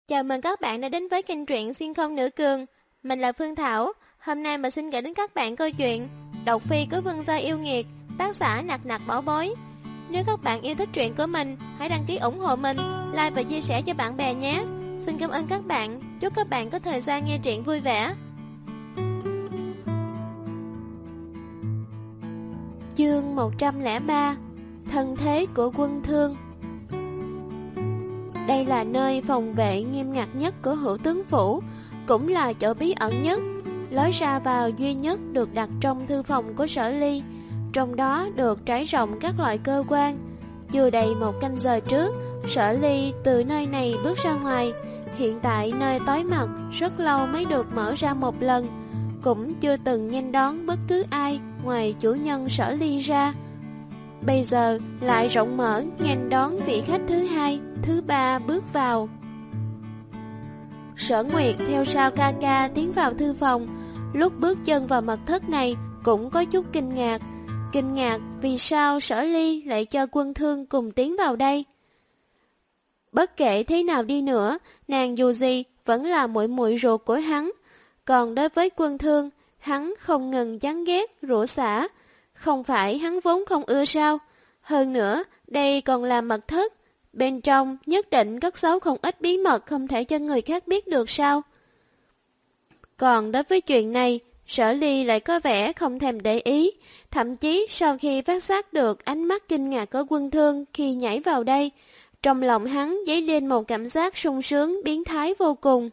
Chào mừng các bạn đã đến với kênh truyện Xuyên không nữ cường. Mình là Phương Thảo. Hôm nay mình xin gửi đến các bạn câu chuyện Độc Phi của Vương gia yêu nghiệt, tác giả Nặc Nặc Bảo Bối. Nếu các bạn yêu thích truyện của mình, hãy đăng ký ủng hộ mình, like và chia sẻ cho bạn bè nhé. Xin cảm ơn các bạn. Chúc các bạn có thời gian nghe truyện vui vẻ. Chương 103: Thân thế của quân Thương. Đây là nơi phòng vệ nghiêm ngặt nhất của Hữu tướng phủ, cũng là chỗ bí ẩn nhất. Lối ra vào duy nhất được đặt trong thư phòng của Sở Ly, trong đó được trải rộng các loại cơ quan. Chưa đầy 1 canh giờ trước, Sở Ly từ nơi này bước ra ngoài. Hiện tại nơi tối mặt rất lâu mới được mở ra một lần, cũng chưa từng nghênh đón bất cứ ai ngoài chủ nhân Sở Ly ra. Bây giờ lại rộng mở nghênh đón vị khách thứ hai, thứ ba bước vào. Sở Nguyệt theo sau ca ca tiến vào thư phòng. Lúc bước chân vào mật thất này cũng có chút kinh ngạc. Kinh ngạc vì sao Sở Ly lại cho Quân Thương cùng tiến vào đây. Bất kể thế nào đi nữa, nàng dù gì vẫn là muội muội ruột của hắn. Còn đối với Quân Thương, hắn không ngừng chán ghét, rủa xả. Không phải hắn vốn không ưa sao? Hơn nữa, đây còn là mật thất. Bên trong nhất định cất giấu không ít bí mật không thể cho người khác biết được sao? Còn đối với chuyện này, Sở Ly lại có vẻ không thèm để ý. Thậm chí sau khi phát giác được ánh mắt kinh ngạc của Quân Thương khi nhảy vào đây, trong lòng hắn dấy lên một cảm giác sung sướng biến thái vô cùng.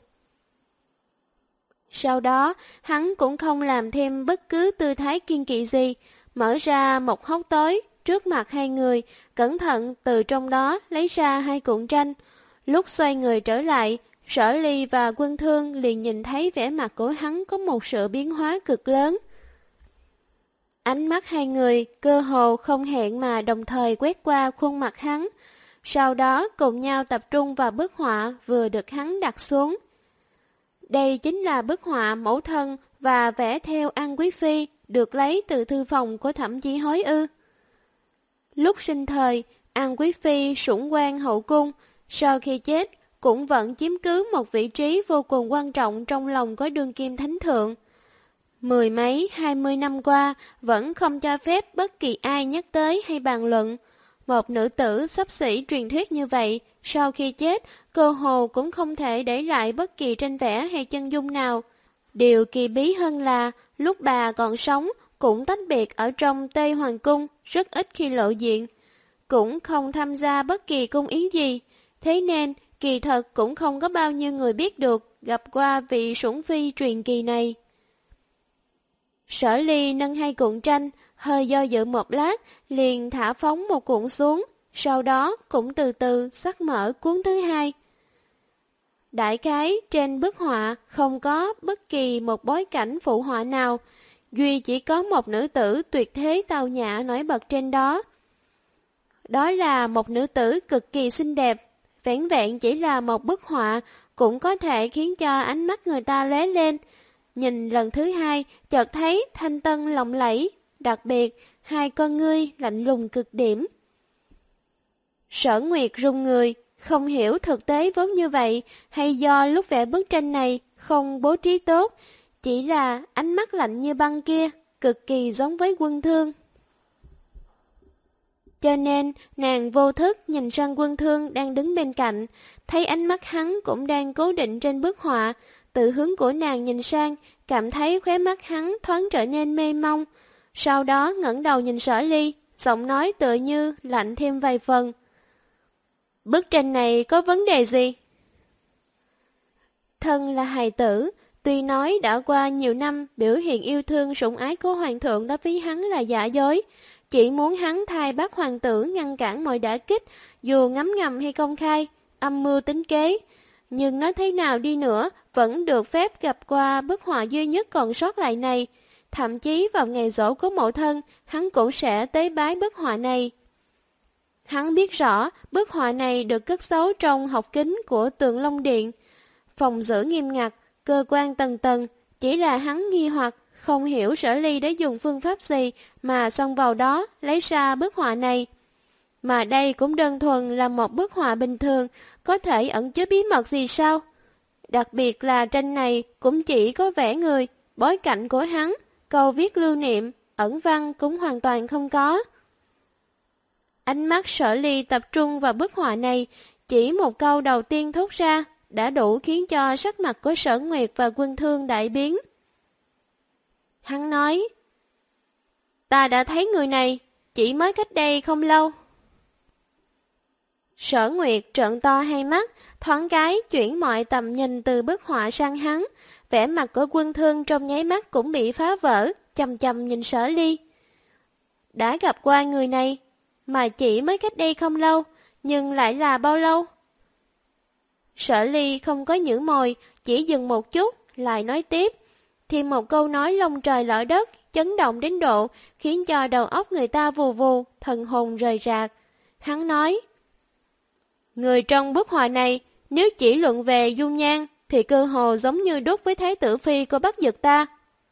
Sau đó, hắn cũng không làm thêm bất cứ tư thái kiêng kỵ gì, mở ra một hốc tối trước mặt hai người, cẩn thận từ trong đó lấy ra 2 cuộn tranh. Lúc xoay người trở lại, Sở Ly và Quân Thương liền nhìn thấy vẻ mặt của hắn có một sự biến hóa cực lớn. Ánh mắt hai người cơ hồ không hẹn mà đồng thời quét qua khuôn mặt hắn, sau đó cùng nhau tập trung vào bức họa vừa được hắn đặt xuống. Đây chính là bức họa mẫu thân và vẽ theo An Quý Phi được lấy từ thư phòng của Thẩm Chí Hối ư? Lúc sinh thời, An Quý Phi sủng quan hậu cung, sau khi chết cũng vẫn chiếm cứ một vị trí vô cùng quan trọng trong lòng của đương kim thánh thượng. 10 mấy 20 năm qua vẫn không cho phép bất kỳ ai nhắc tới hay bàn luận. Một nữ tử xấp xỉ truyền thuyết như vậy, sau khi chết, cơ hồ cũng không thể để lại bất kỳ tranh vẽ hay chân dung nào. Điều kỳ bí hơn là, lúc bà còn sống, cũng tách biệt ở trong Tây Hoàng Cung, rất ít khi lộ diện. Cũng không tham gia bất kỳ cung yến gì. Thế nên, kỳ thật cũng không có bao nhiêu người biết được gặp qua vị sủng phi truyền kỳ này. Sở Ly nâng 2 cuộn tranh, hơi do dự một lát, liền thả phóng một cuộn xuống, sau đó cũng từ từ xắt mở cuốn thứ hai. Đại khái trên bức họa không có bất kỳ một bối cảnh phụ họa nào, duy chỉ có một nữ tử tuyệt thế tao nhã nổi bật trên đó. Đó là một nữ tử cực kỳ xinh đẹp, vẻn vẹn chỉ là một bức họa cũng có thể khiến cho ánh mắt người ta lóe lên. Nhìn lần thứ hai, chợt thấy thanh tân lộng lẫy, đặc biệt 2 con ngươi lạnh lùng cực điểm. Sở Nguyệt run người, không hiểu thực tế vốn như vậy, hay do lúc vẽ bức tranh này không bố trí tốt, chỉ là ánh mắt lạnh như băng kia, cực kỳ giống với Quân Thương. Cho nên, nàng vô thức nhìn sang Quân Thương đang đứng bên cạnh, thấy ánh mắt hắn cũng đang cố định trên bức họa, từ hướng của nàng nhìn sang, cảm thấy khóe mắt hắn thoáng trở nên mê mông, sau đó ngẩng đầu nhìn Sở Ly, giọng nói tựa như lạnh thêm vài phần. Bức tranh này có vấn đề gì? Thân là hài tử, tuy nói đã qua nhiều năm biểu hiện yêu thương sủng ái của hoàng thượng đối với hắn là giả dối, chỉ muốn hắn thay bác hoàng tử ngăn cản mọi đả kích, dù ngấm ngầm hay công khai, âm mưu tính kế. Nhưng nói thế nào đi nữa, vẫn được phép gặp qua bức họa duy nhất còn sót lại này. Thậm chí vào ngày giỗ của mẫu thân, hắn cũng sẽ tế bái bức họa này. Hắn biết rõ, bức họa này được cất giấu trong học kính của Tượng Long Điện. Phòng giữ nghiêm ngặt, cơ quan tầng tầng, chỉ là hắn nghi hoặc, không hiểu Sở Ly đã dùng phương pháp gì mà xông vào đó lấy ra bức họa này. Mà đây cũng đơn thuần là một bức họa bình thường, có thể ẩn chứa bí mật gì sao? Đặc biệt là tranh này cũng chỉ có vẽ người, bối cảnh của hắn, câu viết lưu niệm, ẩn văn cũng hoàn toàn không có. Ánh mắt Sở Ly tập trung vào bức họa này, chỉ một câu đầu tiên thốt ra đã đủ khiến cho sắc mặt của Sở Nguyệt và Quân Thương đại biến. Hắn nói, ta đã thấy người này, chỉ mới cách đây không lâu. Sở Nguyệt trợn to hai mắt, thoáng cái chuyển mọi tầm nhìn từ bức họa sang hắn, vẻ mặt của Quân Thương trong nháy mắt cũng bị phá vỡ, chằm chằm nhìn Sở Ly. Đã gặp qua người này, mà chỉ mới cách đây không lâu, nhưng lại là bao lâu? Sở Ly không có nhử mồi, chỉ dừng một chút, lại nói tiếp, thì một câu nói lông trời lở đất, chấn động đến độ, khiến cho đầu óc người ta vù vù, thần hồn rời rạc. Hắn nói, người trong bức họa này, nếu chỉ luận về dung nhan, thì cơ hồ giống như đúc với Thái tử Phi của Bắc Dực ta.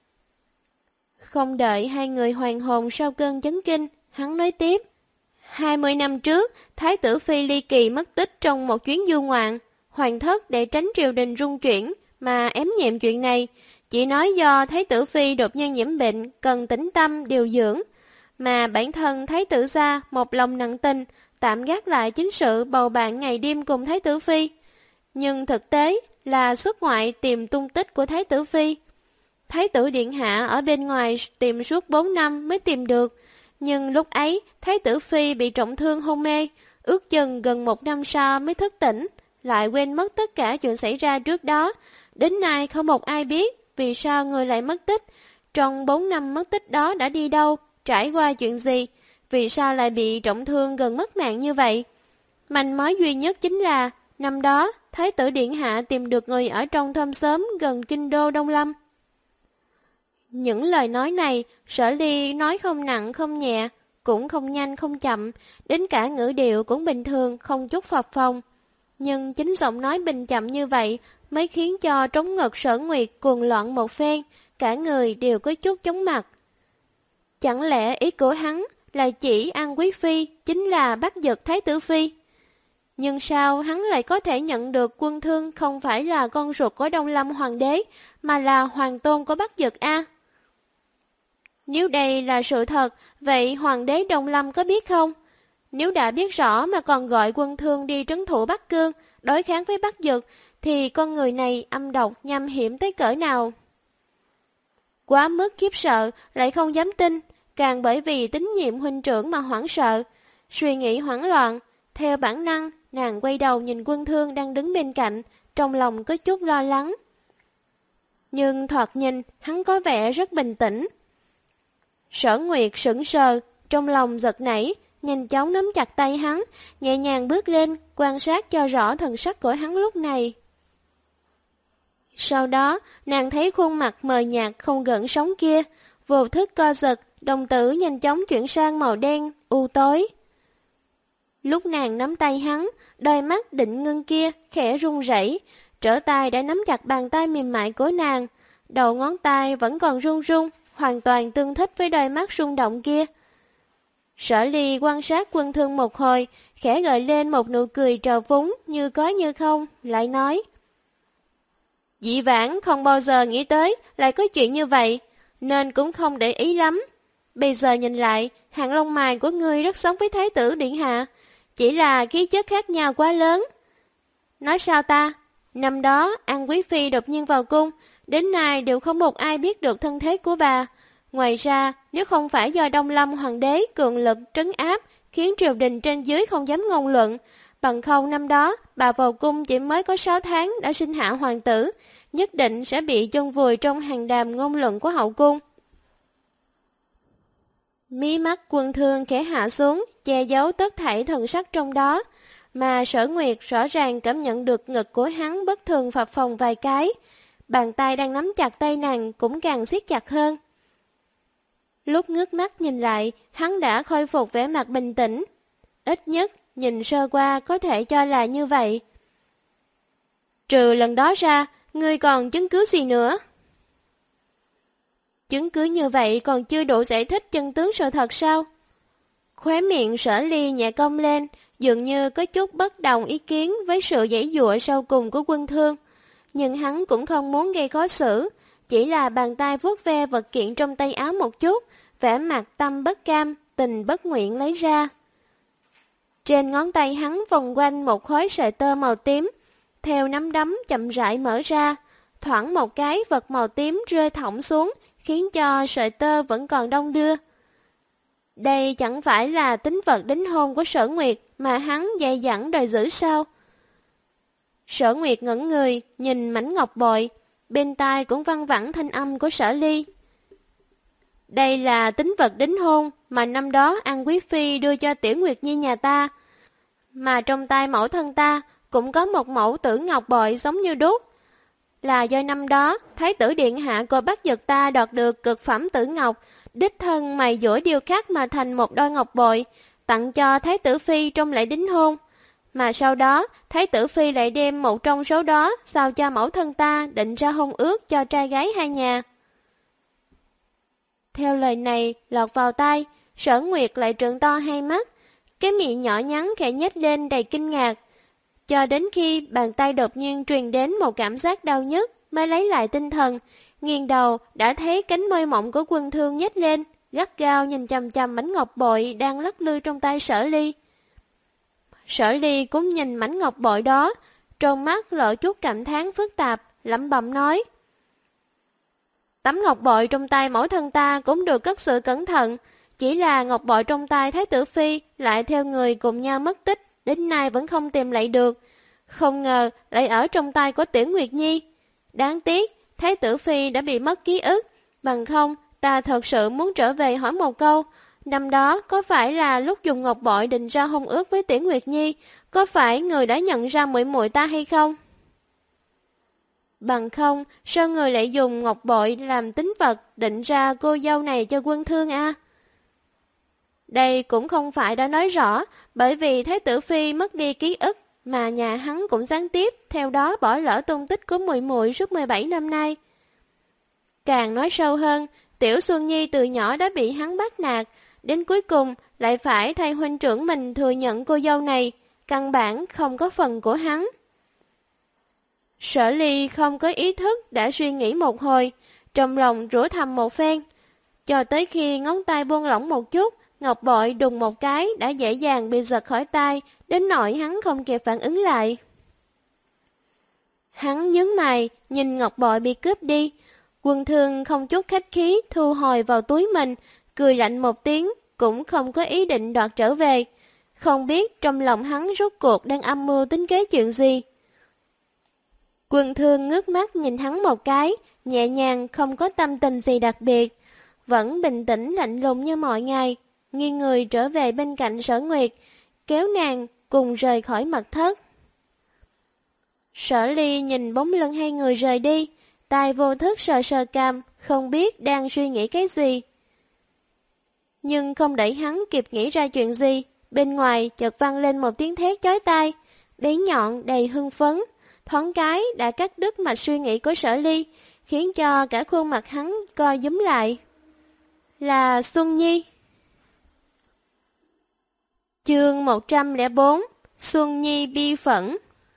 Không đợi hai người hoàn hồn sau cơn chấn kinh, hắn nói tiếp, 20 năm trước, Thái tử Phi ly kỳ mất tích trong một chuyến du ngoạn, hoàng thất để tránh triều đình rung chuyển mà ém nhẹm chuyện này, chỉ nói do Thái tử Phi đột nhiên nhiễm bệnh, cần tĩnh tâm điều dưỡng, mà bản thân Thái tử gia một lòng nặng tình, tạm gác lại chính sự bầu bạn ngày đêm cùng Thái tử Phi. Nhưng thực tế là xuất ngoại tìm tung tích của Thái tử Phi. Thái tử điện hạ ở bên ngoài tìm suốt 4 năm mới tìm được, nhưng lúc ấy Thái tử Phi bị trọng thương hôn mê, ước chừng gần 1 năm sau mới thức tỉnh, lại quên mất tất cả chuyện xảy ra trước đó. Đến nay không một ai biết vì sao người lại mất tích, trong 4 năm mất tích đó đã đi đâu, trải qua chuyện gì, vì sao lại bị trọng thương gần mất mạng như vậy. Manh mối duy nhất chính là, năm đó, Thái tử điện hạ tìm được người ở trong thôn xóm gần kinh đô Đông Lâm. Những lời nói này, Sở Ly nói không nặng không nhẹ, cũng không nhanh không chậm, đến cả ngữ điệu cũng bình thường, không chút phập phồng. Nhưng chính giọng nói bình chậm như vậy mới khiến cho trống ngực Sở Nguyệt cuồng loạn một phen, cả người đều có chút chóng mặt. Chẳng lẽ ý của hắn là chỉ An Quý Phi chính là Bắc Dực Thái tử Phi? Nhưng sao hắn lại có thể nhận được Quân Thương không phải là con ruột của Đông Lâm Hoàng đế, mà là hoàng tôn của Bắc Dực a? Nếu đây là sự thật, vậy Hoàng đế Đông Lâm có biết không? Nếu đã biết rõ mà còn gọi Quân Thương đi trấn thủ Bắc Cương, đối kháng với Bắc Dực, thì con người này âm độc nham hiểm tới cỡ nào? Quá mức khiếp sợ, lại không dám tin, càng bởi vì tín nhiệm huynh trưởng mà hoảng sợ. Suy nghĩ hoảng loạn, theo bản năng, nàng quay đầu nhìn Quân Thương đang đứng bên cạnh, trong lòng có chút lo lắng. Nhưng thoạt nhìn, hắn có vẻ rất bình tĩnh. Sở Nguyệt sững sờ, trong lòng giật nảy, nhanh chóng nắm chặt tay hắn, nhẹ nhàng bước lên, quan sát cho rõ thần sắc của hắn lúc này. Sau đó, nàng thấy khuôn mặt mờ nhạt không gợn sóng kia, vô thức co giật, đồng tử nhanh chóng chuyển sang màu đen, u tối. Lúc nàng nắm tay hắn, đôi mắt định ngưng kia khẽ run rẩy, trở tay đã nắm chặt bàn tay mềm mại của nàng, đầu ngón tay vẫn còn run run, hoàn toàn tương thích với đôi mắt rung động kia. Sở Ly quan sát Quân Thương một hồi, khẽ gợi lên một nụ cười trào phúng như có như không, lại nói. Dĩ vãng không bao giờ nghĩ tới lại có chuyện như vậy, nên cũng không để ý lắm. Bây giờ nhìn lại, hàng lông mày của ngươi rất giống với Thái tử điện hạ, chỉ là khí chất khác nhau quá lớn. Nói sao ta? Năm đó, An Quý Phi đột nhiên vào cung, đến nay đều không một ai biết được thân thế của bà. Ngoài ra, nếu không phải do Đông Lâm Hoàng đế cường lực trấn áp, khiến triều đình trên dưới không dám ngôn luận, bằng không năm đó, bà vào cung chỉ mới có 6 tháng đã sinh hạ hoàng tử, nhất định sẽ bị chôn vùi trong hàng đàm ngôn luận của hậu cung. Mí mắt Quân Thương khẽ hạ xuống, che giấu tất thảy thần sắc trong đó, mà Sở Nguyệt rõ ràng cảm nhận được ngực của hắn bất thường phập phồng vài cái, bàn tay đang nắm chặt tay nàng cũng càng siết chặt hơn. Lúc ngước mắt nhìn lại, hắn đã khôi phục vẻ mặt bình tĩnh. Ít nhất, nhìn sơ qua có thể cho là như vậy. Trừ lần đó ra, ngươi còn chứng cứ gì nữa? Chứng cứ như vậy còn chưa đủ giải thích chân tướng sự thật sao? Khóe miệng Sở Ly nhẹ cong lên, dường như có chút bất đồng ý kiến với sự giãy giụa sau cùng của Quân Thương. Nhưng hắn cũng không muốn gây khó xử, chỉ là bàn tay vuốt ve vật kiện trong tay áo một chút, vẻ mặt tâm bất cam, tình bất nguyện lấy ra. Trên ngón tay hắn vòng quanh một khối sợi tơ màu tím, theo nắm đấm chậm rãi mở ra, thoảng một cái vật màu tím rơi thõng xuống, khiến cho sợi tơ vẫn còn đong đưa. Đây chẳng phải là tín vật đính hôn của Sở Nguyệt mà hắn dạy dẳng đòi giữ sao? Sở Nguyệt ngẩn người, nhìn mảnh ngọc bội, bên tai cũng văng vẳng thanh âm của Sở Ly. Đây là tín vật đính hôn mà năm đó An Quý Phi đưa cho Tiểu Nguyệt Nhi nhà ta, mà trong tay mẫu thân ta cũng có một mẫu tử ngọc bội giống như đúc. Là do năm đó, Thái tử Điện Hạ của Bắc Dực ta đoạt được cực phẩm tử ngọc, đích thân mày dũa điêu khắc mà thành một đôi ngọc bội, tặng cho Thái tử Phi trong lễ đính hôn. Mà sau đó, Thái tử Phi lại đem một trong số đó sao cho mẫu thân ta định ra hôn ước cho trai gái hai nhà. Theo lời này lọt vào tai, Sở Nguyệt lại trợn to hai mắt, cái miệng nhỏ nhắn khẽ nhếch lên đầy kinh ngạc. Cho đến khi bàn tay đột nhiên truyền đến một cảm giác đau nhức mới lấy lại tinh thần, nghiêng đầu đã thấy cánh môi mỏng của Quân Thương nhếch lên, gắt gao nhìn chằm chằm mảnh ngọc bội đang lắc lư trong tay Sở Ly. Sở Ly cũng nhìn mảnh ngọc bội đó, trong mắt lộ chút cảm thán phức tạp, lẩm bẩm nói: Tấm ngọc bội trong tay mẫu thân ta cũng được cất sự cẩn thận, chỉ là ngọc bội trong tay Thái tử Phi lại theo người cùng nhau mất tích, đến nay vẫn không tìm lại được. Không ngờ lại ở trong tay của Tiểu Nguyệt Nhi. Đáng tiếc, Thái tử Phi đã bị mất ký ức, bằng không ta thật sự muốn trở về hỏi một câu, năm đó có phải là lúc dùng ngọc bội định ra hôn ước với Tiểu Nguyệt Nhi, có phải người đã nhận ra muội muội ta hay không? Bằng không, sao người lại dùng ngọc bội làm tín vật định ra cô dâu này cho Quân Thương a? Đây cũng không phải đã nói rõ, bởi vì Thái tử Phi mất đi ký ức, mà nhà hắn cũng gián tiếp, theo đó bỏ lỡ tung tích của muội muội suốt 17 năm nay. Càng nói sâu hơn, Tiểu Xuân Nhi từ nhỏ đã bị hắn bắt nạt, đến cuối cùng lại phải thay huynh trưởng mình thừa nhận cô dâu này, căn bản không có phần của hắn. Sở Ly không có ý thức đã suy nghĩ một hồi, trong lòng rủa thầm một phen, cho tới khi ngón tay buông lỏng một chút, ngọc bội đùng một cái đã dễ dàng bị giật khỏi tay, đến nỗi hắn không kịp phản ứng lại. Hắn nhướng mày, nhìn ngọc bội bị cướp đi. Quân Thương không chút khách khí thu hồi vào túi mình, cười lạnh một tiếng, cũng không có ý định đoạt trở về. Không biết trong lòng hắn rốt cuộc đang âm mưu tính kế chuyện gì. Quân Thương ngước mắt nhìn hắn một cái, nhẹ nhàng không có tâm tình gì đặc biệt, vẫn bình tĩnh lạnh lùng như mọi ngày, nghiêng người trở về bên cạnh Sở Nguyệt, kéo nàng cùng rời khỏi mật thất. Sở Ly nhìn bóng lưng hai người rời đi, tay vô thức sờ sờ cằm, không biết đang suy nghĩ cái gì. Nhưng không đợi hắn kịp nghĩ ra chuyện gì, bên ngoài chợt vang lên một tiếng thét chói tai, bén nhọn đầy hưng phấn, thoáng cái đã cắt đứt mạch suy nghĩ của Sở Ly, khiến cho cả khuôn mặt hắn co rúm lại. Là Xuân Nhi. Chương 104. Xuân Nhi bi phẫn.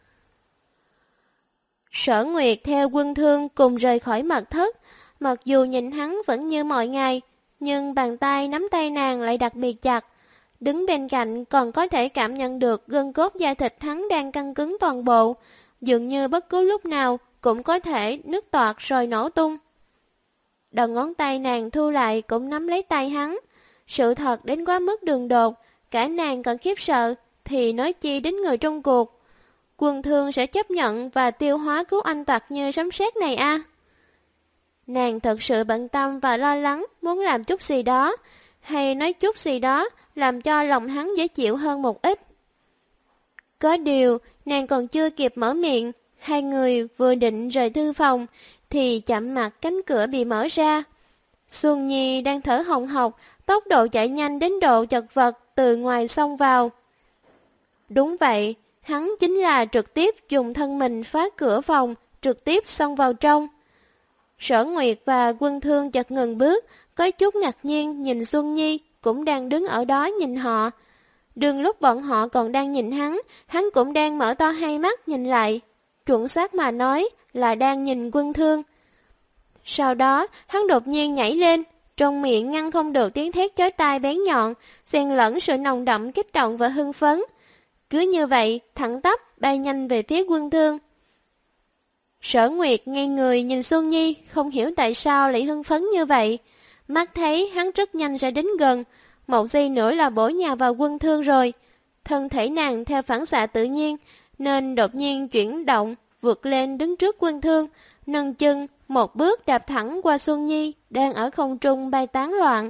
Sở Nguyệt theo Quân Thương cùng rời khỏi mật thất, mặc dù nhìn hắn vẫn như mọi ngày, nhưng bàn tay nắm tay nàng lại đặc biệt chặt. Đứng bên cạnh còn có thể cảm nhận được gân cốt da thịt hắn đang căng cứng toàn bộ, dường như bất cứ lúc nào cũng có thể nứt toạc rồi nổ tung. Đầu ngón tay nàng thu lại cũng nắm lấy tay hắn. Sự thật đến quá mức đường đột, cả nàng còn khiếp sợ, thì nói chi đến người trong cuộc. Quân Thương sẽ chấp nhận và tiêu hóa cứu anh tặc như sấm sét này a? Nàng thật sự bận tâm và lo lắng, muốn làm chút gì đó, hay nói chút gì đó, làm cho lòng hắn dễ chịu hơn một ít. Có điều, nàng còn chưa kịp mở miệng, hai người vừa định rời thư phòng, thì chậm mặt cánh cửa bị mở ra. Xuân Nhi đang thở hồng hộc, tốc độ chạy nhanh đến độ chật vật từ ngoài xông vào. Đúng vậy, hắn chính là trực tiếp dùng thân mình phá cửa phòng, trực tiếp xông vào trong. Sở Nguyệt và Quân Thương chợt ngừng bước, có chút ngạc nhiên nhìn Xuân Nhi, cũng đang đứng ở đó nhìn họ. Đương lúc bọn họ còn đang nhìn hắn cũng đang mở to hai mắt nhìn lại. Chuẩn xác mà nói là đang nhìn Quân Thương. Sau đó, hắn đột nhiên nhảy lên, trong miệng ngăn không được tiếng thét chói tai bén nhọn, xen lẫn sự nồng đậm kích động và hưng phấn. Cứ như vậy, thẳng tắp bay nhanh về phía Quân Thương. Sở Nguyệt ngây người nhìn Xuân Nhi, không hiểu tại sao lại hưng phấn như vậy. Mắt thấy hắn rất nhanh sẽ đến gần, một giây nữa là bổ nhào vào Quân Thương rồi. Thân thể nàng theo phản xạ tự nhiên, nên đột nhiên chuyển động, vượt lên đứng trước Quân Thương, nâng chân, một bước đạp thẳng qua Xuân Nhi, đang ở không trung bay tán loạn.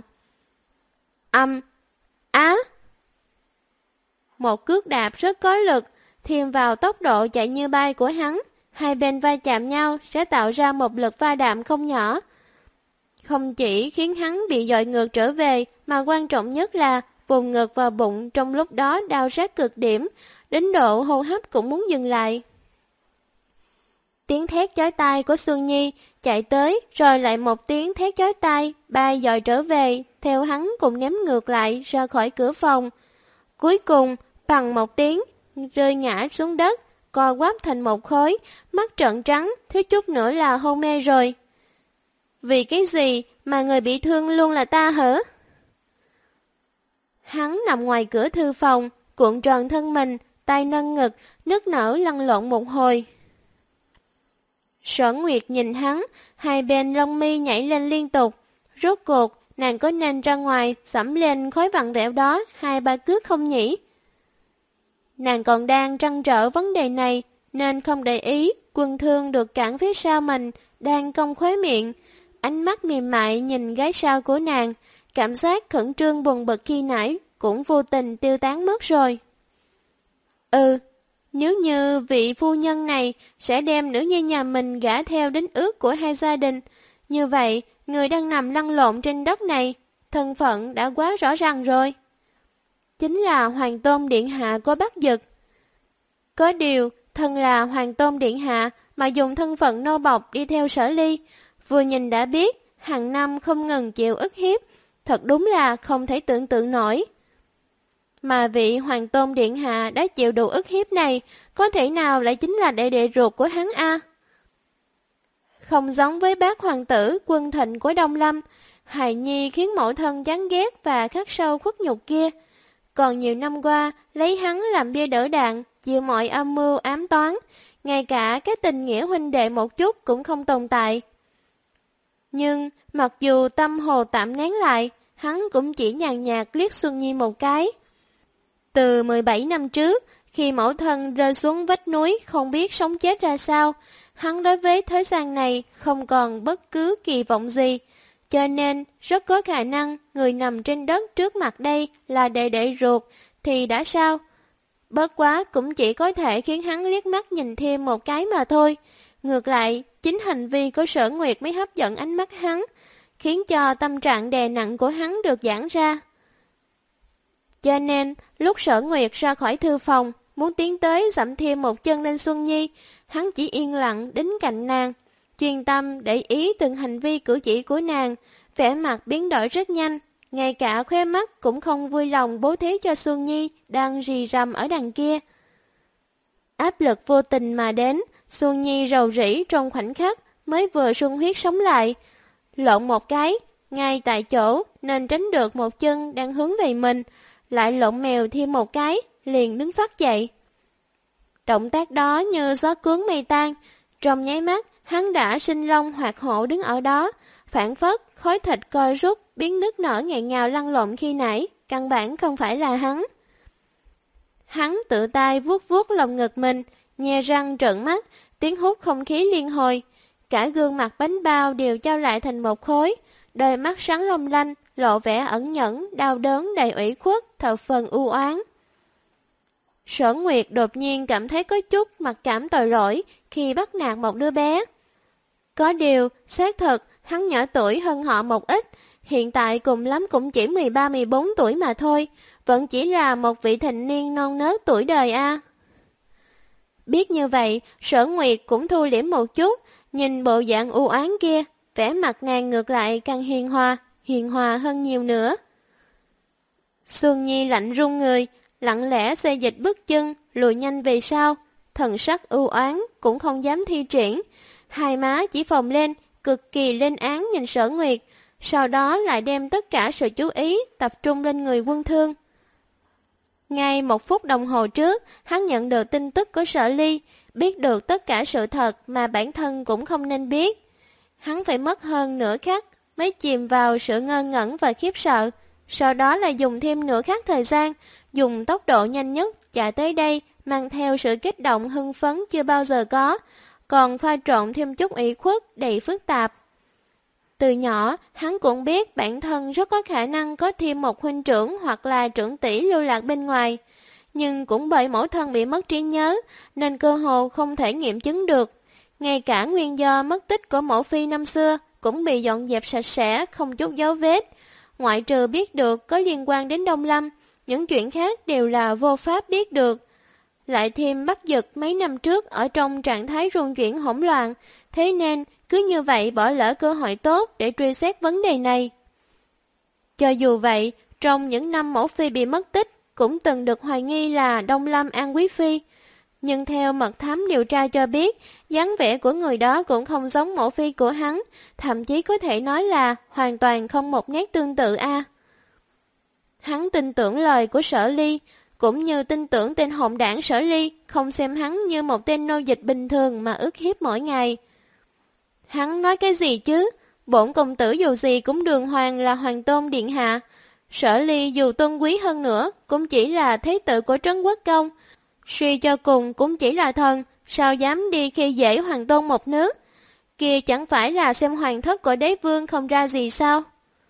Á! Một cước đạp rất có lực, thêm vào tốc độ chạy như bay của hắn, hai bên va chạm nhau sẽ tạo ra một lực va đạm không nhỏ. Không chỉ khiến hắn bị dội ngược trở về, mà quan trọng nhất là vùng ngực và bụng trong lúc đó đau rát cực điểm, đến độ hô hấp cũng muốn dừng lại. Tiếng thét chói tai của Xuân Nhi chạy tới, rồi lại một tiếng thét chói tai, bay dội trở về, theo hắn cùng ném ngược lại ra khỏi cửa phòng. Cuối cùng, bằng một tiếng, rơi ngã xuống đất, co quắp thành một khối, mắt trợn trắng, thiếu chút nữa là hôn mê rồi. Vì cái gì mà người bị thương luôn là ta hả? Hắn nằm ngoài cửa thư phòng, cuộn tròn thân mình, tay nâng ngực, nức nở lăn lộn một hồi. Sở Nguyệt nhìn hắn, hai bên lông mi nhảy lên liên tục. Rốt cuộc, nàng có nên ra ngoài sẫm lên khối vặn vẹo đó 2-3 cước không nhỉ? Nàng còn đang trăn trở vấn đề này, nên không để ý Quân Thương được cản phía sau mình, đang cong khóe miệng. Ánh mắt mềm mại nhìn gái sau của nàng, cảm giác khẩn trương buồn bực khi nãy cũng vô tình tiêu tán mất rồi. Nếu như vị phu nhân này sẽ đem nữ nhi nhà mình gả theo đính ước của hai gia đình, như vậy người đang nằm lăn lộn trên đất này, thân phận đã quá rõ ràng rồi. Chính là Hoàng Tôn Điện Hạ của Bắc Dực. Có điều, thân là Hoàng Tôn Điện Hạ mà dùng thân phận nô bộc đi theo Sở Ly, vừa nhìn đã biết hàng năm không ngừng chịu ức hiếp, thật đúng là không thể tưởng tượng nổi. Mà vị Hoàng Tôn Điện Hạ đã chịu đủ ức hiếp này, có thể nào lại chính là đệ đệ ruột của hắn a? Không giống với bác hoàng tử Quân Thịnh của Đông Lâm, hài nhi khiến mẫu thân chán ghét và khắc sâu khuất nhục kia. Còn nhiều năm qua, lấy hắn làm bia đỡ đạn, chịu mọi âm mưu ám toán, ngay cả cái tình nghĩa huynh đệ một chút cũng không tồn tại. Nhưng, mặc dù tâm hồ tạm nén lại, hắn cũng chỉ nhàn nhạt liếc Xuân Nhi một cái. Từ 17 năm trước, khi mẫu thân rơi xuống vách núi không biết sống chết ra sao, hắn đối với thế gian này không còn bất cứ kỳ vọng gì, cho nên rất có khả năng người nằm trên đất trước mặt đây là đệ đệ ruột, thì đã sao? Bất quá cũng chỉ có thể khiến hắn liếc mắt nhìn thêm một cái mà thôi. Ngược lại, chính hành vi của Sở Nguyệt mới hấp dẫn ánh mắt hắn, khiến cho tâm trạng đè nặng của hắn được giãn ra. Cho nên, lúc Sở Nguyệt ra khỏi thư phòng, muốn tiến tới dẫm thêm một chân lên Xuân Nhi, hắn chỉ yên lặng đến cạnh nàng, chuyên tâm để ý từng hành vi cử chỉ của nàng, vẻ mặt biến đổi rất nhanh, ngay cả khóe mắt cũng không vui lòng bố thí cho Xuân Nhi đang rì rầm ở đằng kia. Áp lực vô tình mà đến, Xuân Nhi rầu rĩ trong khoảnh khắc mới vừa sung huyết sống lại, lộn một cái, ngay tại chỗ nên tránh được một chân đang hướng về mình, lại lộn mèo thêm một cái, liền đứng phát dậy. Động tác đó như gió cuốn mây tan, trong nháy mắt hắn đã sinh long hoạt hổ đứng ở đó, phản phất khối thịt co rút biến nức nở nghẹn ngào lăn lộn khi nãy, căn bản không phải là hắn. Hắn tự tay vuốt vuốt lồng ngực mình, nhe răng trợn mắt, tiếng hút không khí liên hồi, cả gương mặt bánh bao đều trao lại thành một khối, đôi mắt sáng long lanh, lộ vẻ ẩn nhẫn, đau đớn đầy ủy khuất, thập phần u oán. Sở Nguyệt đột nhiên cảm thấy có chút mặc cảm tội lỗi khi bắt nạt một đứa bé. Có điều, xác thật, hắn nhỏ tuổi hơn họ một ít, hiện tại cùng lắm cũng chỉ 13-14 tuổi mà thôi, vẫn chỉ là một vị thành niên non nớt tuổi đời a. Biết như vậy, Sở Nguyệt cũng thu liễm một chút, nhìn bộ dạng u oán kia, vẻ mặt nàng ngược lại càng hiền hòa hơn nhiều nữa. Sương Nhi lạnh run người, lặng lẽ xê dịch bước chân, lùi nhanh về sau, thần sắc ưu oán cũng không dám thi triển, hai má chỉ phồng lên, cực kỳ lên án nhìn Sở Nguyệt, sau đó lại đem tất cả sự chú ý tập trung lên người Quân Thương. Ngay 1 phút đồng hồ trước, hắn nhận được tin tức của Sở Ly, biết được tất cả sự thật mà bản thân cũng không nên biết. Hắn phải mất hơn nửa khắc mới chìm vào sự ngơ ngẩn và khiếp sợ, sau đó là dùng thêm nửa khắc thời gian, dùng tốc độ nhanh nhất chạy tới đây, mang theo sự kích động hưng phấn chưa bao giờ có, còn pha trộn thêm chút ủy khuất đầy phức tạp. Từ nhỏ, hắn cũng biết bản thân rất có khả năng có thêm một huynh trưởng hoặc là trưởng tỷ lưu lạc bên ngoài, nhưng cũng bởi mẫu thân bị mất trí nhớ, nên cơ hồ không thể nghiệm chứng được. Ngay cả nguyên do mất tích của mẫu phi năm xưa cũng bị dọn dẹp sạch sẽ, không chút dấu vết. Ngoại trừ biết được có liên quan đến Đông Lâm, những chuyện khác đều là vô pháp biết được. Lại thêm Bắc Dực mấy năm trước ở trong trạng thái rung chuyển hỗn loạn, thế nên cứ như vậy bỏ lỡ cơ hội tốt để truy xét vấn đề này. Cho dù vậy, trong những năm mẫu phi bị mất tích, cũng từng được hoài nghi là Đông Lâm An Quý Phi. Nhưng theo mật thám điều tra cho biết, dáng vẻ của người đó cũng không giống mẫu phi của hắn, thậm chí có thể nói là hoàn toàn không một nét tương tự a. Hắn tin tưởng lời của Sở Ly, cũng như tin tưởng tên hỗn đảng Sở Ly, không xem hắn như một tên nô dịch bình thường mà ức hiếp mỗi ngày. Hắn nói cái gì chứ? Bổn công tử dù gì cũng đường hoàng là hoàng tôn điện hạ. Sở Ly dù tôn quý hơn nữa, cũng chỉ là thế tử của Trấn Quốc Công. Suy cho cùng cũng chỉ là thần, sao dám đi khi dễ hoàng tôn một nước? Kia chẳng phải là xem hoàng thất của đế vương không ra gì sao?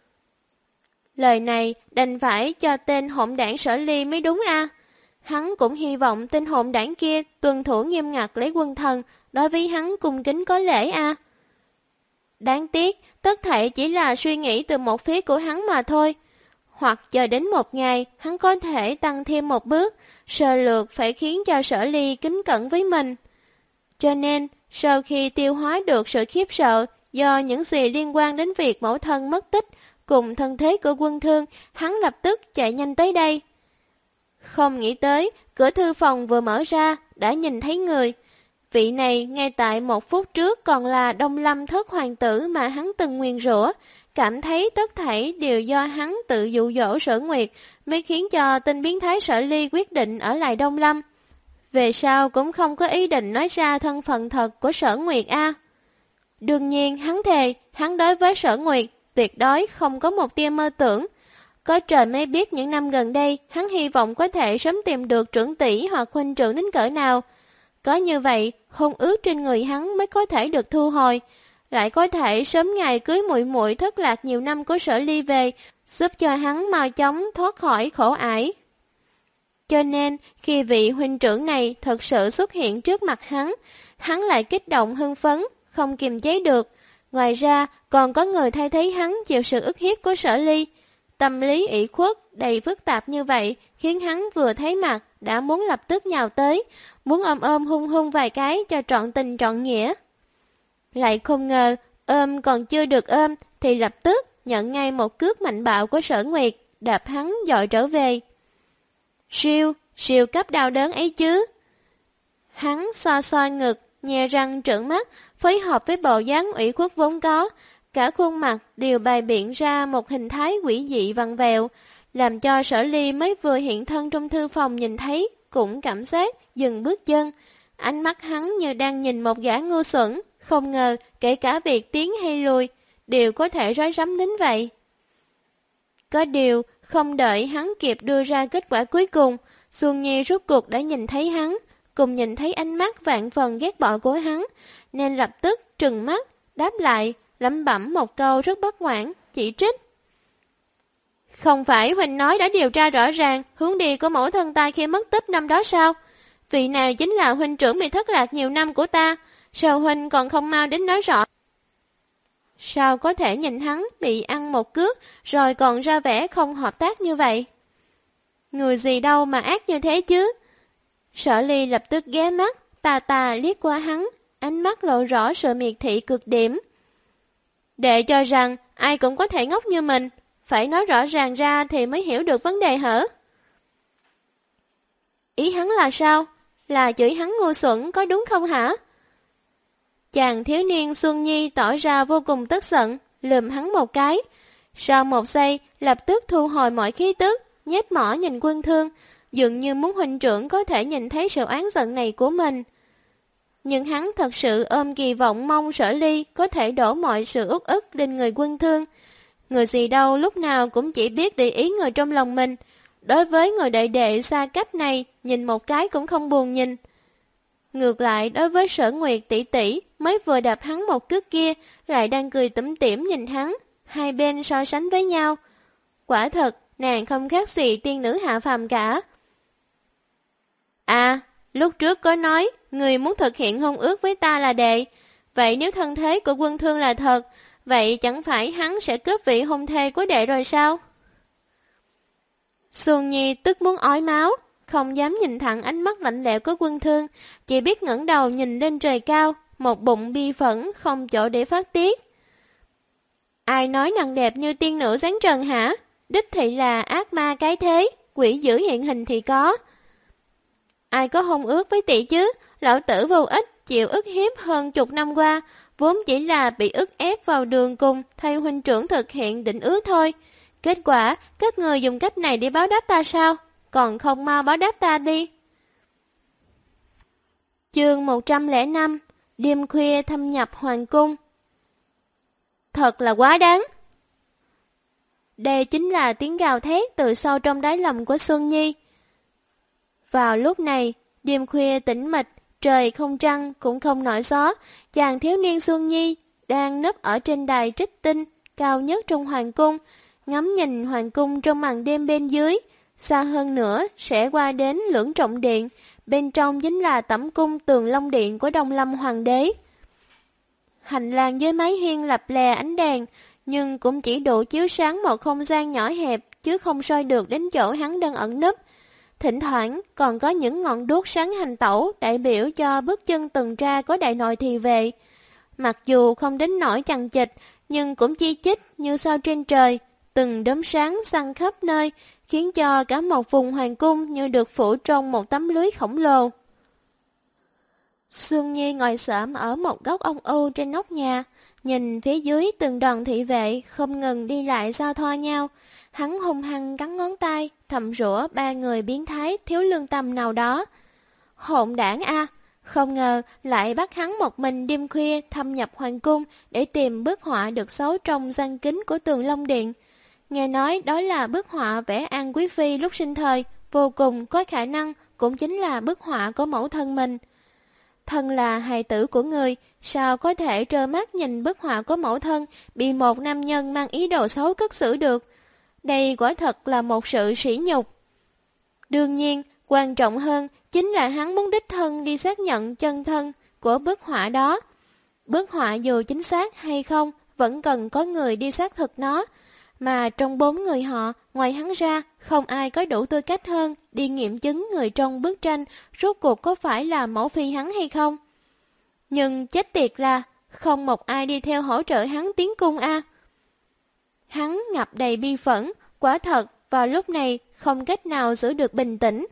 Lời này đành phải cho tên hỗn đảng Sở Ly mới đúng a. Hắn cũng hy vọng tên hỗn đảng kia tuân thủ nghiêm ngặt lấy quân thần, đối với hắn cung kính có lễ a. Đáng tiếc, tất thảy chỉ là suy nghĩ từ một phía của hắn mà thôi. Hoặc chờ đến một ngày, hắn có thể tăng thêm một bước, sơ lược phải khiến cho Sở Ly kính cẩn với mình. Cho nên, sau khi tiêu hóa được sự khiếp sợ do những gì liên quan đến việc mẫu thân mất tích cùng thân thế của Quân Thương, hắn lập tức chạy nhanh tới đây. Không nghĩ tới, cửa thư phòng vừa mở ra, đã nhìn thấy người. Vị này ngay tại 1 phút trước còn là Đông Lâm thất hoàng tử mà hắn từng nguyền rủa, cảm thấy tất thảy đều do hắn tự dụ dỗ Sở Nguyệt mới khiến cho tên biến thái Sở Ly quyết định ở lại Đông Lâm. Về sau cũng không có ý định nói ra thân phận thật của Sở Nguyệt a. Đương nhiên hắn thề, hắn đối với Sở Nguyệt tuyệt đối không có một tia mơ tưởng. Có trời mới biết những năm gần đây hắn hy vọng có thể sớm tìm được trưởng tỷ hoặc huynh trưởng đến cỡ nào. Có như vậy, hôn ước trên người hắn mới có thể được thu hồi, lại có thể sớm ngày cưới muội muội thất lạc nhiều năm của Sở Ly về, giúp cho hắn mau chóng thoát khỏi khổ ải. Cho nên, khi vị huynh trưởng này thật sự xuất hiện trước mặt hắn lại kích động hưng phấn, không kiềm chế được. Ngoài ra, còn có người thay thế hắn chịu sự ức hiếp của Sở Ly. Tâm lý ủy khuất đầy phức tạp như vậy khiến hắn vừa thấy mặt đã muốn lập tức nhào tới, muốn ôm ôm hung hung vài cái cho trọn tình trọn nghĩa. Lại không ngờ, ôm còn chưa được ôm thì lập tức nhận ngay một cước mạnh bạo của Sở Nguyệt, đạp hắn dội trở về. Siêu cấp đau đớn ấy chứ. Hắn xoa xoa ngực, nhè răng trợn mắt, phối hợp với bộ dáng ủy khuất vốn có, cả khuôn mặt đều bày biện ra một hình thái quỷ dị vặn vẹo, làm cho Sở Ly mới vừa hiện thân trong thư phòng nhìn thấy, cũng cảm giác dừng bước chân. Ánh mắt hắn như đang nhìn một gã ngu xuẩn, không ngờ kể cả việc tiến hay lùi đều có thể rối rắm đến vậy. Có điều, không đợi hắn kịp đưa ra kết quả cuối cùng, Xuân Nhi rốt cuộc đã nhìn thấy hắn, cùng nhìn thấy ánh mắt vạn phần ghét bỏ của hắn, nên lập tức trừng mắt, đáp lại, lẩm bẩm một câu rất bất ngoãn, chỉ trích. Không phải huynh nói đã điều tra rõ ràng hướng đi của mẫu thân ta khi mất tích năm đó sao? Vị nào chính là huynh trưởng bị thất lạc nhiều năm của ta, sao huynh còn không mau đến nói rõ? Sao có thể nhìn hắn bị ăn một cước rồi còn ra vẻ không hợp tác như vậy? Người gì đâu mà ác như thế chứ? Sở Ly lập tức ghé mắt, tà liếc qua hắn, ánh mắt lộ rõ sự miệt thị cực điểm. Để cho rằng ai cũng có thể ngốc như mình, phải nói rõ ràng ra thì mới hiểu được vấn đề hả? Ý hắn là sao? Là chửi hắn ngu xuẩn có đúng không hả? Chàng thiếu niên Xuân Nhi tỏ ra vô cùng tức giận, lườm hắn một cái. Sau một giây, lập tức thu hồi mọi khí tức, nhếch mỏ nhìn Quân Thương, dường như muốn huynh trưởng có thể nhìn thấy sự oán giận này của mình. Nhưng hắn thật sự ôm kỳ vọng mong Sở Ly có thể đổ mọi sự uất ức lên người Quân Thương. Người gì đâu lúc nào cũng chỉ biết để ý người trong lòng mình. Đối với người đệ đệ xa cách này, nhìn một cái cũng không buồn nhìn. Ngược lại, đối với Sở Nguyệt tỷ tỷ mới vừa đạp hắn một cước kia, lại đang cười tủm tỉm nhìn hắn, hai bên so sánh với nhau. Quả thật, nàng không khác gì tiên nữ hạ phàm cả. À, lúc trước có nói, người muốn thực hiện hôn ước với ta là đệ. Vậy nếu thân thế của Quân Thương là thật, vậy chẳng phải hắn sẽ cướp vị hôn thê của đệ rồi sao? Xuân Nhi tức muốn ói máu, không dám nhìn thẳng ánh mắt lạnh lẽo của Quân Thương, chỉ biết ngẩng đầu nhìn lên trời cao, một bụng bi phẫn không chỗ để phát tiết. Ai nói nàng đẹp như tiên nữ sáng trần hả? Đích thị là ác ma cái thế, quỷ dữ hiện hình thì có. Ai có hôn ước với tỷ chứ? Lão tử vô ích, chịu ức hiếp hơn chục năm qua, vốn chỉ là bị ức ép vào đường cùng thay huynh trưởng thực hiện định ước thôi. Kết quả, các người dùng cách này để báo đáp ta sao? Còn không mau báo đáp ta đi. Chương 105. Đêm khuya thâm nhập hoàng cung. Thật là quá đáng. Đây chính là tiếng gào thét từ sâu trong đáy lòng của Xuân Nhi. Vào lúc này, đêm khuya tĩnh mịch, trời không trăng cũng không nổi gió, chàng thiếu niên Xuân Nhi đang nấp ở trên đài trích tinh cao nhất trong hoàng cung, ngắm nhìn hoàng cung trong màn đêm bên dưới. Xa hơn nữa sẽ qua đến Lưỡng Trọng Điện, bên trong chính là tẩm cung Tường Long Điện của Đông Lâm Hoàng đế. Hành lang dưới mái hiên lập lè ánh đèn, nhưng cũng chỉ đủ chiếu sáng một không gian nhỏ hẹp, chứ không soi được đến chỗ hắn đang ẩn nấp. Thỉnh thoảng còn có những ngọn đuốc sáng hành tẩu đại biểu cho bước chân tuần tra của đại nội thị vệ. Mặc dù không đến nỗi chằng chịt, nhưng cũng chi chít như sao trên trời, từng đốm sáng xăng khắp nơi, khiến cho cả một vùng hoàng cung như được phủ trong một tấm lưới khổng lồ. Xuân Nhi ngồi xổm ở một góc ông ưu trên nóc nhà, nhìn phía dưới từng đoàn thị vệ không ngừng đi lại giao thoa nhau. Hắn hung hăng cắn ngón tay, thầm rủa ba người biến thái thiếu lương tâm nào đó. Hỗn đảng a, không ngờ lại bắt hắn một mình đêm khuya thâm nhập hoàng cung để tìm bức họa được giấu trong gian kính của Tường Long Điện. Nghe nói đó là bức họa vẽ An Quý Phi lúc sinh thời, vô cùng có khả năng cũng chính là bức họa của mẫu thân mình. Thân là hài tử của người, sao có thể trơ mắt nhìn bức họa của mẫu thân bị một nam nhân mang ý đồ xấu cất xử được? Đây quả thật là một sự sỉ nhục. Đương nhiên, quan trọng hơn chính là hắn muốn đích thân đi xác nhận chân thân của bức họa đó. Bức họa dù chính xác hay không, vẫn cần có người đi xác thực nó. Mà trong 4 người họ, ngoài hắn ra, không ai có đủ tư cách hơn đi nghiệm chứng người trong bức tranh rốt cuộc có phải là mẫu phi hắn hay không. Nhưng chết tiệt là, không một ai đi theo hỗ trợ hắn tiến cung a. Hắn ngập đầy bi phẫn, quả thật vào lúc này không cách nào giữ được bình tĩnh.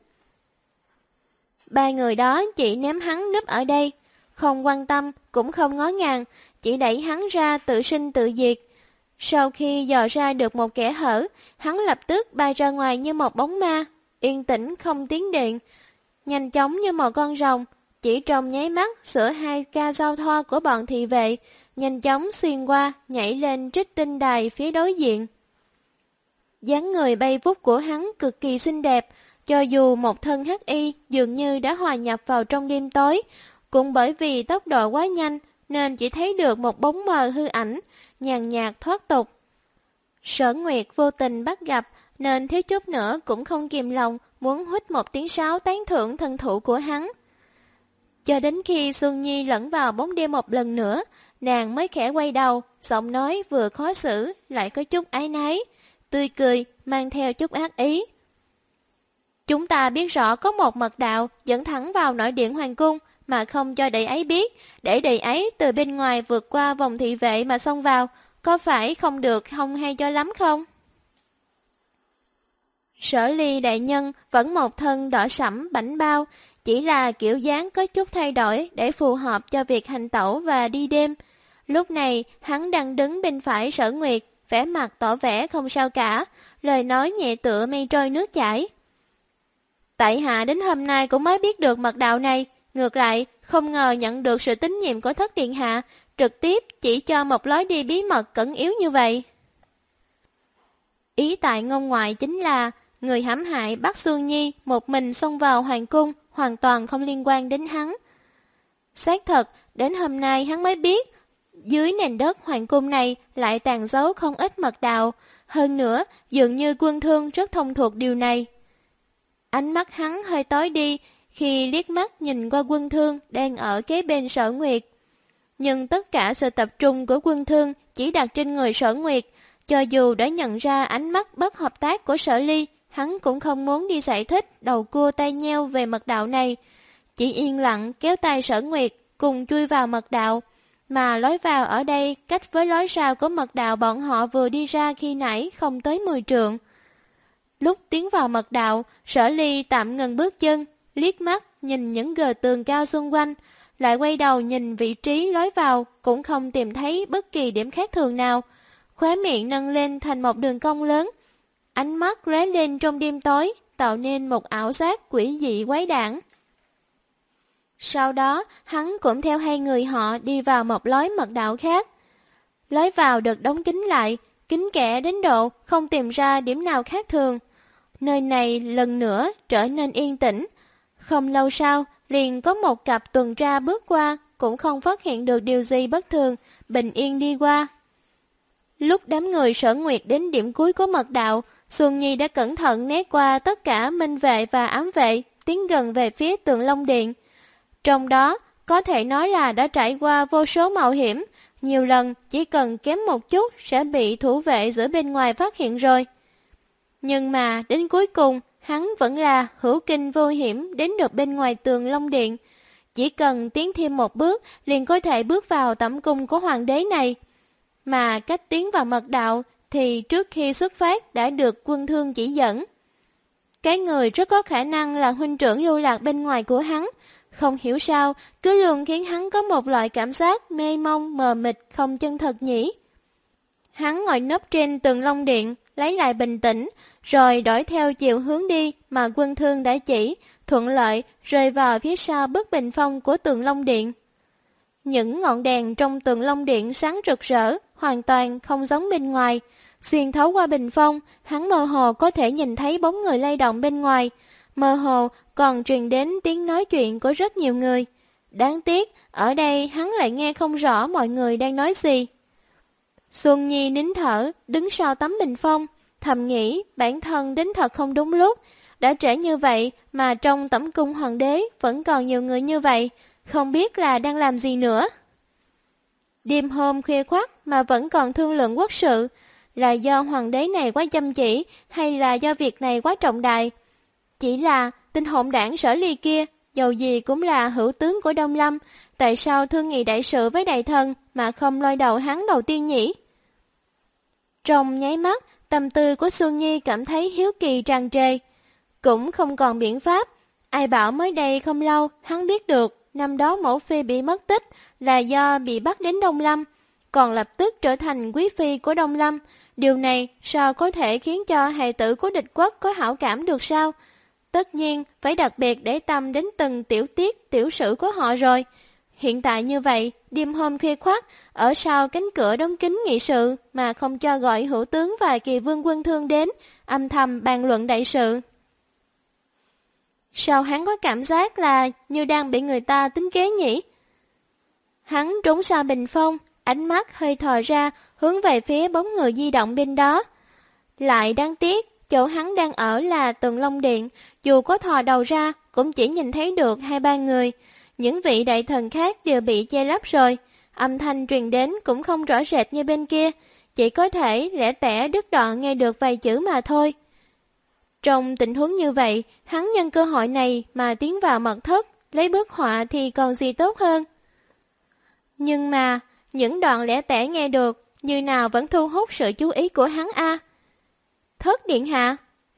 Ba người đó chỉ ném hắn núp ở đây, không quan tâm cũng không ngó ngàng, chỉ đẩy hắn ra tự sinh tự diệt. Sau khi dò ra được một kẽ hở, hắn lập tức bay ra ngoài như một bóng ma, yên tĩnh không tiếng điện, nhanh chóng như một con rồng, chỉ trong nháy mắt giữa hai ca giao thoa của bọn thị vệ, nhanh chóng xuyên qua, nhảy lên trích tinh đài phía đối diện. Dáng người bay vút của hắn cực kỳ xinh đẹp, cho dù một thân hắc y dường như đã hòa nhập vào trong đêm tối, cũng bởi vì tốc độ quá nhanh nên chỉ thấy được một bóng mờ hư ảnh, nhàn nhạt thoát tục. Sở Nguyệt vô tình bắt gặp nên thiếu chút nữa cũng không kìm lòng muốn huýt một tiếng sáo tán thưởng thân thủ của hắn. Cho đến khi Xuân Nhi lẫn vào bóng đêm một lần nữa, nàng mới khẽ quay đầu, giọng nói vừa khó xử lại có chút áy náy, tươi cười mang theo chút ác ý. Chúng ta biết rõ có một mật đạo dẫn thẳng vào nội điện hoàng cung mà không cho đệ ấy biết, để đệ ấy từ bên ngoài vượt qua vòng thị vệ mà xông vào, có phải không được không hay cho lắm không? Sở Ly đại nhân vẫn một thân đỏ sẫm bảnh bao, chỉ là kiểu dáng có chút thay đổi để phù hợp cho việc hành tẩu và đi đêm. Lúc này, hắn đang đứng bên phải Sở Nguyệt, vẻ mặt tỏ vẻ không sao cả, lời nói nhẹ tựa mây trôi nước chảy. Tại hạ đến hôm nay cũng mới biết được mật đạo này, ngược lại, không ngờ nhận được sự tín nhiệm của Thất Điện Hạ, trực tiếp chỉ cho một lối đi bí mật cẩn yếu như vậy. Ý tại ngôn ngoại chính là, người hãm hại Bắc Xuân Nhi một mình xông vào hoàng cung, hoàn toàn không liên quan đến hắn. Xác thật, đến hôm nay hắn mới biết, dưới nền đất hoàng cung này lại tàn giấu không ít mật đạo, hơn nữa dường như Quân Thương rất thông thuộc điều này. Ánh mắt hắn hơi tối đi khi liếc mắt nhìn qua Quân Thương đang ở kế bên Sở Nguyệt. Nhưng tất cả sự tập trung của Quân Thương chỉ đặt trên người Sở Nguyệt, cho dù đã nhận ra ánh mắt bất hợp tác của Sở Ly, hắn cũng không muốn đi giải thích đầu cua tay nheo về mật đạo này, chỉ yên lặng kéo tay Sở Nguyệt cùng chui vào mật đạo, mà lối vào ở đây cách với lối ra của mật đạo bọn họ vừa đi ra khi nãy không tới 10 trượng. Lúc tiến vào mật đạo, Sở Ly tạm ngừng bước chân, liếc mắt nhìn những gờ tường cao xung quanh, lại quay đầu nhìn vị trí lối vào cũng không tìm thấy bất kỳ điểm khác thường nào. Khóe miệng nâng lên thành một đường cong lớn, ánh mắt lóe lên trong đêm tối, tạo nên một ảo giác quỷ dị quái đản. Sau đó, hắn cũng theo hai người họ đi vào một lối mật đạo khác. Lối vào được đóng kín lại, kín kẽ đến độ không tìm ra điểm nào khác thường. Nơi này lần nữa trở nên yên tĩnh. Không lâu sau, liền có một cặp tuần tra bước qua, cũng không phát hiện được điều gì bất thường, bình yên đi qua. Lúc đám người Sở Nguyệt đến điểm cuối của mật đạo, Xuân Nhi đã cẩn thận né qua tất cả minh vệ và ám vệ, tiến gần về phía Tường Long Điện. Trong đó, có thể nói là đã trải qua vô số mạo hiểm, nhiều lần chỉ cần kém một chút sẽ bị thủ vệ giữa bên ngoài phát hiện rồi. Nhưng mà đến cuối cùng, hắn vẫn là hữu kinh vô hiểm đến được bên ngoài Tường Long Điện. Chỉ cần tiến thêm một bước liền có thể bước vào tẩm cung của hoàng đế này. Mà cách tiến vào mật đạo thì trước khi xuất phát đã được Quân Thương chỉ dẫn. Cái người rất có khả năng là huynh trưởng lưu lạc bên ngoài của hắn, không hiểu sao cứ luôn khiến hắn có một loại cảm giác mê mông mờ mịt không chân thật nhỉ. Hắn ngồi nấp trên Tường Long Điện, lấy lại bình tĩnh, rồi đổi theo chiều hướng đi mà Quân Thương đã chỉ, thuận lợi rơi vào phía sau bức bình phong của Tường Long Điện. Những ngọn đèn trong Tường Long Điện sáng rực rỡ, hoàn toàn không giống bên ngoài. Xuyên thấu qua bình phong, hắn mơ hồ có thể nhìn thấy bóng người lay động bên ngoài. Mơ hồ còn truyền đến tiếng nói chuyện của rất nhiều người. Đáng tiếc, ở đây hắn lại nghe không rõ mọi người đang nói gì. Xuân Nhi nín thở, đứng sau tấm bình phong, thầm nghĩ bản thân đến thật không đúng lúc. Đã trễ như vậy mà trong tẩm cung hoàng đế vẫn còn nhiều người như vậy, không biết là đang làm gì nữa. Đêm hôm khuya khoắt mà vẫn còn thương lượng quốc sự, là do hoàng đế này quá chăm chỉ hay là do việc này quá trọng đại? Chỉ là tên hỗn đảng Sở Ly kia, dầu gì cũng là hữu tướng của Đông Lâm, tại sao thương nghị đại sự với đại thần mà không lôi đầu hắn đầu tiên nhỉ? Trong nháy mắt, tâm tư của Xuân Nhi cảm thấy hiếu kỳ tràn trề. Cũng không còn biện pháp, ai bảo mới đây không lâu hắn biết được năm đó mẫu phi bị mất tích là do bị bắt đến Đông Lâm, còn lập tức trở thành quý phi của Đông Lâm. Điều này sao có thể khiến cho hài tử của địch quốc có hảo cảm được sao? Tất nhiên phải đặc biệt để tâm đến từng tiểu tiết tiểu sử của họ rồi. Hiện tại như vậy, đêm hôm khuya khoắt, ở sau cánh cửa đóng kín nghị sự mà không cho gọi hữu tướng và kỳ vương Quân Thương đến, âm thầm bàn luận đại sự. Sao hắn có cảm giác là như đang bị người ta tính kế nhỉ? Hắn trốn sau bình phong, ánh mắt hơi thò ra, hướng về phía bóng người di động bên đó. Lại đáng tiếc, chỗ hắn đang ở là Tường Long Điện, dù có thò đầu ra, cũng chỉ nhìn thấy được 2-3 người. Những vị đại thần khác đều bị che lấp rồi, âm thanh truyền đến cũng không rõ rệt như bên kia, chỉ có thể lẻ tẻ đứt đoạn nghe được vài chữ mà thôi. Trong tình huống như vậy, hắn nhân cơ hội này mà tiến vào mật thất, lấy bức họa thì còn gì tốt hơn. Nhưng mà, những đoạn lẻ tẻ nghe được, như nào vẫn thu hút sự chú ý của hắn a. Thất điện hạ,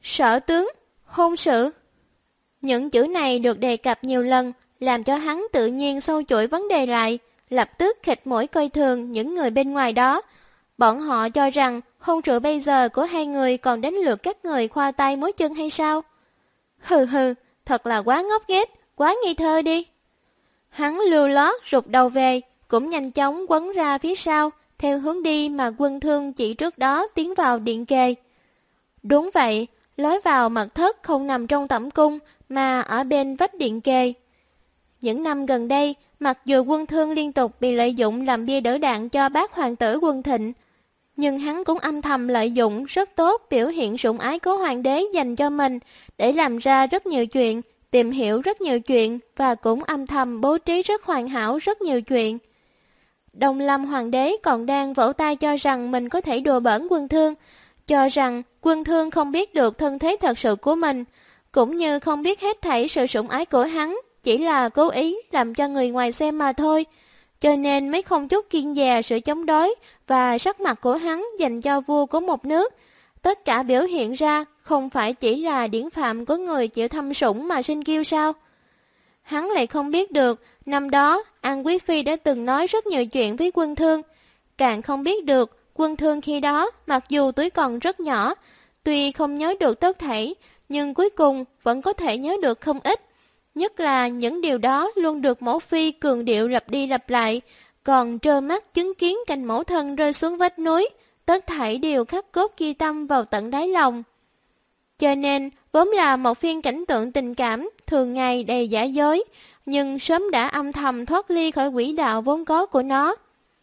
Sở tướng, hôn sự. Những chữ này được đề cập nhiều lần, làm cho hắn tự nhiên sâu chuỗi vấn đề lại, lập tức khịt mũi coi thường những người bên ngoài đó. Bọn họ cho rằng hôn sự bây giờ của hai người còn đến lượt các người khoa tay múa chân hay sao? Hừ hừ, thật là quá ngốc nghếch, quá ngây thơ đi. Hắn lưu lót rụt đầu về, cũng nhanh chóng quấn ra phía sau, theo hướng đi mà Quân Thương chỉ trước đó tiến vào điện kề. Đúng vậy, lối vào mật thất không nằm trong tẩm cung mà ở bên vách điện kề. Những năm gần đây, mặc dù Quân Thương liên tục bị lợi dụng làm bia đỡ đạn cho bác hoàng tử Quân Thịnh, nhưng hắn cũng âm thầm lợi dụng rất tốt biểu hiện sủng ái của hoàng đế dành cho mình để làm ra rất nhiều chuyện, tìm hiểu rất nhiều chuyện và cũng âm thầm bố trí rất hoàn hảo rất nhiều chuyện. Đông Lâm hoàng đế còn đang vỗ tay cho rằng mình có thể đùa bỡn Quân Thương, cho rằng Quân Thương không biết được thân thế thật sự của mình, cũng như không biết hết thảy sự sủng ái của hắn, chỉ là cố ý làm cho người ngoài xem mà thôi, cho nên mới không chút kiêng dè sự chống đối và sắc mặt của hắn dành cho vua của một nước. Tất cả biểu hiện ra không phải chỉ là điển phạm của người chịu thâm sủng mà sinh kiêu sao? Hắn lại không biết được, năm đó An Quý Phi đã từng nói rất nhiều chuyện với Quân Thương, càng không biết được Quân Thương khi đó mặc dù tuổi còn rất nhỏ, tuy không nhớ được tất thảy, nhưng cuối cùng vẫn có thể nhớ được không ít. Nhất là những điều đó luôn được mẫu phi cường điệu lặp đi lặp lại, còn trơ mắt chứng kiến cành mẫu thân rơi xuống vách núi, tất thảy đều khắc cốt ghi tâm vào tận đáy lòng. Cho nên, vốn là một phiên cảnh tượng tình cảm, thường ngày đầy giả dối, nhưng sớm đã âm thầm thoát ly khỏi quỹ đạo vốn có của nó.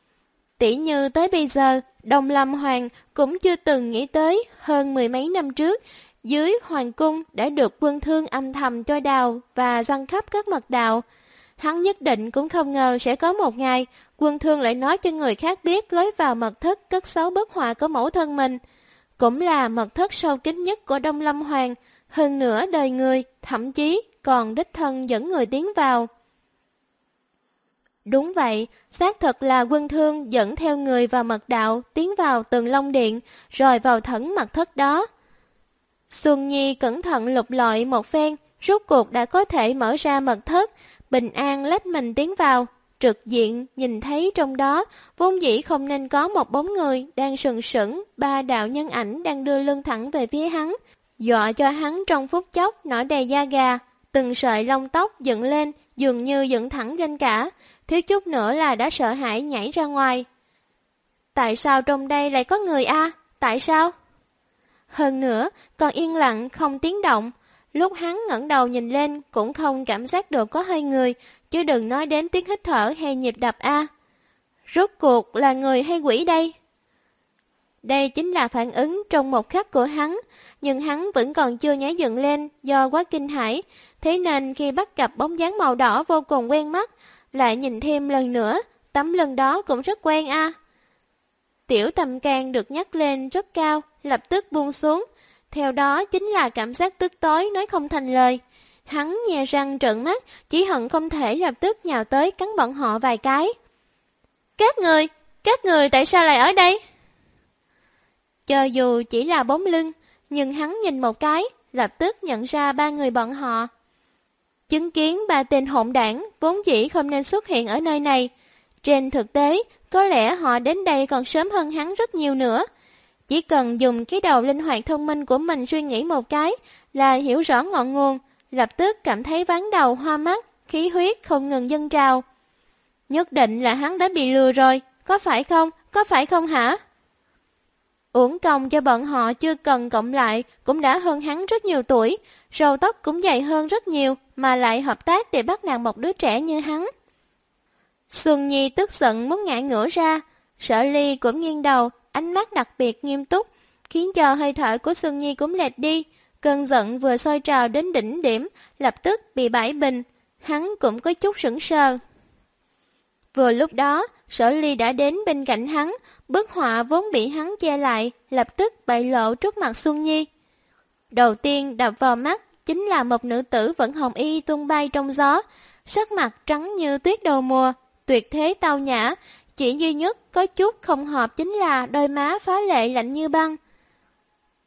Tỉ như tới bây giờ, Đông Lâm Hoàng cũng chưa từng nghĩ tới hơn mười mấy năm trước, dưới hoàng cung đã được Quân Thương âm thầm cho đào và giăng khắp các mật đạo. Hắn nhất định cũng không ngờ sẽ có một ngày, Quân Thương lại nói cho người khác biết lối vào mật thất cất giấu bức họa của mẫu thân mình. Cũng là mật thất sâu kín nhất của Đông Lâm Hoàng, hơn nữa đời người, thậm chí còn đích thân dẫn người tiến vào. Đúng vậy, xác thật là Quân Thương dẫn theo người vào mật đạo, tiến vào Tường Long Điện, rồi vào thẫn mật thất đó. Xuân Nhi cẩn thận lục lọi một phen, rốt cuộc đã có thể mở ra mật thất, bình an lách mình tiến vào. Trực diện nhìn thấy trong đó vốn dĩ không nên có một bóng người đang sừng sững, ba đạo nhân ảnh đang đưa lưng thẳng về phía hắn, dọa cho hắn trong phút chốc nổi đầy da gà, từng sợi lông tóc dựng lên, dường như dựng thẳng lên cả, thiếu chút nữa là đã sợ hãi nhảy ra ngoài. Tại sao trong đây lại có người a? Tại sao? Hơn nữa, còn yên lặng không tiếng động. Lúc hắn ngẩng đầu nhìn lên cũng không cảm giác được có hai người, chứ đừng nói đến tiếng hít thở hay nhịp đập a. Rốt cuộc là người hay quỷ đây? Đây chính là phản ứng trong một khắc của hắn, nhưng hắn vẫn còn chưa nhảy dựng lên do quá kinh hãi, thế nên khi bắt gặp bóng dáng màu đỏ vô cùng quen mắt, lại nhìn thêm lần nữa, tấm lưng đó cũng rất quen a. Tiểu tâm can được nhắc lên rất cao, lập tức buông xuống, theo đó chính là cảm giác tức tối nói không thành lời. Hắn nhe răng trợn mắt, chỉ hận không thể lập tức nhào tới cắn bọn họ vài cái. Các người tại sao lại ở đây? Cho dù chỉ là bóng lưng, nhưng hắn nhìn một cái, lập tức nhận ra ba người bọn họ. Chứng kiến ba tên hỗn đảng vốn dĩ không nên xuất hiện ở nơi này. Trên thực tế, có lẽ họ đến đây còn sớm hơn hắn rất nhiều nữa. Chỉ cần dùng cái đầu linh hoạt thông minh của mình suy nghĩ một cái là hiểu rõ ngọn nguồn, lập tức cảm thấy ván đầu hoa mắt, khí huyết không ngừng dâng trào. Nhất định là hắn đã bị lừa rồi, có phải không hả? Uổng công cho bọn họ chưa cần cộng lại cũng đã hơn hắn rất nhiều tuổi, râu tóc cũng dày hơn rất nhiều mà lại hợp tác để bắt nạt một đứa trẻ như hắn. Xuân Nhi tức giận muốn ngã ngửa ra, Sở Ly cũng nghiêng đầu, ánh mắt đặc biệt nghiêm túc, khiến cho hơi thở của Xuân Nhi cũng lệch đi. Cơn giận vừa sôi trào đến đỉnh điểm, lập tức bị bãi bình, hắn cũng có chút sững sờ. Vừa lúc đó, Sở Ly đã đến bên cạnh hắn, bức họa vốn bị hắn che lại, lập tức bại lộ trước mặt Xuân Nhi. Đầu tiên đập vào mắt chính là một nữ tử vẫn hồng y tung bay trong gió, sắc mặt trắng như tuyết đầu mùa, tuyệt thế tao nhã, chỉ duy nhất có chút không hợp chính là đôi má phá lệ lạnh như băng.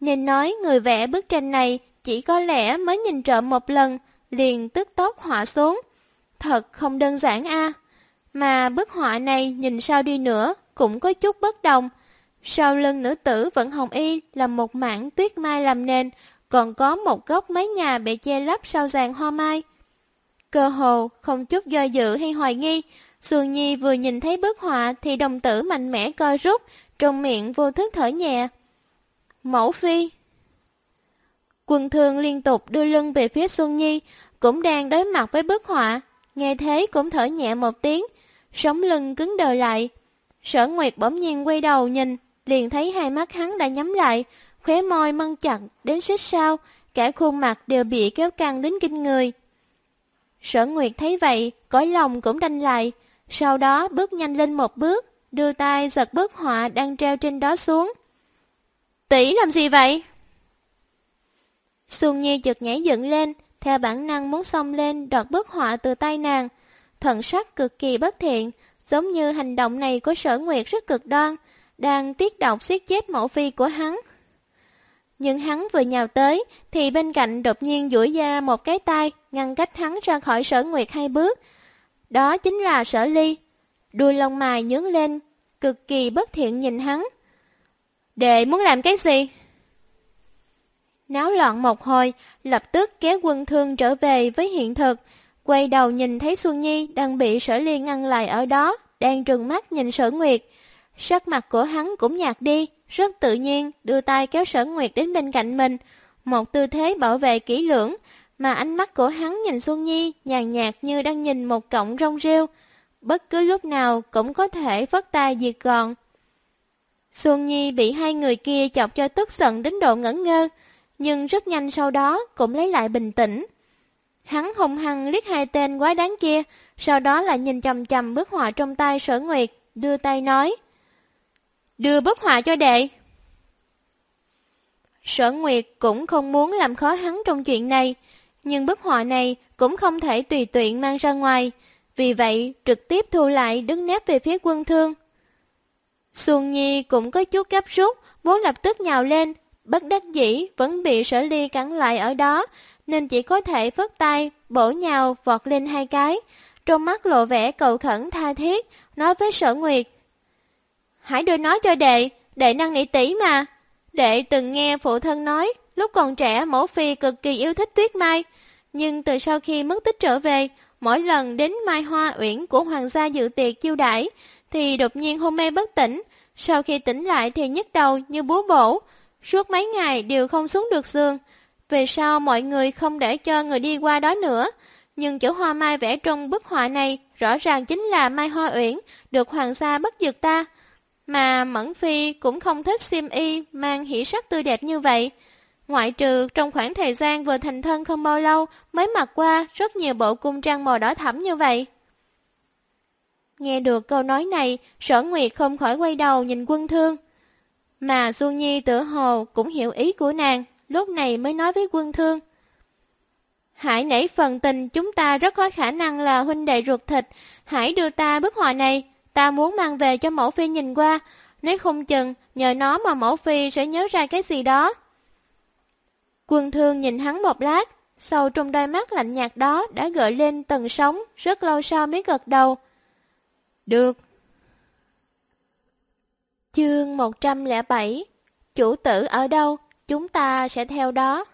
Nên nói người vẽ bức tranh này chỉ có lẽ mới nhìn trộm một lần, liền tức tốc họa xuống. Thật không đơn giản a. Mà bức họa này nhìn sao đi nữa cũng có chút bất đồng. Sau lưng nữ tử vẫn hồng y là một mảng tuyết mai làm nền, còn có một góc mái nhà bị che lấp sau dàn hoa mai. Cơ hồ không chút do dự hay hoài nghi, Xuân Nhi vừa nhìn thấy bức họa thì đồng tử mạnh mẽ co rút, trong miệng vô thức thở nhẹ. Mẫu phi. Quân Thương liên tục đưa lưng về phía Xuân Nhi, cũng đang đối mặt với bức họa, nghe thế cũng thở nhẹ một tiếng, sống lưng cứng đờ lại. Sở Nguyệt bỗng nhiên quay đầu nhìn, liền thấy hai mắt hắn đã nhắm lại, khóe môi mân chặt đến xích sao, cả khuôn mặt đều bị kéo căng đến kinh người. Sở Nguyệt thấy vậy, cõi lòng cũng đanh lại, sau đó bước nhanh lên một bước, đưa tay giật bức họa đang treo trên đó xuống. Tỷ làm gì vậy? Xuân Nhi chợt nhảy dựng lên, theo bản năng muốn xông lên đoạt bức họa từ tay nàng. Thần sắc cực kỳ bất thiện, giống như hành động này của Sở Nguyệt rất cực đoan, đang tiết độc siết chết mẫu phi của hắn. Nhưng hắn vừa nhào tới, thì bên cạnh đột nhiên duỗi ra một cái tay, ngăn cách hắn ra khỏi Sở Nguyệt 2 bước. Đó chính là Sở Ly. Đuôi lông mày nhướng lên, cực kỳ bất thiện nhìn hắn. Đệ muốn làm cái gì? Náo loạn một hồi, lập tức kéo Quân Thương trở về với hiện thực. Quay đầu nhìn thấy Xuân Nhi đang bị Sở Ly ngăn lại ở đó, đang trừng mắt nhìn Sở Nguyệt. Sắc mặt của hắn cũng nhạt đi, rất tự nhiên đưa tay kéo Sở Nguyệt đến bên cạnh mình, một tư thế bảo vệ kỹ lưỡng, mà ánh mắt của hắn nhìn Xuân Nhi nhàn nhạt như đang nhìn một cọng rong rêu, bất cứ lúc nào cũng có thể phất tay diệt gọn. Xuân Nhi bị hai người kia chọc cho tức giận đến độ ngẩn ngơ, nhưng rất nhanh sau đó cũng lấy lại bình tĩnh. Hắn hung hăng liếc hai tên quái đáng kia, sau đó lại nhìn chằm chằm bức họa trong tay Sở Nguyệt, đưa tay nói: Đưa bức họa cho đệ. Sở Nguyệt cũng không muốn làm khó hắn trong chuyện này, nhưng bức họa này cũng không thể tùy tiện mang ra ngoài, vì vậy trực tiếp thu lại đứng nép về phía Quân Thương. Xuân Nhi cũng có chút gấp rút, muốn lập tức nhào lên, bất đắc dĩ vẫn bị Sở Ly cản lại ở đó, nên chỉ có thể phất tay, bổ nhào vọt lên hai cái, trong mắt lộ vẻ cầu khẩn tha thiết, nói với Sở Nguyệt: Hãy đưa nó cho đệ, đệ năn nỉ tỷ mà. Đệ từng nghe phụ thân nói, lúc còn trẻ mẫu phi cực kỳ yêu thích tuyết mai, nhưng từ sau khi mất tích trở về, mỗi lần đến Mai Hoa Uyển của hoàng gia dự tiệc chiêu đãi thì đột nhiên hôn mê bất tỉnh, sau khi tỉnh lại thì nhức đầu như búa bổ, suốt mấy ngày đều không xuống được giường. Về sau mọi người không để cho người đi qua đó nữa, nhưng chữ hoa mai vẽ trong bức họa này rõ ràng chính là Mai Hoa Uyển được hoàng gia bắt giật ta. Mà Mẫn Phi cũng không thích xiêm y mang hỷ sắc tươi đẹp như vậy. Ngoại trừ trong khoảng thời gian vừa thành thân không bao lâu mới mặc qua rất nhiều bộ cung trang màu đỏ thẫm như vậy. Nghe được câu nói này, Sở Nguyệt không khỏi quay đầu nhìn Quân Thương. Mà Xuân Nhi tự hồ cũng hiểu ý của nàng, lúc này mới nói với Quân Thương: Hãy nể phần tình chúng ta rất có khả năng là huynh đệ ruột thịt, hãy đưa ta bức họa này, ta muốn mang về cho mẫu phi nhìn qua, nếu không chừng nhờ nó mà mẫu phi sẽ nhớ ra cái gì đó. Quân Thương nhìn hắn một lát, sâu trong đôi mắt lạnh nhạt đó đã gợi lên tầng sóng, rất lâu sau mới gật đầu. Được. Chương 107. Chủ tử ở đâu, chúng ta sẽ theo đó.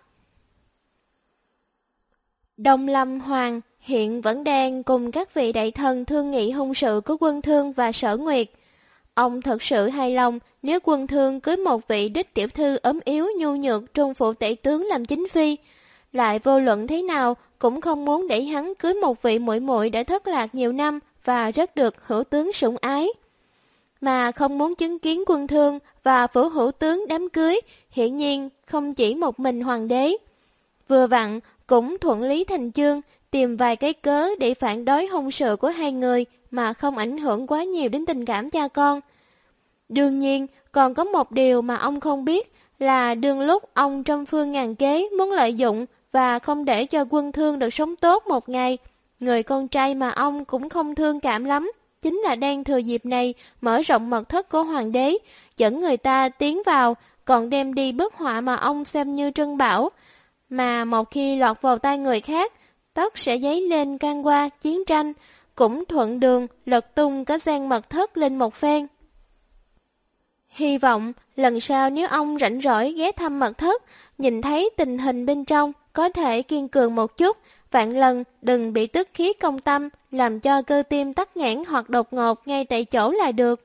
Đông Lâm Hoàng hiện vẫn đang cùng các vị đại thần thương nghị hôn sự của Quân Thương và Sở Nguyệt. Ông thật sự hài lòng nếu Quân Thương cưới một vị đích tiểu thư ốm yếu nhu nhược trung phụ tể tướng làm chính phi, lại vô luận thế nào cũng không muốn để hắn cưới một vị muội muội đã thất lạc nhiều năm và rất được hữu tướng sủng ái. Mà không muốn chứng kiến Quân Thương và phủ hữu tướng đám cưới, hiển nhiên không chỉ một mình hoàng đế. Vừa vặn cũng thuận lý thành chương, tìm vài cái cớ để phản đối hôn sự của hai người mà không ảnh hưởng quá nhiều đến tình cảm cha con. Đương nhiên, còn có một điều mà ông không biết là đương lúc ông trăm phương ngàn kế muốn lợi dụng và không để cho Quân Thương được sống tốt một ngày, người con trai mà ông cũng không thương cảm lắm, chính là đang thừa dịp này mở rộng mật thất của hoàng đế, dẫn người ta tiến vào, còn đem đi bức họa mà ông xem như trân bảo, mà một khi lọt vào tay người khác, tất sẽ dấy lên can qua chiến tranh, cũng thuận đường lật tung cả gian mật thất lên một phen. Hy vọng lần sau nếu ông rảnh rỗi ghé thăm mật thất, nhìn thấy tình hình bên trong có thể kiên cường một chút, vạn lần đừng bị tức khí công tâm, làm cho cơ tim tắc nghẽn hoặc đột ngột ngay tại chỗ là được.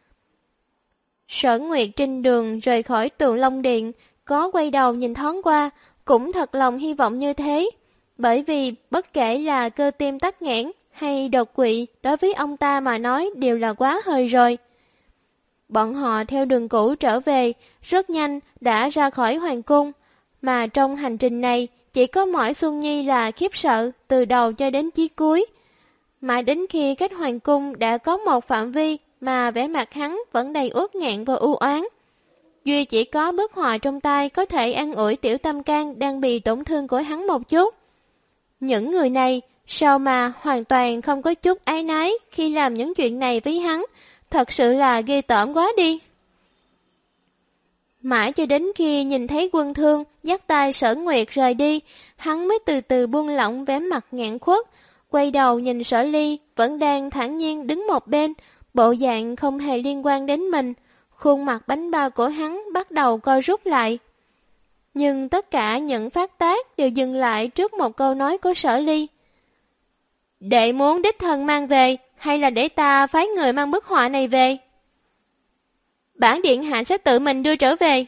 Sở Nguyệt trên đường rời khỏi Tường Long Điện, có quay đầu nhìn thoáng qua, cũng thật lòng hy vọng như thế. Bởi vì bất kể là cơ tim tắc nghẽn hay đột quỵ, đối với ông ta mà nói đều là quá hơi rồi. Bọn họ theo đường cũ trở về, rất nhanh đã ra khỏi hoàng cung. Mà trong hành trình này, chỉ có mỗi Xuân Nhi là khiếp sợ từ đầu cho đến chí cuối. Mãi đến khi cách hoàng cung đã có một phạm vi mà vẻ mặt hắn vẫn đầy uất nghẹn và u oán. Duy chỉ có bức họa trong tay có thể an ủi tiểu tâm can đang bị tổn thương của hắn một chút. Những người này sao mà hoàn toàn không có chút áy náy khi làm những chuyện này với hắn, thật sự là ghê tởm quá đi. Mãi cho đến khi nhìn thấy Quân Thương dắt tay Sở Nguyệt rời đi, hắn mới từ từ buông lỏng vẻ mặt nghẹn khuất, quay đầu nhìn Sở Ly vẫn đang thản nhiên đứng một bên, bộ dạng không hề liên quan đến mình. Khuôn mặt bánh bao của hắn bắt đầu co rút lại. Nhưng tất cả những phát tác đều dừng lại trước một câu nói của Sở Ly. Đệ muốn đích thân mang về, hay là để ta phái người mang bức họa này về? Bản điện hạ sẽ tự mình đưa trở về.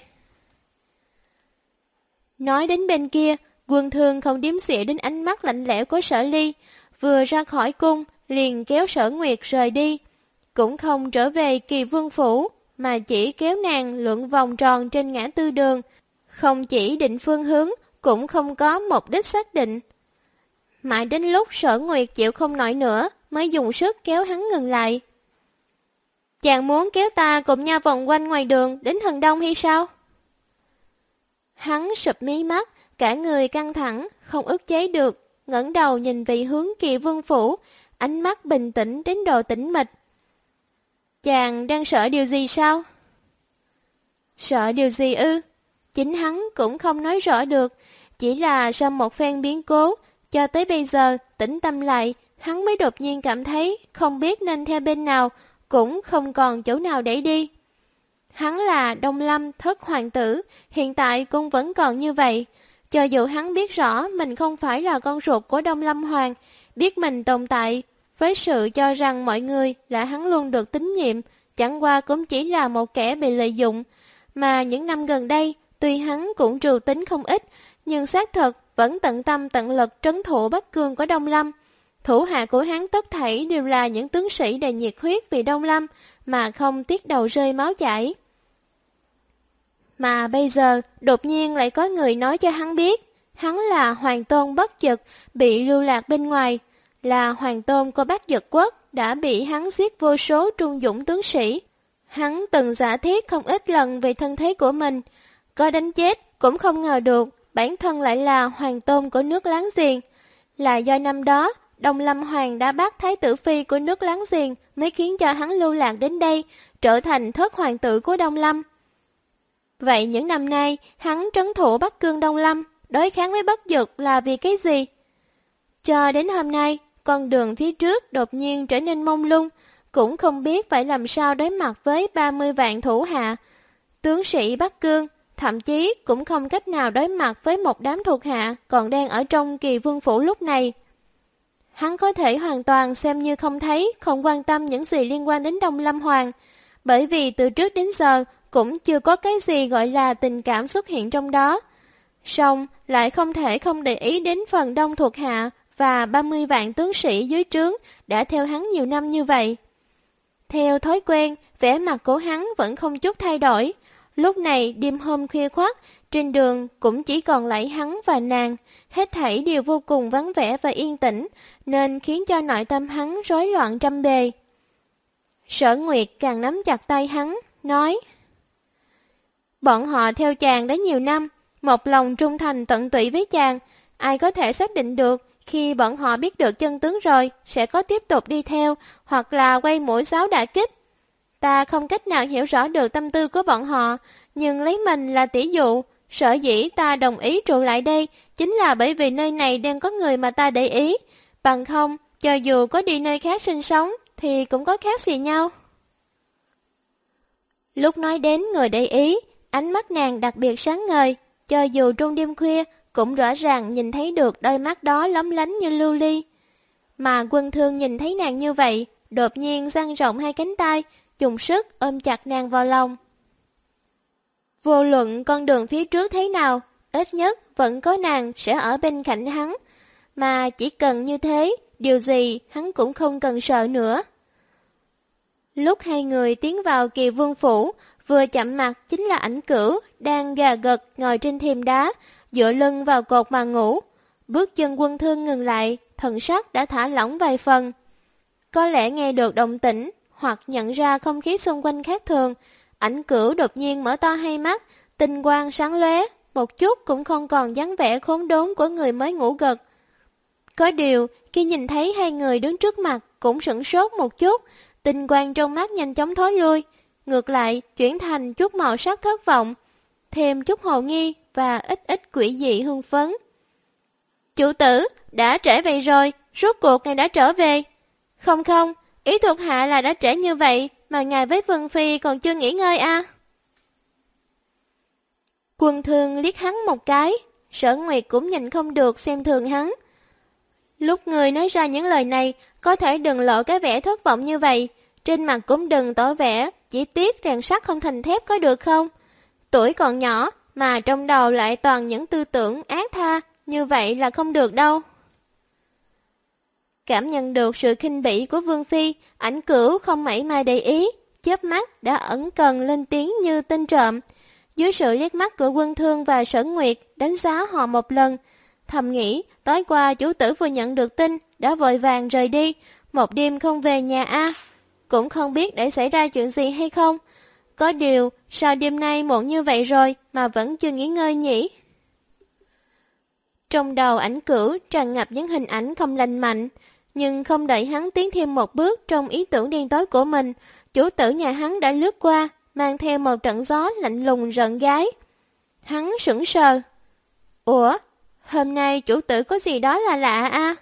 Nói đến bên kia, Quân Thương không điếm xỉa đến ánh mắt lạnh lẽo của Sở Ly, vừa ra khỏi cung liền kéo Sở Nguyệt rời đi, cũng không trở về Kỳ Vương phủ, mà chỉ kéo nàng lượn vòng tròn trên ngã tư đường, không chỉ định phương hướng, cũng không có mục đích xác định. Mãi đến lúc Sở Nguyệt chịu không nổi nữa, mới dùng sức kéo hắn ngừng lại. Chàng muốn kéo ta cùng nhau vòng quanh ngoài đường đến Hừng Đông hay sao? Hắn sụp mí mắt, cả người căng thẳng, không ức chế được, ngẩng đầu nhìn về hướng Kỳ Vương phủ, ánh mắt bình tĩnh đến độ tĩnh mịch. Chàng đang sợ điều gì sao? Sợ điều gì ư? Chính hắn cũng không nói rõ được, chỉ là sau một phen biến cố, cho tới bây giờ tĩnh tâm lại, hắn mới đột nhiên cảm thấy không biết nên theo bên nào, cũng không còn chỗ nào để đi. Hắn là Đông Lâm thất hoàng tử, hiện tại cũng vẫn còn như vậy. Cho dù hắn biết rõ mình không phải là con ruột của Đông Lâm Hoàng, biết mình tồn tại, với sự cho rằng mọi người là hắn luôn được tín nhiệm, chẳng qua cũng chỉ là một kẻ bị lợi dụng. Mà những năm gần đây, tuy hắn cũng trù tính không ít, nhưng xác thực vẫn tận tâm tận lực trấn thủ Bắc Cương của Đông Lâm. Thủ hạ của hắn tất thảy đều là những tướng sĩ đầy nhiệt huyết vì Đông Lâm, mà không tiếc đầu rơi máu chảy. Mà bây giờ, đột nhiên lại có người nói cho hắn biết, hắn là hoàng tôn Bất Dực, bị lưu lạc bên ngoài, là hoàng tôn của Bắc Dực quốc, đã bị hắn giết vô số trung dũng tướng sĩ. Hắn từng giả thiết không ít lần về thân thế của mình, có đánh chết cũng không ngờ được bản thân lại là hoàng tôn của nước láng giềng. Là do năm đó, Đông Lâm Hoàng đã bắt thái tử phi của nước láng giềng mới khiến cho hắn lưu lạc đến đây, trở thành thất hoàng tử của Đông Lâm. Vậy những năm nay, hắn trấn thủ Bắc Cương Đông Lâm, đối kháng với Bất Dực là vì cái gì? Cho đến hôm nay, con đường phía trước đột nhiên trở nên mông lung, cũng không biết phải làm sao đối mặt với 30 vạn thủ hạ. Tướng sĩ Bắc Cương, thậm chí cũng không cách nào đối mặt với một đám thuộc hạ còn đang ở trong Kỳ Vương phủ lúc này. Hắn có thể hoàn toàn xem như không thấy, không quan tâm những gì liên quan đến Đông Lâm Hoàng, bởi vì từ trước đến giờ cũng chưa có cái gì gọi là tình cảm xuất hiện trong đó. Song lại không thể không để ý đến phần đông thuộc hạ và 30 vạn tướng sĩ dưới trướng đã theo hắn nhiều năm như vậy. Theo thói quen, vẻ mặt của hắn vẫn không chút thay đổi. Lúc này đêm hôm khuya khoắt, trên đường cũng chỉ còn lại hắn và nàng, hết thảy đều vô cùng vắng vẻ và yên tĩnh, nên khiến cho nội tâm hắn rối loạn trăm bề. Sở Nguyệt càng nắm chặt tay hắn, nói: Bọn họ theo chàng đã nhiều năm, một lòng trung thành tận tụy với chàng, ai có thể xác định được khi bọn họ biết được chân tướng rồi sẽ có tiếp tục đi theo hoặc là quay mũi giáo đả kích. Ta không cách nào hiểu rõ được tâm tư của bọn họ, Nhưng lấy mình là tỷ dụ, sở dĩ ta đồng ý trụ lại đây chính là bởi vì nơi này đang có người mà ta để ý. Bằng không, cho dù có đi nơi khác sinh sống thì cũng có khác gì nhau. Lúc nói đến người để ý, ánh mắt nàng đặc biệt sáng ngời, cho dù trong đêm khuya cũng rõ ràng nhìn thấy được đôi mắt đó lóng lánh như lưu ly. Mà Quân Thương nhìn thấy nàng như vậy, đột nhiên dang rộng hai cánh tay, dùng sức ôm chặt nàng vào lòng. Vô luận con đường phía trước thế nào, ít nhất vẫn có nàng sẽ ở bên cạnh hắn, mà chỉ cần như thế, điều gì hắn cũng không cần sợ nữa. Lúc hai người tiến vào Kỳ Vương phủ, vừa chạm mặt chính là Ảnh Cửu đang gà gật ngồi trên thềm đá, dựa lưng vào cột mà ngủ. Bước chân Quân Thương ngừng lại, thần sắc đã thả lỏng vài phần. Có lẽ nghe được động tĩnh hoặc nhận ra không khí xung quanh khác thường, Ảnh Cửu đột nhiên mở to hai mắt, tinh quang sáng lóe, một chút cũng không còn dáng vẻ khốn đốn của người mới ngủ gật. Có điều, khi nhìn thấy hai người đứng trước mặt cũng sửng sốt một chút, tinh quang trong mắt nhanh chóng thối lui, ngược lại chuyển thành chút màu sắc thất vọng, thêm chút hồ nghi và ít ít quỷ dị hưng phấn. Chủ tử, đã trễ vậy rồi, rốt cuộc ngài đã trở về. Không không, ý thuộc hạ là đã trễ như vậy mà ngài với Vân Phi còn chưa nghỉ ngơi à? Quân Thương liếc hắn một cái, Sở Nguyệt cũng nhìn không được xem thường hắn. Lúc người nói ra những lời này, có thể đừng lộ cái vẻ thất vọng như vậy, trên mặt cũng đừng tỏ vẻ, chỉ tiếc rèn sắt không thành thép có được không? Tuổi còn nhỏ mà trong đầu lại toàn những tư tưởng ác tha, như vậy là không được đâu. Cảm nhận được sự khinh bỉ của Vương Phi, Ảnh Cửu không mảy may để ý, chớp mắt đã ẩn cần lên tiếng như tên trộm. Dưới sự liếc mắt của Quân Thương và Sở Nguyệt đánh giá họ một lần, thầm nghĩ tối qua chủ tử vừa nhận được tin đã vội vàng rời đi, một đêm không về nhà a, cũng không biết để xảy ra chuyện gì hay không. Có điều sao đêm nay muộn như vậy rồi mà vẫn chưa nghỉ ngơi nhỉ? Trong đầu Ảnh Cửu tràn ngập những hình ảnh không lành mạnh, nhưng không đợi hắn tiến thêm một bước trong ý tưởng đen tối của mình, chủ tử nhà hắn đã lướt qua, mang theo một trận gió lạnh lùng rợn gáy. Hắn sững sờ. Ủa, hôm nay chủ tử có gì đó là lạ a?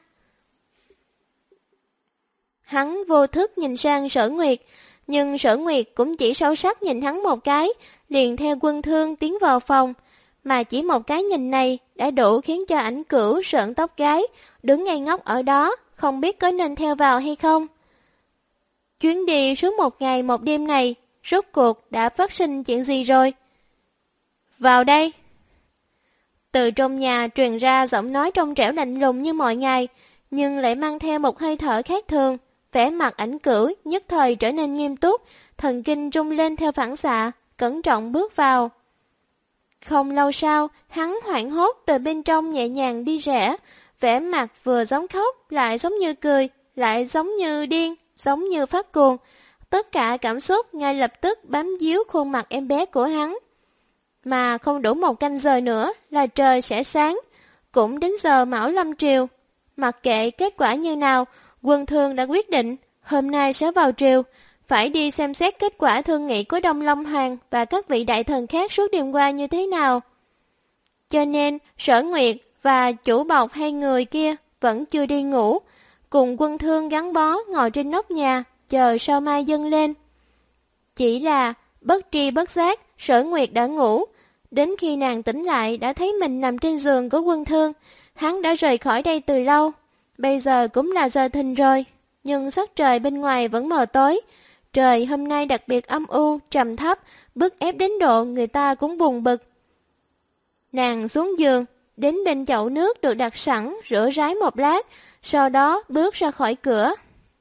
Hắn vô thức nhìn sang Sở Nguyệt, nhưng Sở Nguyệt cũng chỉ sâu sắc nhìn hắn một cái, liền theo Quân Thương tiến vào phòng. Mà chỉ một cái nhìn này đã đủ khiến cho Ảnh Cửu sợn tóc gáy, đứng ngây ngốc ở đó, không biết có nên theo vào hay không. Chuyến đi suốt một ngày một đêm này, rốt cuộc đã phát sinh chuyện gì rồi? Vào đây! Từ trong nhà truyền ra giọng nói trong trẻo lạnh lùng như mọi ngày, nhưng lại mang theo một hơi thở khác thường. Vẻ mặt Ảnh Cửu nhất thời trở nên nghiêm túc, thần kinh rung lên theo phản xạ, cẩn trọng bước vào. Không lâu sau, hắn hoảng hốt từ bên trong nhẹ nhàng đi rẽ, vẻ mặt vừa giống khóc, lại giống như cười, lại giống như điên, giống như phát cuồng. Tất cả cảm xúc ngay lập tức bám víu khuôn mặt em bé của hắn. Mà không đủ một canh giờ nữa là trời sẽ sáng, cũng đến giờ mão lâm triều. Mặc kệ kết quả như nào, Quân Thương đã quyết định hôm nay sẽ vào triều, phải đi xem xét kết quả thương nghị của Đông Long Hoàng và các vị đại thần khác suốt đêm qua như thế nào. Cho nên Sở Nguyệt và chủ bọc hai người kia vẫn chưa đi ngủ, cùng Quân Thương gắn bó ngồi trên nóc nhà, chờ sao mai dâng lên. Chỉ là bất tri bất giác, Sở Nguyệt đã ngủ, đến khi nàng tỉnh lại đã thấy mình nằm trên giường của Quân Thương. Hắn đã rời khỏi đây từ lâu, bây giờ cũng là giờ thìn rồi, nhưng sắc trời bên ngoài vẫn mờ tối. Trời hôm nay đặc biệt âm u, trầm thấp, bức ép đến độ người ta cũng buồn bực. Nàng xuống giường, đến bên chậu nước được đặt sẵn, rửa ráy một lát, sau đó bước ra khỏi cửa.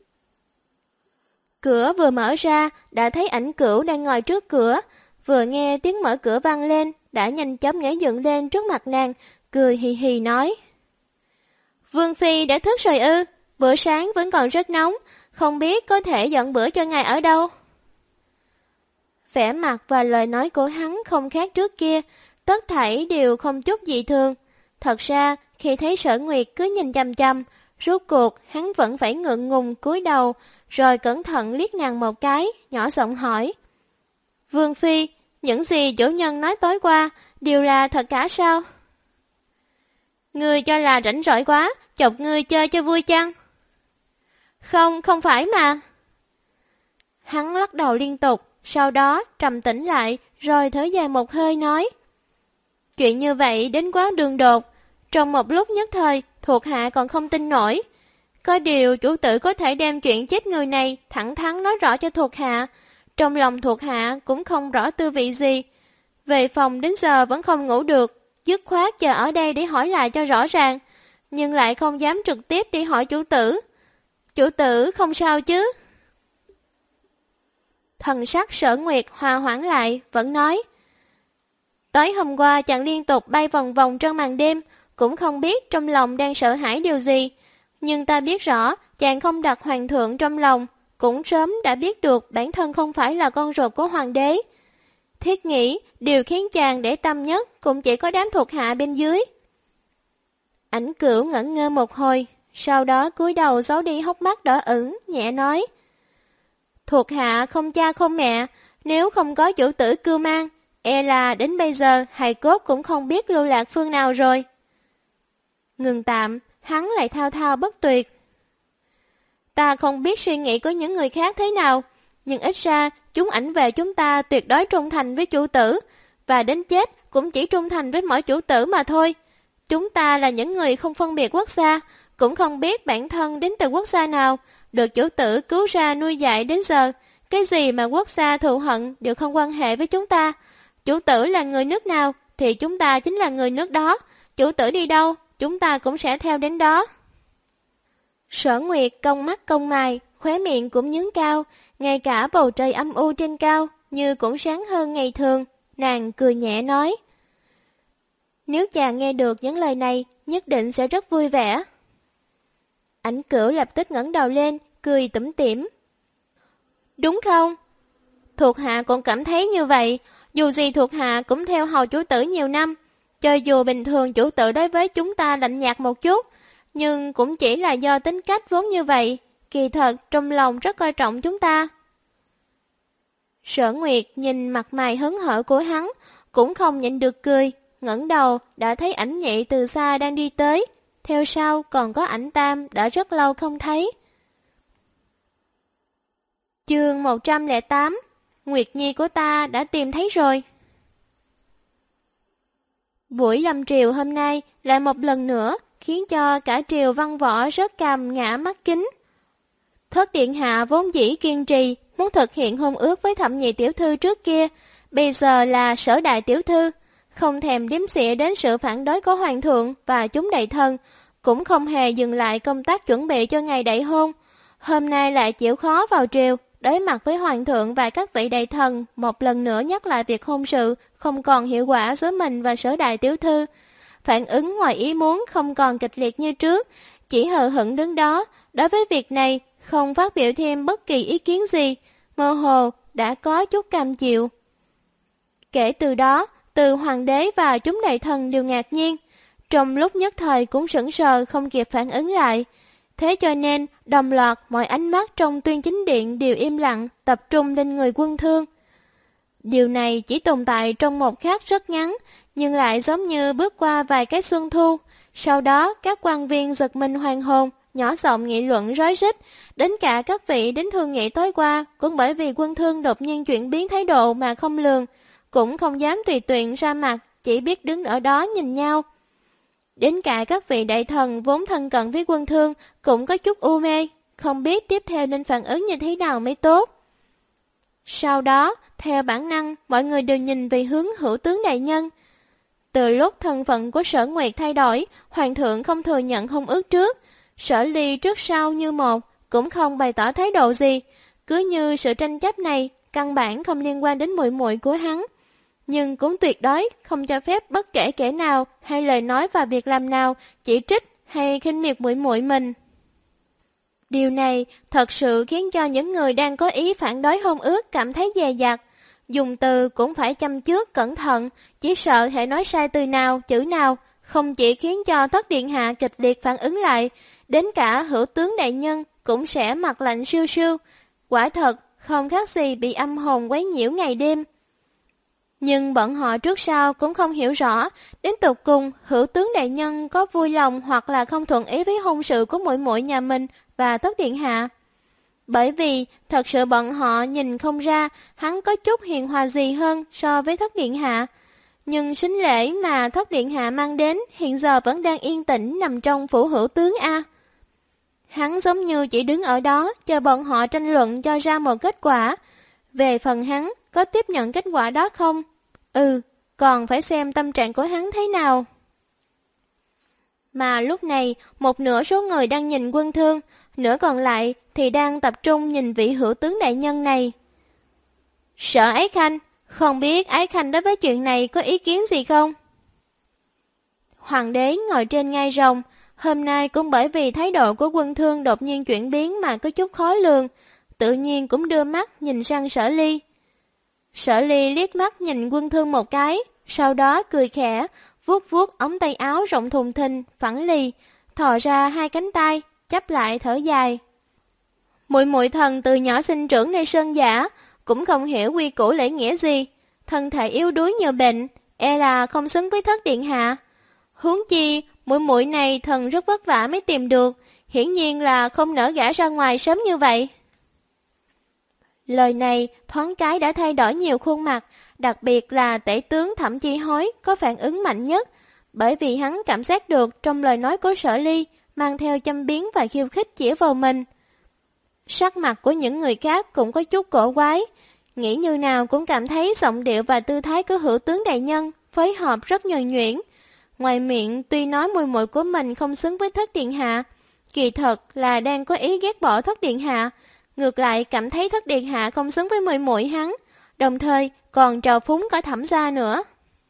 Cửa vừa mở ra, đã thấy Ảnh Cửu đang ngồi trước cửa, vừa nghe tiếng mở cửa vang lên, đã nhanh chóng nhảy dựng lên trước mặt nàng, cười hì hì nói. Vương Phi đã thức rồi ư, bữa sáng vẫn còn rất nóng, không biết có thể dọn bữa cho ngài ở đâu. Vẻ mặt và lời nói của hắn không khác trước kia, tất thảy đều không chút dị thường. Thật ra, khi thấy Sở Nguyệt cứ nhìn chăm chăm, rốt cuộc hắn vẫn phải ngượng ngùng cúi đầu, rồi cẩn thận liếc nàng một cái, nhỏ giọng hỏi. Vương Phi, những gì chủ nhân nói tối qua đều là thật cả sao? Ngươi cho là rảnh rỗi quá, chọc ngươi chơi cho vui chăng? Không, không phải mà. Hắn lắc đầu liên tục, sau đó trầm tĩnh lại, rồi thở dài một hơi nói. Chuyện như vậy đến quá đường đột, trong một lúc nhất thời, thuộc hạ còn không tin nổi. Có điều chủ tử có thể đem chuyện chết người này thẳng thắn nói rõ cho thuộc hạ. Trong lòng thuộc hạ cũng không rõ tư vị gì. Về phòng đến giờ vẫn không ngủ được, dứt khoát chờ ở đây để hỏi lại cho rõ ràng, nhưng lại không dám trực tiếp đi hỏi chủ tử. Chủ tử không sao chứ? Thần sắc Sở Nguyệt hòa hoãn lại, vẫn nói. Tối hôm qua chàng liên tục bay vòng vòng trong màn đêm, cũng không biết trong lòng đang sợ hãi điều gì. Nhưng ta biết rõ, chàng không đặt hoàng thượng trong lòng, cũng sớm đã biết được bản thân không phải là con ruột của hoàng đế. Thiết nghĩ, điều khiến chàng để tâm nhất cũng chỉ có đám thuộc hạ bên dưới. Ảnh Cửu ngẩn ngơ một hồi, sau đó cúi đầu giấu đi hốc mắt đỏ ửng, nhẹ nói. Thuộc hạ không cha không mẹ, nếu không có chủ tử cưu mang, e là đến bây giờ hài cốt cũng không biết lưu lạc phương nào rồi. Ngừng tạm, hắn lại thao thao bất tuyệt. Ta không biết suy nghĩ của những người khác thế nào, nhưng ít ra chúng ảnh về chúng ta tuyệt đối trung thành với chủ tử, và đến chết cũng chỉ trung thành với mỗi chủ tử mà thôi. Chúng ta là những người không phân biệt quốc gia, cũng không biết bản thân đến từ quốc gia nào, được chủ tử cứu ra nuôi dạy đến giờ. Cái gì mà quốc gia thù hận đều không quan hệ với chúng ta. Chủ tử là người nước nào thì chúng ta chính là người nước đó. Chủ tử đi đâu, chúng ta cũng sẽ theo đến đó. Sở Nguyệt cong mắt cong mày, khóe miệng cũng nhướng cao, ngay cả bầu trời âm u trên cao như cũng sáng hơn ngày thường. Nàng cười nhẹ nói. Nếu chàng nghe được những lời này, nhất định sẽ rất vui vẻ. Ảnh Cửu lập tức ngẩng đầu lên, cười tủm tỉm. Đúng không? Thuộc hạ cũng cảm thấy như vậy, dù gì thuộc hạ cũng theo hầu chủ tử nhiều năm. Cho dù bình thường chủ tử đối với chúng ta lạnh nhạt một chút, nhưng cũng chỉ là do tính cách vốn như vậy, kỳ thật trong lòng rất coi trọng chúng ta. Sở Nguyệt nhìn mặt mày hớn hở của hắn, cũng không nhịn được cười, ngẩng đầu đã thấy Ảnh Nhị từ xa đang đi tới, theo sau còn có Ảnh Tam đã rất lâu không thấy. Chương 108, Nguyệt Nhi của ta đã tìm thấy rồi. Buổi lâm triều hôm nay lại một lần nữa khiến cho cả triều văn võ rất cằm ngã mắt kính. Thất điện hạ vốn dĩ kiên trì muốn thực hiện hôn ước với Thẩm Nhị tiểu thư trước kia, bây giờ là Sở đại tiểu thư, không thèm đếm xỉa đến sự phản đối của hoàng thượng và chúng đại thần, cũng không hề dừng lại công tác chuẩn bị cho ngày đại hôn. Hôm nay lại chịu khó vào triều, đối mặt với hoàng thượng và các vị đại thần, một lần nữa nhắc lại việc hôn sự không còn hiệu quả giữa mình và Sở đại tiểu thư. Phản ứng ngoài ý muốn không còn kịch liệt như trước, chỉ hờ hững đứng đó, đối với việc này không phát biểu thêm bất kỳ ý kiến gì, mơ hồ đã có chút cam chịu. Kể từ đó, từ hoàng đế và chúng đại thần đều ngạc nhiên, trong lúc nhất thời cũng sững sờ không kịp phản ứng lại. Thế cho nên, đồng loạt mọi ánh mắt trong Tuyên Chính Điện đều im lặng, tập trung lên người Quân Thương. Điều này chỉ tồn tại trong một khắc rất ngắn, nhưng lại giống như bước qua vài cái xuân thu. Sau đó, các quan viên giật mình hoàn hồn, nhỏ giọng nghị luận rối rít, đến cả các vị đến thương nghị tối qua cũng bởi vì Quân Thương đột nhiên chuyển biến thái độ mà không lường, cũng không dám tùy tiện ra mặt, chỉ biết đứng ở đó nhìn nhau. Đến cả các vị đại thần vốn thân cận với Quân Thương cũng có chút u mê, không biết tiếp theo nên phản ứng như thế nào mới tốt. Sau đó, theo bản năng, mọi người đều nhìn về hướng Hữu tướng đại nhân. Từ lúc thân phận của Sở Nguyệt thay đổi, hoàng thượng không thừa nhận hôn ước trước, Sở Ly trước sau như một, cũng không bày tỏ thái độ gì, cứ như sự tranh chấp này căn bản không liên quan đến muội muội của hắn, nhưng cũng tuyệt đối không cho phép bất kể kẻ nào hay lời nói và việc làm nào chỉ trích hay khinh miệt muội muội mình. Điều này thật sự khiến cho những người đang có ý phản đối hôn ước cảm thấy dè dặt, dùng từ cũng phải chăm trước cẩn thận, chỉ sợ thể nói sai từ nào, chữ nào, không chỉ khiến cho Thất điện hạ kịch liệt phản ứng lại, đến cả Hữu tướng đại nhân cũng sẽ mặt lạnh siêu siêu, quả thật không khác gì bị âm hồn quấy nhiễu ngày đêm. Nhưng bọn họ trước sau cũng không hiểu rõ, đến tột cùng Hữu tướng đại nhân có vui lòng hoặc là không thuận ý với hôn sự của muội muội nhà mình và Thất điện hạ. Bởi vì thật sự bọn họ nhìn không ra hắn có chút hiền hòa gì hơn so với Thất điện hạ. Nhưng sính lễ mà Thất điện hạ mang đến hiện giờ vẫn đang yên tĩnh nằm trong phủ Hữu tướng a. Hắn giống như chỉ đứng ở đó chờ bọn họ tranh luận cho ra một kết quả. Về phần hắn có tiếp nhận kết quả đó không? Còn phải xem tâm trạng của hắn thế nào. Mà lúc này, một nửa số người đang nhìn Quân Thương, nửa còn lại thì đang tập trung nhìn vị Hữu tướng đại nhân này. Sở Ái Khanh, không biết Ái Khanh đối với chuyện này có ý kiến gì không? Hoàng đế ngồi trên ngai rồng, hôm nay cũng bởi vì thái độ của Quân Thương đột nhiên chuyển biến mà có chút khó lường, tự nhiên cũng đưa mắt nhìn sang Sở Ly. Sở Ly liếc mắt nhìn Quân Thương một cái, sau đó cười khẽ, vuốt vuốt ống tay áo rộng thùng thình, phẳng lì, thò ra hai cánh tay, chắp lại thở dài. Muội muội thần từ nhỏ sinh trưởng nơi sơn giả, cũng không hiểu quy củ lễ nghĩa gì, thân thể yếu đuối nhiều bệnh, e là không xứng với Thất điện hạ. Huống chi, muội muội này thần rất vất vả mới tìm được, hiển nhiên là không nỡ gả ra ngoài sớm như vậy. Lời này thoáng cái đã thay đổi nhiều khuôn mặt, đặc biệt là tể tướng Thẩm Chi Hối có phản ứng mạnh nhất, bởi vì hắn cảm giác được trong lời nói của Sở Ly mang theo châm biếm và khiêu khích chỉ vào mình. Sắc mặt của những người khác cũng có chút cổ quái, nghĩ như nào cũng cảm thấy giọng điệu và tư thái của Hữu tướng đại nhân phối hợp rất nhuần nhuyễn. Ngoài miệng tuy nói muội muội của mình không xứng với Thất điện hạ, kỳ thật là đang có ý ghét bỏ Thất điện hạ, ngược lại cảm thấy Thất điện hạ không xứng với muội muội hắn, đồng thời còn trào phúng cả Thẩm gia nữa.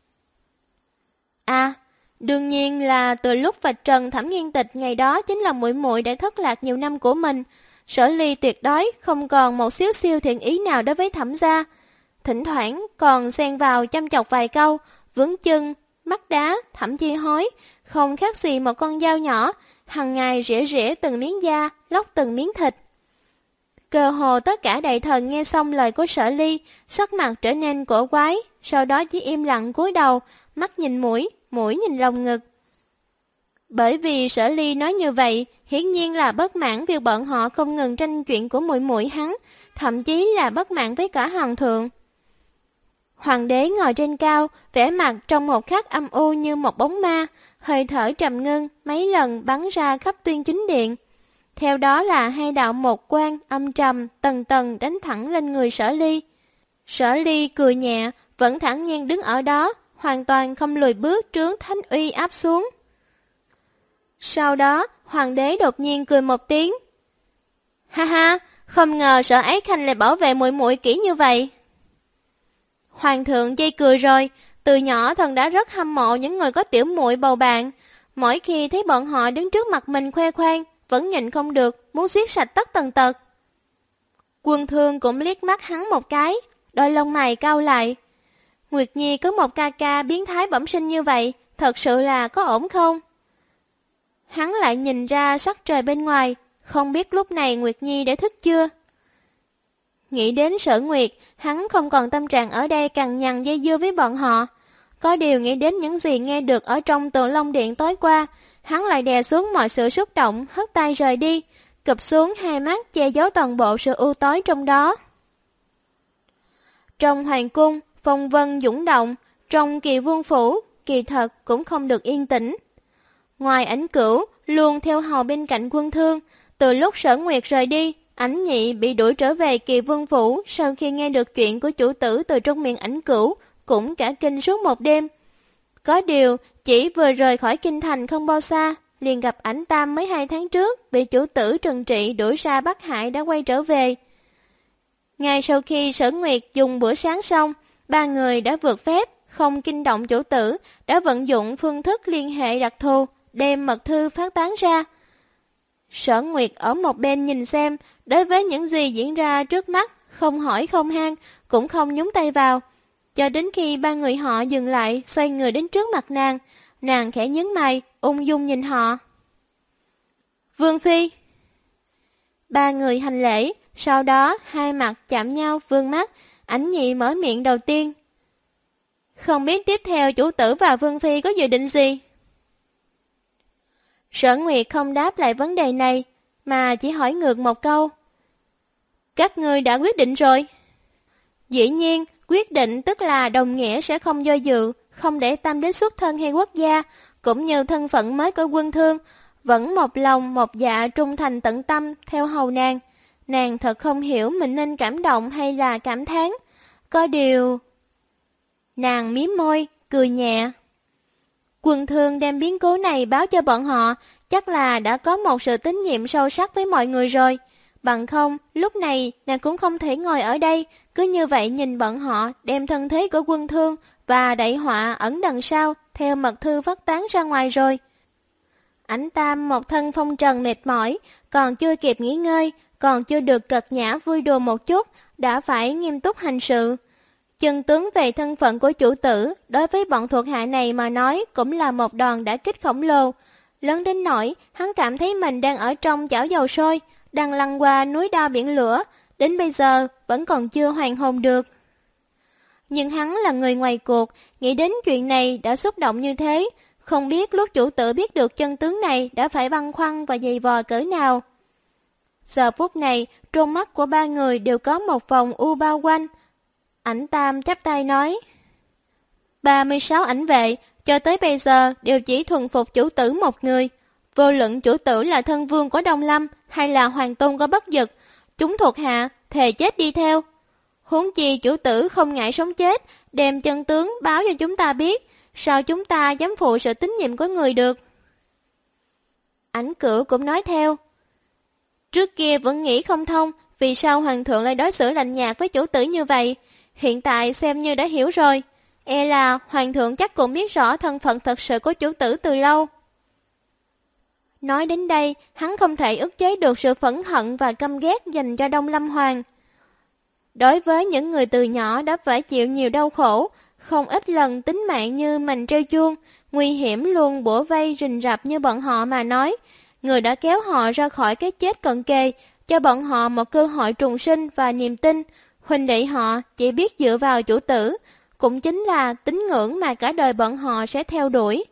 Đương nhiên là từ lúc vạch trần Thẩm Nghiên Tịch ngày đó chính là muội muội đã thất lạc nhiều năm của mình. Sở Ly tuyệt đối không còn một xíu xiu thiện ý nào đối với Thẩm gia, thỉnh thoảng còn xen vào chăm chọc vài câu, vướng chân, mắt đá, Thẩm Chi Hối, không khác gì một con dao nhỏ, hằng ngày rỉa rỉa từng miếng da, lóc từng miếng thịt. Cơ hồ tất cả đại thần nghe xong lời của Sở Ly, sắc mặt trở nên cổ quái, sau đó chỉ im lặng cúi đầu, mắt nhìn mũi, mũi nhìn lồng ngực. Bởi vì Sở Ly nói như vậy, hiển nhiên là bất mãn vì bọn họ không ngừng tranh chuyện của muội muội hắn, thậm chí là bất mãn với cả hoàng thượng. Hoàng đế ngồi trên cao, vẻ mặt trong một khắc âm u như một bóng ma, hơi thở trầm ngưng, mấy lần bắn ra khắp Tuyên Chính Điện. Theo đó là hai đạo một quang âm trầm tầng tầng đánh thẳng lên người Sở Ly. Sở Ly cười nhẹ, vẫn thản nhiên đứng ở đó, hoàn toàn không lùi bước trướng thánh uy áp xuống. Sau đó, hoàng đế đột nhiên cười một tiếng. Ha ha, không ngờ Sở Ái Khanh lại bảo vệ muội muội kỹ như vậy. Hoàng thượng chê cười rồi, từ nhỏ thần đã rất hâm mộ những người có tiểu muội bầu bạn. Mỗi khi thấy bọn họ đứng trước mặt mình khoe khoang, vẫn nhịn không được, muốn giết sạch tất tần tật. Quân Thương cũng liếc mắt hắn một cái, đôi lông mày cau lại. Nguyệt Nhi có một ca ca biến thái bẩm sinh như vậy, thật sự là có ổn không? Hắn lại nhìn ra sắc trời bên ngoài, không biết lúc này Nguyệt Nhi đã thức chưa? Nghĩ đến Sở Nguyệt, hắn không còn tâm trạng ở đây cằn nhằn dây dưa với bọn họ. Có điều nghĩ đến những gì nghe được ở trong Tường Long Điện tối qua, hắn lại đè xuống mọi sự xúc động, hất tay rời đi, cụp xuống hai mắt che giấu toàn bộ sự u tối trong đó. Trong hoàng cung, phong vân dũng động, trong Kỳ Vương phủ, kỳ thật cũng không được yên tĩnh. Ngoài Ảnh Cửu, luôn theo hầu bên cạnh Quân Thương, từ lúc Sở Nguyệt rời đi, Ảnh Nhị bị đuổi trở về Kỳ Vương phủ sau khi nghe được chuyện của chủ tử từ trong miệng Ảnh Cửu, cũng cả kinh suốt một đêm. Có điều, chỉ vừa rời khỏi kinh thành không bao xa, liền gặp Ảnh Tam mới 2 tháng trước, bị chủ tử trừng trị đuổi ra Bắc Hải đã quay trở về. Ngay sau khi Sở Nguyệt dùng bữa sáng xong, ba người đã vượt phép, không kinh động chủ tử, đã vận dụng phương thức liên hệ đặc thù, đem mật thư phát tán ra. Sở Nguyệt ở một bên nhìn xem, đối với những gì diễn ra trước mắt, không hỏi không han, cũng không nhúng tay vào. Cho đến khi ba người họ dừng lại, xoay người đến trước mặt nàng khẽ nhướng mày, ung dung nhìn họ. Vương Phi. Ba người hành lễ, sau đó hai mặt chạm nhau vương mắt, Ảnh Nhị mở miệng đầu tiên. Không biết tiếp theo chủ tử và Vương Phi có dự định gì? Sở Nguyệt không đáp lại vấn đề này, mà chỉ hỏi ngược một câu. Các ngươi đã quyết định rồi? Dĩ nhiên, quyết định tức là đồng nghĩa sẽ không do dự, không để tâm đến xuất thân hay quốc gia, cũng như thân phận mới của Quân Thương, vẫn một lòng một dạ trung thành tận tâm theo hầu nàng. Nàng thật không hiểu mình nên cảm động hay là cảm thán. Có điều... Nàng mím môi, cười nhẹ. Quân Thương đem biến cố này báo cho bọn họ, chắc là đã có một sự tín nhiệm sâu sắc với mọi người rồi. Bằng không, lúc này nàng cũng không thể ngồi ở đây, cứ như vậy nhìn bọn họ đem thân thế của Quân Thương và đại họa ẩn đằng sau theo mật thư phát tán ra ngoài rồi. Ảnh Tam một thân phong trần mệt mỏi, còn chưa kịp nghỉ ngơi, còn chưa được cật nhã vui đùa một chút, đã phải nghiêm túc hành sự. Chân tướng về thân phận của chủ tử, đối với bọn thuộc hạ này mà nói cũng là một đòn đả kích khổng lồ. Lớn đến nỗi, hắn cảm thấy mình đang ở trong chảo dầu sôi, đang lăn qua núi đao biển lửa, đến bây giờ vẫn còn chưa hoàn hồn được. Nhưng hắn là người ngoài cuộc, nghĩ đến chuyện này đã xúc động như thế, không biết lúc chủ tử biết được chân tướng này đã phải băn khoăn và dày vò cỡ nào. Giờ phút này, trong mắt của ba người đều có một vòng u bao quanh. Ảnh Tam chắp tay nói, 36 ảnh vệ, cho tới bây giờ đều chỉ thuần phục chủ tử một người. Vô luận chủ tử là thân vương của Đông Lâm hay là hoàng tôn của Bất Dực, chúng thuộc hạ thề chết đi theo. Huống chi chủ tử không ngại sống chết, đem chân tướng báo cho chúng ta biết, sao chúng ta dám phụ sự tín nhiệm của người được. Ảnh Cửu cũng nói theo, trước kia vẫn nghĩ không thông, vì sao hoàng thượng lại đối xử lạnh nhạt với chủ tử như vậy. Hiện tại xem như đã hiểu rồi, e là hoàng thượng chắc cũng biết rõ thân phận thật sự của chủ tử từ lâu. Nói đến đây, hắn không thể ức chế được sự phẫn hận và căm ghét dành cho Đông Lâm Hoàng. Đối với những người từ nhỏ đã phải chịu nhiều đau khổ, không ít lần tính mạng như mành treo chuông, nguy hiểm luôn bủa vây rình rập như bọn họ mà nói, người đã kéo họ ra khỏi cái chết cận kề, cho bọn họ một cơ hội trùng sinh và niềm tin. Huynh đệ họ chỉ biết dựa vào chủ tử, cũng chính là tín ngưỡng mà cả đời bọn họ sẽ theo đuổi.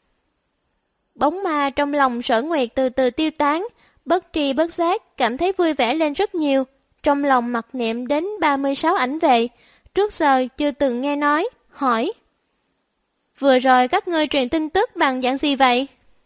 Bóng ma trong lòng Sở Nguyệt từ từ tiêu tán, bất tri bất giác cảm thấy vui vẻ lên rất nhiều. Trong lòng mặc niệm đến 36 ảnh vệ, trước giờ chưa từng nghe nói, hỏi. Vừa rồi các ngươi truyền tin tức bằng dạng gì vậy?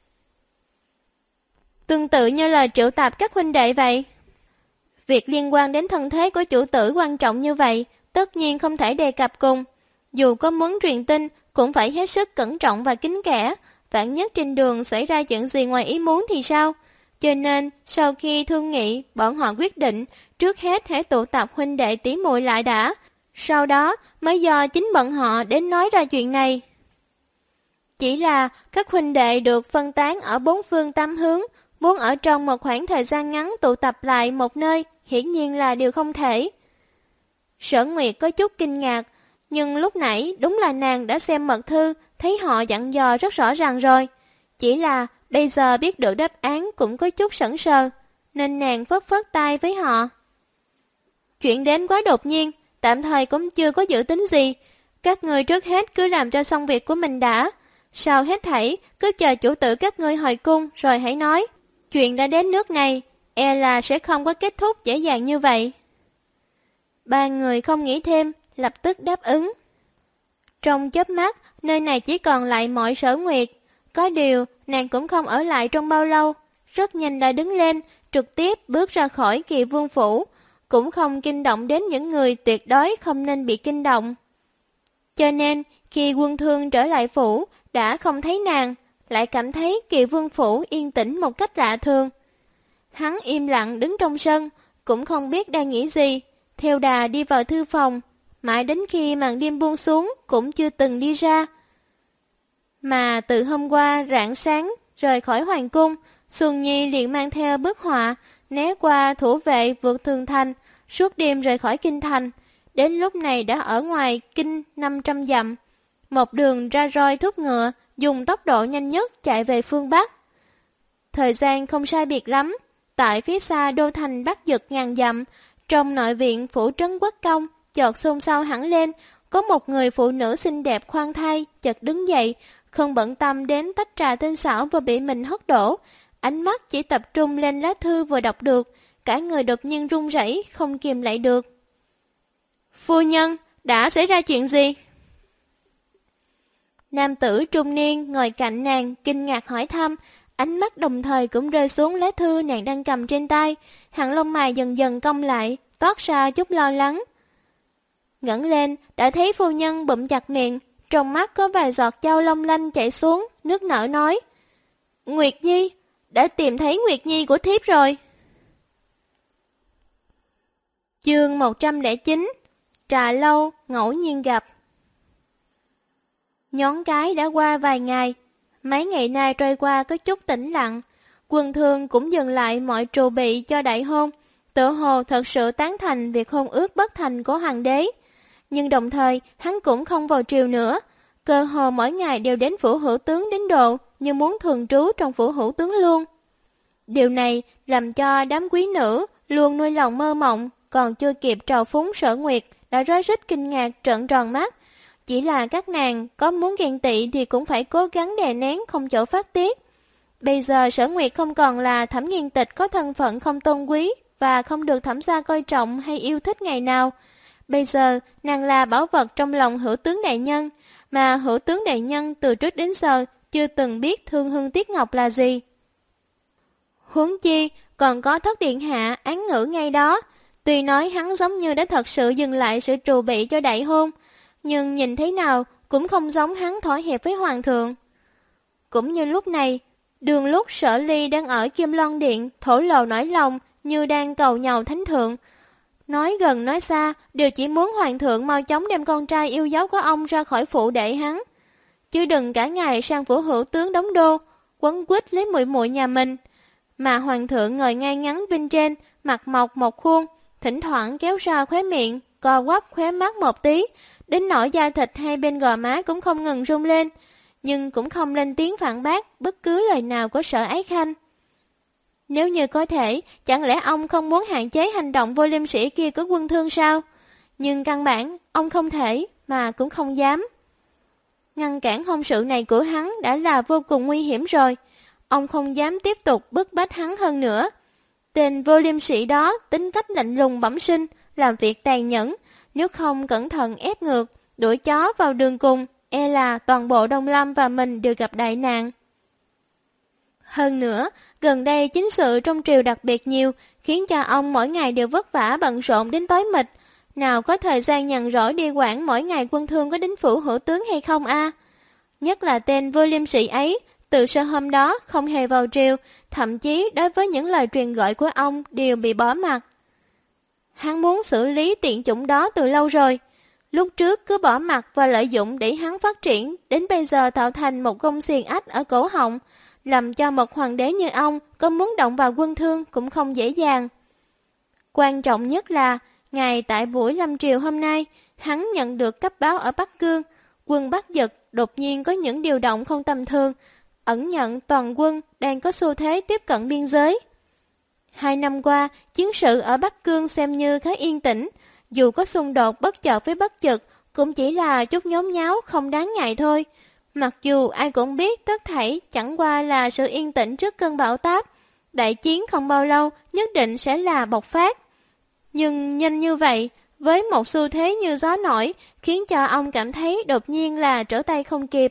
Tương tự như là triệu tập các huynh đệ vậy. Việc liên quan đến thân thế của chủ tử quan trọng như vậy, tất nhiên không thể đề cập cùng. Dù có muốn truyền tin, cũng phải hết sức cẩn trọng và kín kẽ. Vạn nhất trên đường xảy ra chuyện gì ngoài ý muốn thì sao? Cho nên, sau khi thương nghị, bọn họ quyết định, trước hết hãy tụ tập huynh đệ tỷ muội lại đã. Sau đó, mới do chính bọn họ đến nói ra chuyện này. Chỉ là, các huynh đệ được phân tán ở bốn phương tám hướng, muốn ở trong một khoảng thời gian ngắn tụ tập lại một nơi, hiển nhiên là điều không thể. Sở Nguyệt có chút kinh ngạc, nhưng lúc nãy đúng là nàng đã xem mật thư, thấy họ dặn dò rất rõ ràng rồi. Chỉ là bây giờ biết được đáp án cũng có chút sững sờ, nên nàng phất phất tay với họ. Chuyện đến quá đột nhiên, tạm thời cũng chưa có dự tính gì. Các người trước hết cứ làm cho xong việc của mình đã. Sau hết thảy, cứ chờ chủ tử các ngươi hồi cung rồi hãy nói. Chuyện đã đến nước này, e là sẽ không có kết thúc dễ dàng như vậy. Ba người không nghĩ thêm, lập tức đáp ứng. Trong chớp mắt, nơi này chỉ còn lại mọi Sở Nguyệt. Có điều, nàng cũng không ở lại trong bao lâu. Rất nhanh đã đứng lên, trực tiếp bước ra khỏi Kỳ Vương Phủ. Cũng không kinh động đến những người tuyệt đối không nên bị kinh động. Cho nên, khi Quân Thương trở lại phủ, đã không thấy nàng, lại cảm thấy Kỳ Vương Phủ yên tĩnh một cách lạ thường. Hắn im lặng đứng trong sân, cũng không biết đang nghĩ gì, theo đà đi vào thư phòng, mãi đến khi màn đêm buông xuống cũng chưa từng đi ra. Mà từ hôm qua rạng sáng rời khỏi hoàng cung, Xuân Nhi liền mang theo bức họa, né qua thủ vệ vượt tường thành, suốt đêm rời khỏi kinh thành, đến lúc này đã ở ngoài kinh 500 dặm. Một đường ra roi thúc ngựa, dùng tốc độ nhanh nhất chạy về phương Bắc. Thời gian không sai biệt lắm, tại phía xa đô thành Bắc Dực ngàn dặm, trong nội viện phủ trấn Quốc Công, chợt xôn xao hẳn lên, có một người phụ nữ xinh đẹp khoan thai, chợt đứng dậy, không bận tâm đến tách trà tinh xảo vừa bị mình hất đổ. Ánh mắt chỉ tập trung lên lá thư vừa đọc được, cả người đột nhiên run rẩy, không kìm lại được. Phu nhân, đã xảy ra chuyện gì? Nam tử trung niên ngồi cạnh nàng, kinh ngạc hỏi thăm, ánh mắt đồng thời cũng rơi xuống lá thư nàng đang cầm trên tay, hàng lông mày dần dần cong lại, toát ra chút lo lắng. Ngẩng lên, đã thấy phu nhân bụm chặt miệng, trong mắt có vài giọt châu long lanh chảy xuống, nước nở nói. Nguyệt Nhi, đã tìm thấy Nguyệt Nhi của thiếp rồi. Chương 109. Trà lâu ngẫu nhiên gặp. Nhón cái đã qua vài ngày, mấy ngày nay trôi qua có chút tĩnh lặng, Quân Thương cũng dừng lại mọi trù bị cho đại hôn, tự hồ thật sự tán thành việc hôn ước bất thành của hoàng đế. Nhưng đồng thời hắn cũng không vào triều nữa, cơ hồ mỗi ngày đều đến phủ hữu tướng đến độ như muốn thường trú trong phủ hữu tướng luôn. Điều này làm cho đám quý nữ luôn nuôi lòng mơ mộng, còn chưa kịp trào phúng Sở Nguyệt đã rối rít kinh ngạc trợn tròn mắt. Chỉ là các nàng có muốn ghen tị thì cũng phải cố gắng đè nén không chỗ phát tiết. Bây giờ Sở Nguyệt không còn là Thẩm Nghiên Tịch có thân phận không tôn quý và không được Thẩm gia coi trọng hay yêu thích ngày nào. Bây giờ nàng là bảo vật trong lòng hữu tướng đại nhân, mà hữu tướng đại nhân từ trước đến giờ chưa từng biết thương hương tiếc ngọc là gì. Huống chi còn có Thất điện hạ án ngữ ngay đó, tuy nói hắn giống như đã thật sự dừng lại sự trù bị cho đại hôn, nhưng nhìn thế nào cũng không giống hắn thỏa hiệp với hoàng thượng. Cũng như lúc này, đường lúc Sở Ly đang ở Kim Loan Điện thổ lộ nỗi lòng như đang cầu nhàu thánh thượng. Nói gần nói xa đều chỉ muốn hoàng thượng mau chóng đem con trai yêu dấu của ông ra khỏi phủ để hắn. Chứ đừng cả ngày sang phủ hữu tướng đóng đô, quấn quýt lấy muội muội nhà mình. Mà hoàng thượng ngồi ngay ngắn bên trên, mặt mộc một khuôn, thỉnh thoảng kéo ra khóe miệng, co quắp khóe mắt một tí, đến nỗi da thịt hai bên gò má cũng không ngừng rung lên, nhưng cũng không lên tiếng phản bác bất cứ lời nào của Sở Ái Khanh. Nếu như có thể, chẳng lẽ ông không muốn hạn chế hành động vô liêm sỉ kia của Quân Thương sao? Nhưng căn bản, ông không thể, mà cũng không dám. Ngăn cản hôn sự này của hắn đã là vô cùng nguy hiểm rồi. Ông không dám tiếp tục bức bách hắn hơn nữa. Tên vô liêm sỉ đó tính cách lạnh lùng bẩm sinh, làm việc tàn nhẫn, nếu không cẩn thận ép ngược, đuổi chó vào đường cùng, e là toàn bộ Đông Lâm và mình đều gặp đại nạn. Hơn nữa, gần đây chính sự trong triều đặc biệt nhiều, khiến cho ông mỗi ngày đều vất vả bận rộn đến tối mịt. Nào có thời gian nhàn rỗi đi quản mỗi ngày Quân Thương có đến phủ hữu tướng hay không a? Nhất là tên vô liêm sỉ ấy, từ sau hôm đó không hề vào triều, thậm chí đối với những lời truyền gọi của ông đều bị bỏ mặc. Hắn muốn xử lý tiện chủng đó từ lâu rồi. Lúc trước cứ bỏ mặc và lợi dụng để hắn phát triển, đến bây giờ tạo thành một công xiềng ách ở cổ họng, làm cho một hoàng đế như ông có muốn động vào Quân Thương cũng không dễ dàng. Quan trọng nhất là, ngày tại buổi lâm triều hôm nay, hắn nhận được cấp báo ở Bắc Cương, quân Bắc Dực đột nhiên có những điều động không tầm thường, ẩn nhận toàn quân đang có xu thế tiếp cận biên giới. 2 năm qua, chiến sự ở Bắc Cương xem như khá yên tĩnh, dù có xung đột bất chợt với Bắc Dực, cũng chỉ là chút nhốn nháo không đáng ngại thôi. Mặc dù ai cũng biết tất thảy chẳng qua là sự yên tĩnh trước cơn bão táp, đại chiến không bao lâu nhất định sẽ là bộc phát. Nhưng nhanh như vậy, với một xu thế như gió nổi, khiến cho ông cảm thấy đột nhiên là trở tay không kịp.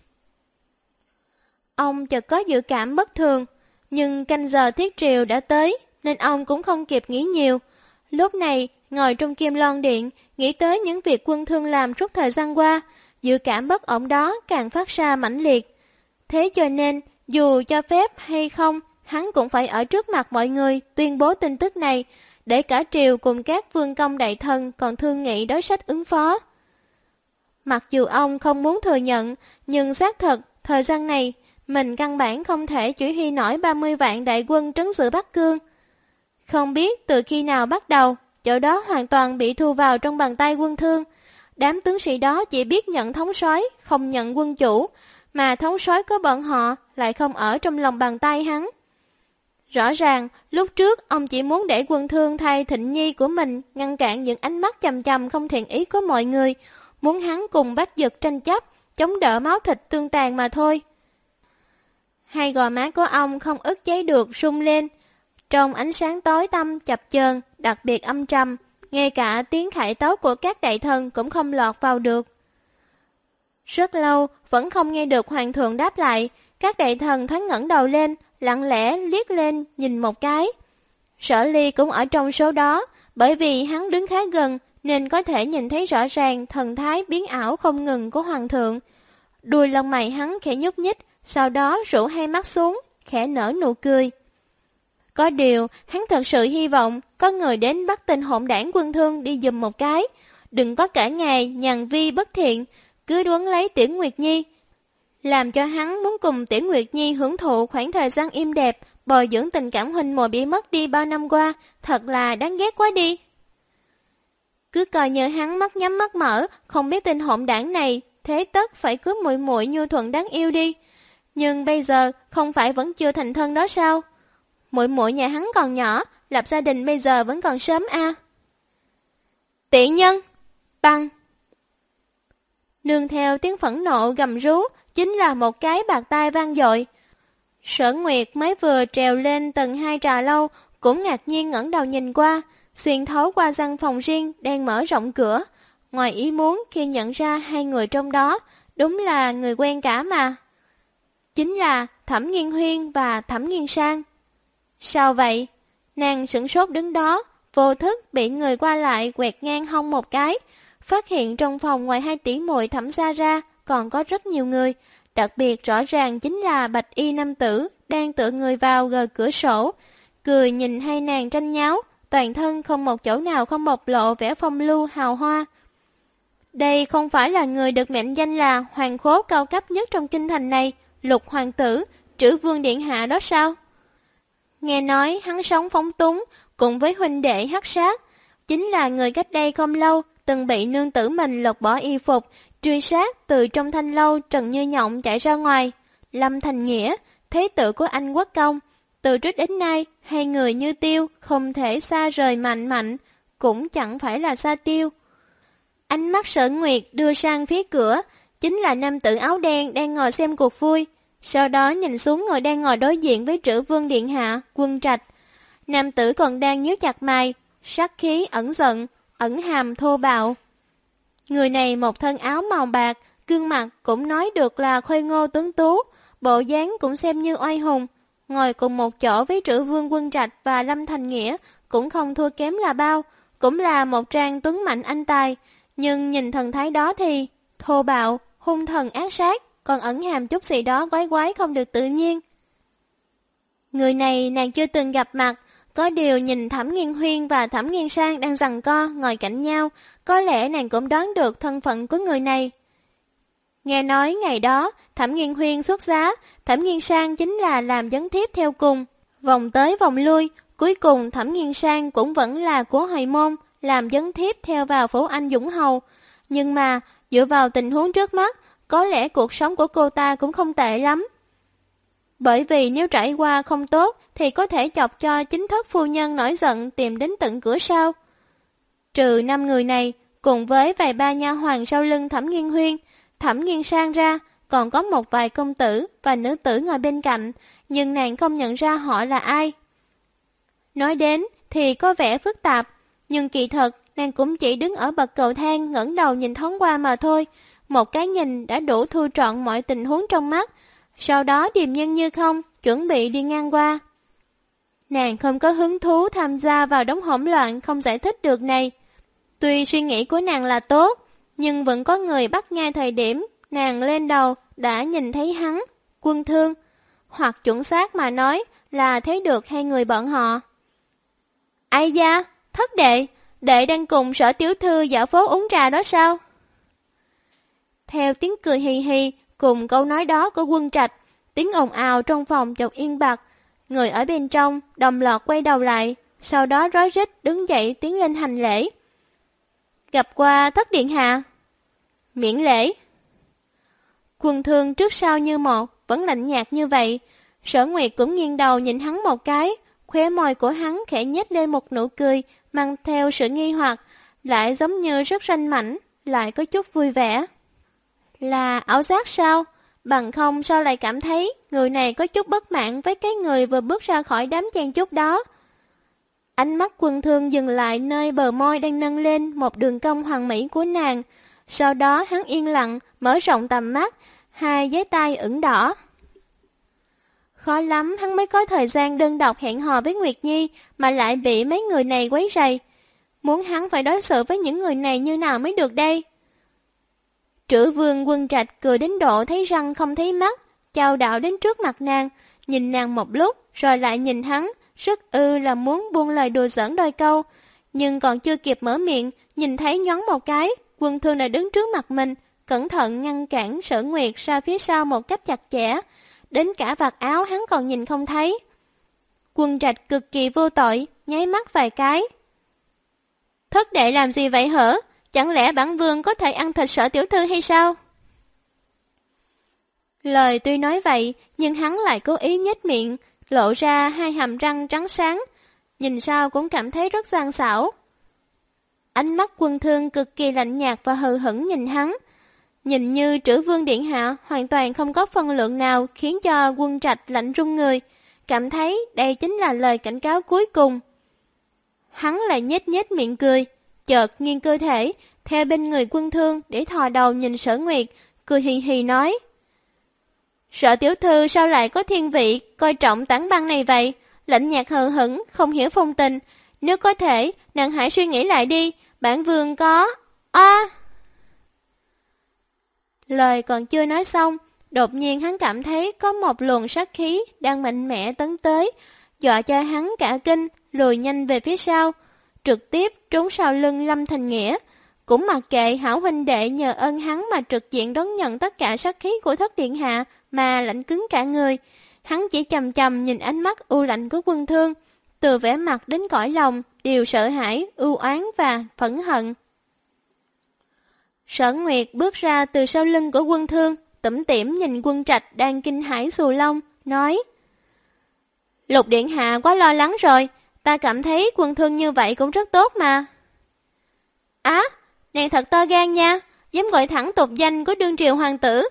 Ông chợt có dự cảm bất thường, nhưng canh giờ thiết triều đã tới, nên ông cũng không kịp nghĩ nhiều. Lúc này, ngồi trong Kim Loan Điện, nghĩ tới những việc Quân Thương làm suốt thời gian qua, dự cảm bất ổn đó càng phát ra mãnh liệt. Thế cho nên, dù cho phép hay không, hắn cũng phải ở trước mặt mọi người tuyên bố tin tức này, để cả triều cùng các vương công đại thần còn thương nghị đối sách ứng phó. Mặc dù ông không muốn thừa nhận, nhưng xác thật, thời gian này, mình căn bản không thể chỉ huy nổi 30 vạn đại quân trấn giữ Bắc Cương. Không biết từ khi nào bắt đầu, chỗ đó hoàn toàn bị thu vào trong bàn tay Quân Thương. Đám tướng sĩ đó chỉ biết nhận thống soái, không nhận quân chủ, mà thống soái của bọn họ lại không ở trong lòng bàn tay hắn. Rõ ràng, lúc trước ông chỉ muốn để Quân Thương thay Thịnh Nhi của mình ngăn cản những ánh mắt chằm chằm không thiện ý của mọi người, muốn hắn cùng Bách Dực tranh chấp, chống đỡ máu thịt tương tàn mà thôi. Hai gò má của ông không ức chế được rung lên, trong ánh sáng tối tăm chập chờn, đặc biệt âm trầm, ngay cả tiếng khải tấu của các đại thần cũng không lọt vào được. Rất lâu vẫn không nghe được hoàng thượng đáp lại, các đại thần thoáng ngẩng đầu lên, lặng lẽ liếc lên nhìn một cái. Sở Ly cũng ở trong số đó, bởi vì hắn đứng khá gần nên có thể nhìn thấy rõ ràng thần thái biến ảo không ngừng của hoàng thượng. Đuôi lông mày hắn khẽ nhúc nhích, sau đó rũ hai mắt xuống, khẽ nở nụ cười. Có điều, hắn thật sự hy vọng có người đến bắt tên hỗn đảng Quân Thương đi giùm một cái. Đừng có cả ngày nhàn vi bất thiện, cứ đuấn lấy Tiểu Nguyệt Nhi. Làm cho hắn muốn cùng Tiểu Nguyệt Nhi hưởng thụ khoảng thời gian im đẹp, bồi dưỡng tình cảm huynh muội bị mất đi bao năm qua, thật là đáng ghét quá đi. Cứ coi như hắn mắt nhắm mắt mở, không biết tên hỗn đảng này thế tất phải cưới muội muội nhu thuận đáng yêu đi. Nhưng bây giờ không phải vẫn chưa thành thân đó sao? Muội muội nhà hắn còn nhỏ, lập gia đình bây giờ vẫn còn sớm a. Tiện nhân! Băng! Nương theo tiếng phẫn nộ gầm rú, chính là một cái bạt tai vang dội. Sở Nguyệt mới vừa trèo lên tầng 2 trà lâu, cũng ngạc nhiên ngẩng đầu nhìn qua, xuyên thấu qua gian phòng riêng đang mở rộng cửa. Ngoài ý muốn khi nhận ra hai người trong đó, đúng là người quen cả mà. Chính là Thẩm Nghiên Huyên và Thẩm Nghiên Sang. Sao vậy? Nàng sửng sốt đứng đó, vô thức bị người qua lại quẹt ngang hông một cái, phát hiện trong phòng ngoài hai tỷ muội Thẩm gia ra còn có rất nhiều người, đặc biệt rõ ràng chính là bạch y nam tử đang tựa người vào gờ cửa sổ, cười nhìn hai nàng tranh nháo, toàn thân không một chỗ nào không bộc lộ vẻ phong lưu hào hoa. Đây không phải là người được mệnh danh là hoàng khố cao cấp nhất trong kinh thành này, Lục hoàng tử, Trữ Vương điện hạ đó sao? Nghe nói hắn sống phóng túng cùng với huynh đệ Hắc Sát, chính là người cách đây không lâu từng bị nương tử mình lột bỏ y phục, truy sát từ trong thanh lâu Trần Như Nhộng chạy ra ngoài. Lâm Thành Nghĩa, thế tử của anh Quốc Công, từ trước đến nay hai người như tiêu, không thể xa rời Mạnh Mạnh, cũng chẳng phải là xa tiêu. Ánh mắt Sở Nguyệt đưa sang phía cửa, chính là nam tử áo đen đang ngồi xem cuộc vui. Sau đó nhìn xuống người đang ngồi đối diện với Trữ Vương điện hạ, Quân Trạch. Nam tử còn đang nhíu chặt mày, sát khí ẩn giận, ẩn hàm thô bạo. Người này một thân áo màu bạc, gương mặt cũng nói được là khôi ngô tuấn tú, bộ dáng cũng xem như oai hùng. Ngồi cùng một chỗ với Trữ Vương Quân Trạch và Lâm Thành Nghĩa cũng không thua kém là bao, cũng là một trang tuấn mạnh anh tài. Nhưng nhìn thần thái đó thì thô bạo, hung thần ác sát, còn ẩn hàm chút gì đó quái quái không được tự nhiên. Người này nàng chưa từng gặp mặt, có điều nhìn Thẩm Nghiên Huyên và Thẩm Nghiên Sang đang giằng co ngồi cạnh nhau, có lẽ nàng cũng đoán được thân phận của người này. Nghe nói ngày đó Thẩm Nghiên Huyên xuất giá, Thẩm Nghiên Sang chính là làm vấn thiếp theo cùng, vòng tới vòng lui, cuối cùng Thẩm Nghiên Sang cũng vẫn là của Hồi Môn, làm vấn thiếp theo vào phủ anh Dũng Hầu. Nhưng mà dựa vào tình huống trước mắt, có lẽ cuộc sống của cô ta cũng không tệ lắm. Bởi vì nếu trải qua không tốt thì có thể chọc cho chính thất phu nhân nổi giận tìm đến tận cửa sau. Trừ 5 người này, cùng với vài ba nha hoàn sau lưng Thẩm Nghiên Huyên, Thẩm Nghiên Sang ra, còn có một vài công tử và nữ tử ngồi bên cạnh, nhưng nàng không nhận ra họ là ai. Nói đến thì có vẻ phức tạp, nhưng kỳ thật nàng cũng chỉ đứng ở bậc cầu thang ngẩng đầu nhìn thoáng qua mà thôi. Một cái nhìn đã đủ thu trọn mọi tình huống trong mắt, sau đó điềm nhiên như không, chuẩn bị đi ngang qua. Nàng không có hứng thú tham gia vào đống hỗn loạn không giải thích được này. Tuy suy nghĩ của nàng là tốt, nhưng vẫn có người bắt ngay thời điểm nàng lên đầu đã nhìn thấy hắn, Quân Thương, hoặc chuẩn xác mà nói là thấy được hai người bọn họ. Ai da, thất đệ, đệ đang cùng Sở tiểu thư dạo phố uống trà đó sao? Theo tiếng cười hì hì cùng câu nói đó của Quân Trạch, tiếng ồn ào trong phòng chợt yên bặt. Người ở bên trong đồng loạt quay đầu lại, sau đó rối rít đứng dậy tiến lên hành lễ. Gặp qua thất điện hạ. Miễn lễ. Quân Thương trước sau như một, vẫn lạnh nhạt như vậy. Sở Nguyệt cũng nghiêng đầu nhìn hắn một cái, khóe môi của hắn khẽ nhếch lên một nụ cười mang theo sự nghi hoặc, lại giống như rất ranh mảnh, lại có chút vui vẻ. Là ảo giác sao? Bằng không sao lại cảm thấy người này có chút bất mãn với cái người vừa bước ra khỏi đám chen chúc đó. Ánh mắt Quân Thương dừng lại nơi bờ môi đang nâng lên một đường cong hoàn mỹ của nàng. Sau đó hắn yên lặng, mở rộng tầm mắt, hai dái tay ửng đỏ. Khó lắm hắn mới có thời gian đơn độc hẹn hò với Nguyệt Nhi mà lại bị mấy người này quấy rầy. Muốn hắn phải đối xử với những người này như nào mới được đây? Trữ Vương Quân Trạch cười đến độ thấy răng không thấy mắt, chào đạo đến trước mặt nàng, nhìn nàng một lúc rồi lại nhìn hắn, rất là muốn buông lời đùa giỡn đôi câu. Nhưng còn chưa kịp mở miệng, nhìn thấy nhón một cái, Quân Thương đã đứng trước mặt mình, cẩn thận ngăn cản Sở Nguyệt ra phía sau một cách chặt chẽ, đến cả vạt áo hắn còn nhìn không thấy. Quân Trạch cực kỳ vô tội, nháy mắt vài cái. Thất đệ làm gì vậy hở? Chẳng lẽ bản vương có thể ăn thịt Sở tiểu thư hay sao? Lời tuy nói vậy, nhưng hắn lại cố ý nhếch miệng, lộ ra hai hàm răng trắng sáng, nhìn sao cũng cảm thấy rất gian xảo. Ánh mắt Quân Thương cực kỳ lạnh nhạt và hờ hững nhìn hắn, nhìn như Trữ Vương điện hạ hoàn toàn không có phân lượng nào, khiến cho Quân Trạch lạnh run người, cảm thấy đây chính là lời cảnh cáo cuối cùng. Hắn lại nhếch nhếch miệng cười, chợt nghiêng cơ thể theo bên người Quân Thương để thò đầu nhìn Sở Nguyệt, cười hì hì nói: Sở tiểu thư sao lại có thiên vị coi trọng tảng băng này vậy? Lạnh nhạt hờ hững, không hiểu phong tình. Nếu có thể, nàng hãy suy nghĩ lại đi, bản vương có... Lời còn chưa nói xong, đột nhiên hắn cảm thấy có một luồng sát khí đang mạnh mẽ tấn tới, dọa cho hắn cả kinh, lùi nhanh về phía sau, trực tiếp trốn sau lưng Lâm Thành Nghĩa. Cũng mặc kệ hảo huynh đệ nhờ ơn hắn mà trực diện đón nhận tất cả sát khí của Thất điện hạ mà lạnh cứng cả người. Hắn chỉ chầm chầm nhìn ánh mắt u lạnh của Quân Thương, từ vẻ mặt đến cõi lòng đều sợ hãi, ưu oán và phẫn hận. Sở Nguyệt bước ra từ sau lưng của Quân Thương, tủm tỉm nhìn Quân Trạch đang kinh hãi xù lông, nói: Lục điện hạ quá lo lắng rồi, ta cảm thấy Quân Thương như vậy cũng rất tốt mà. Á, nàng thật to gan nha, dám gọi thẳng tục danh của đương triều hoàng tử.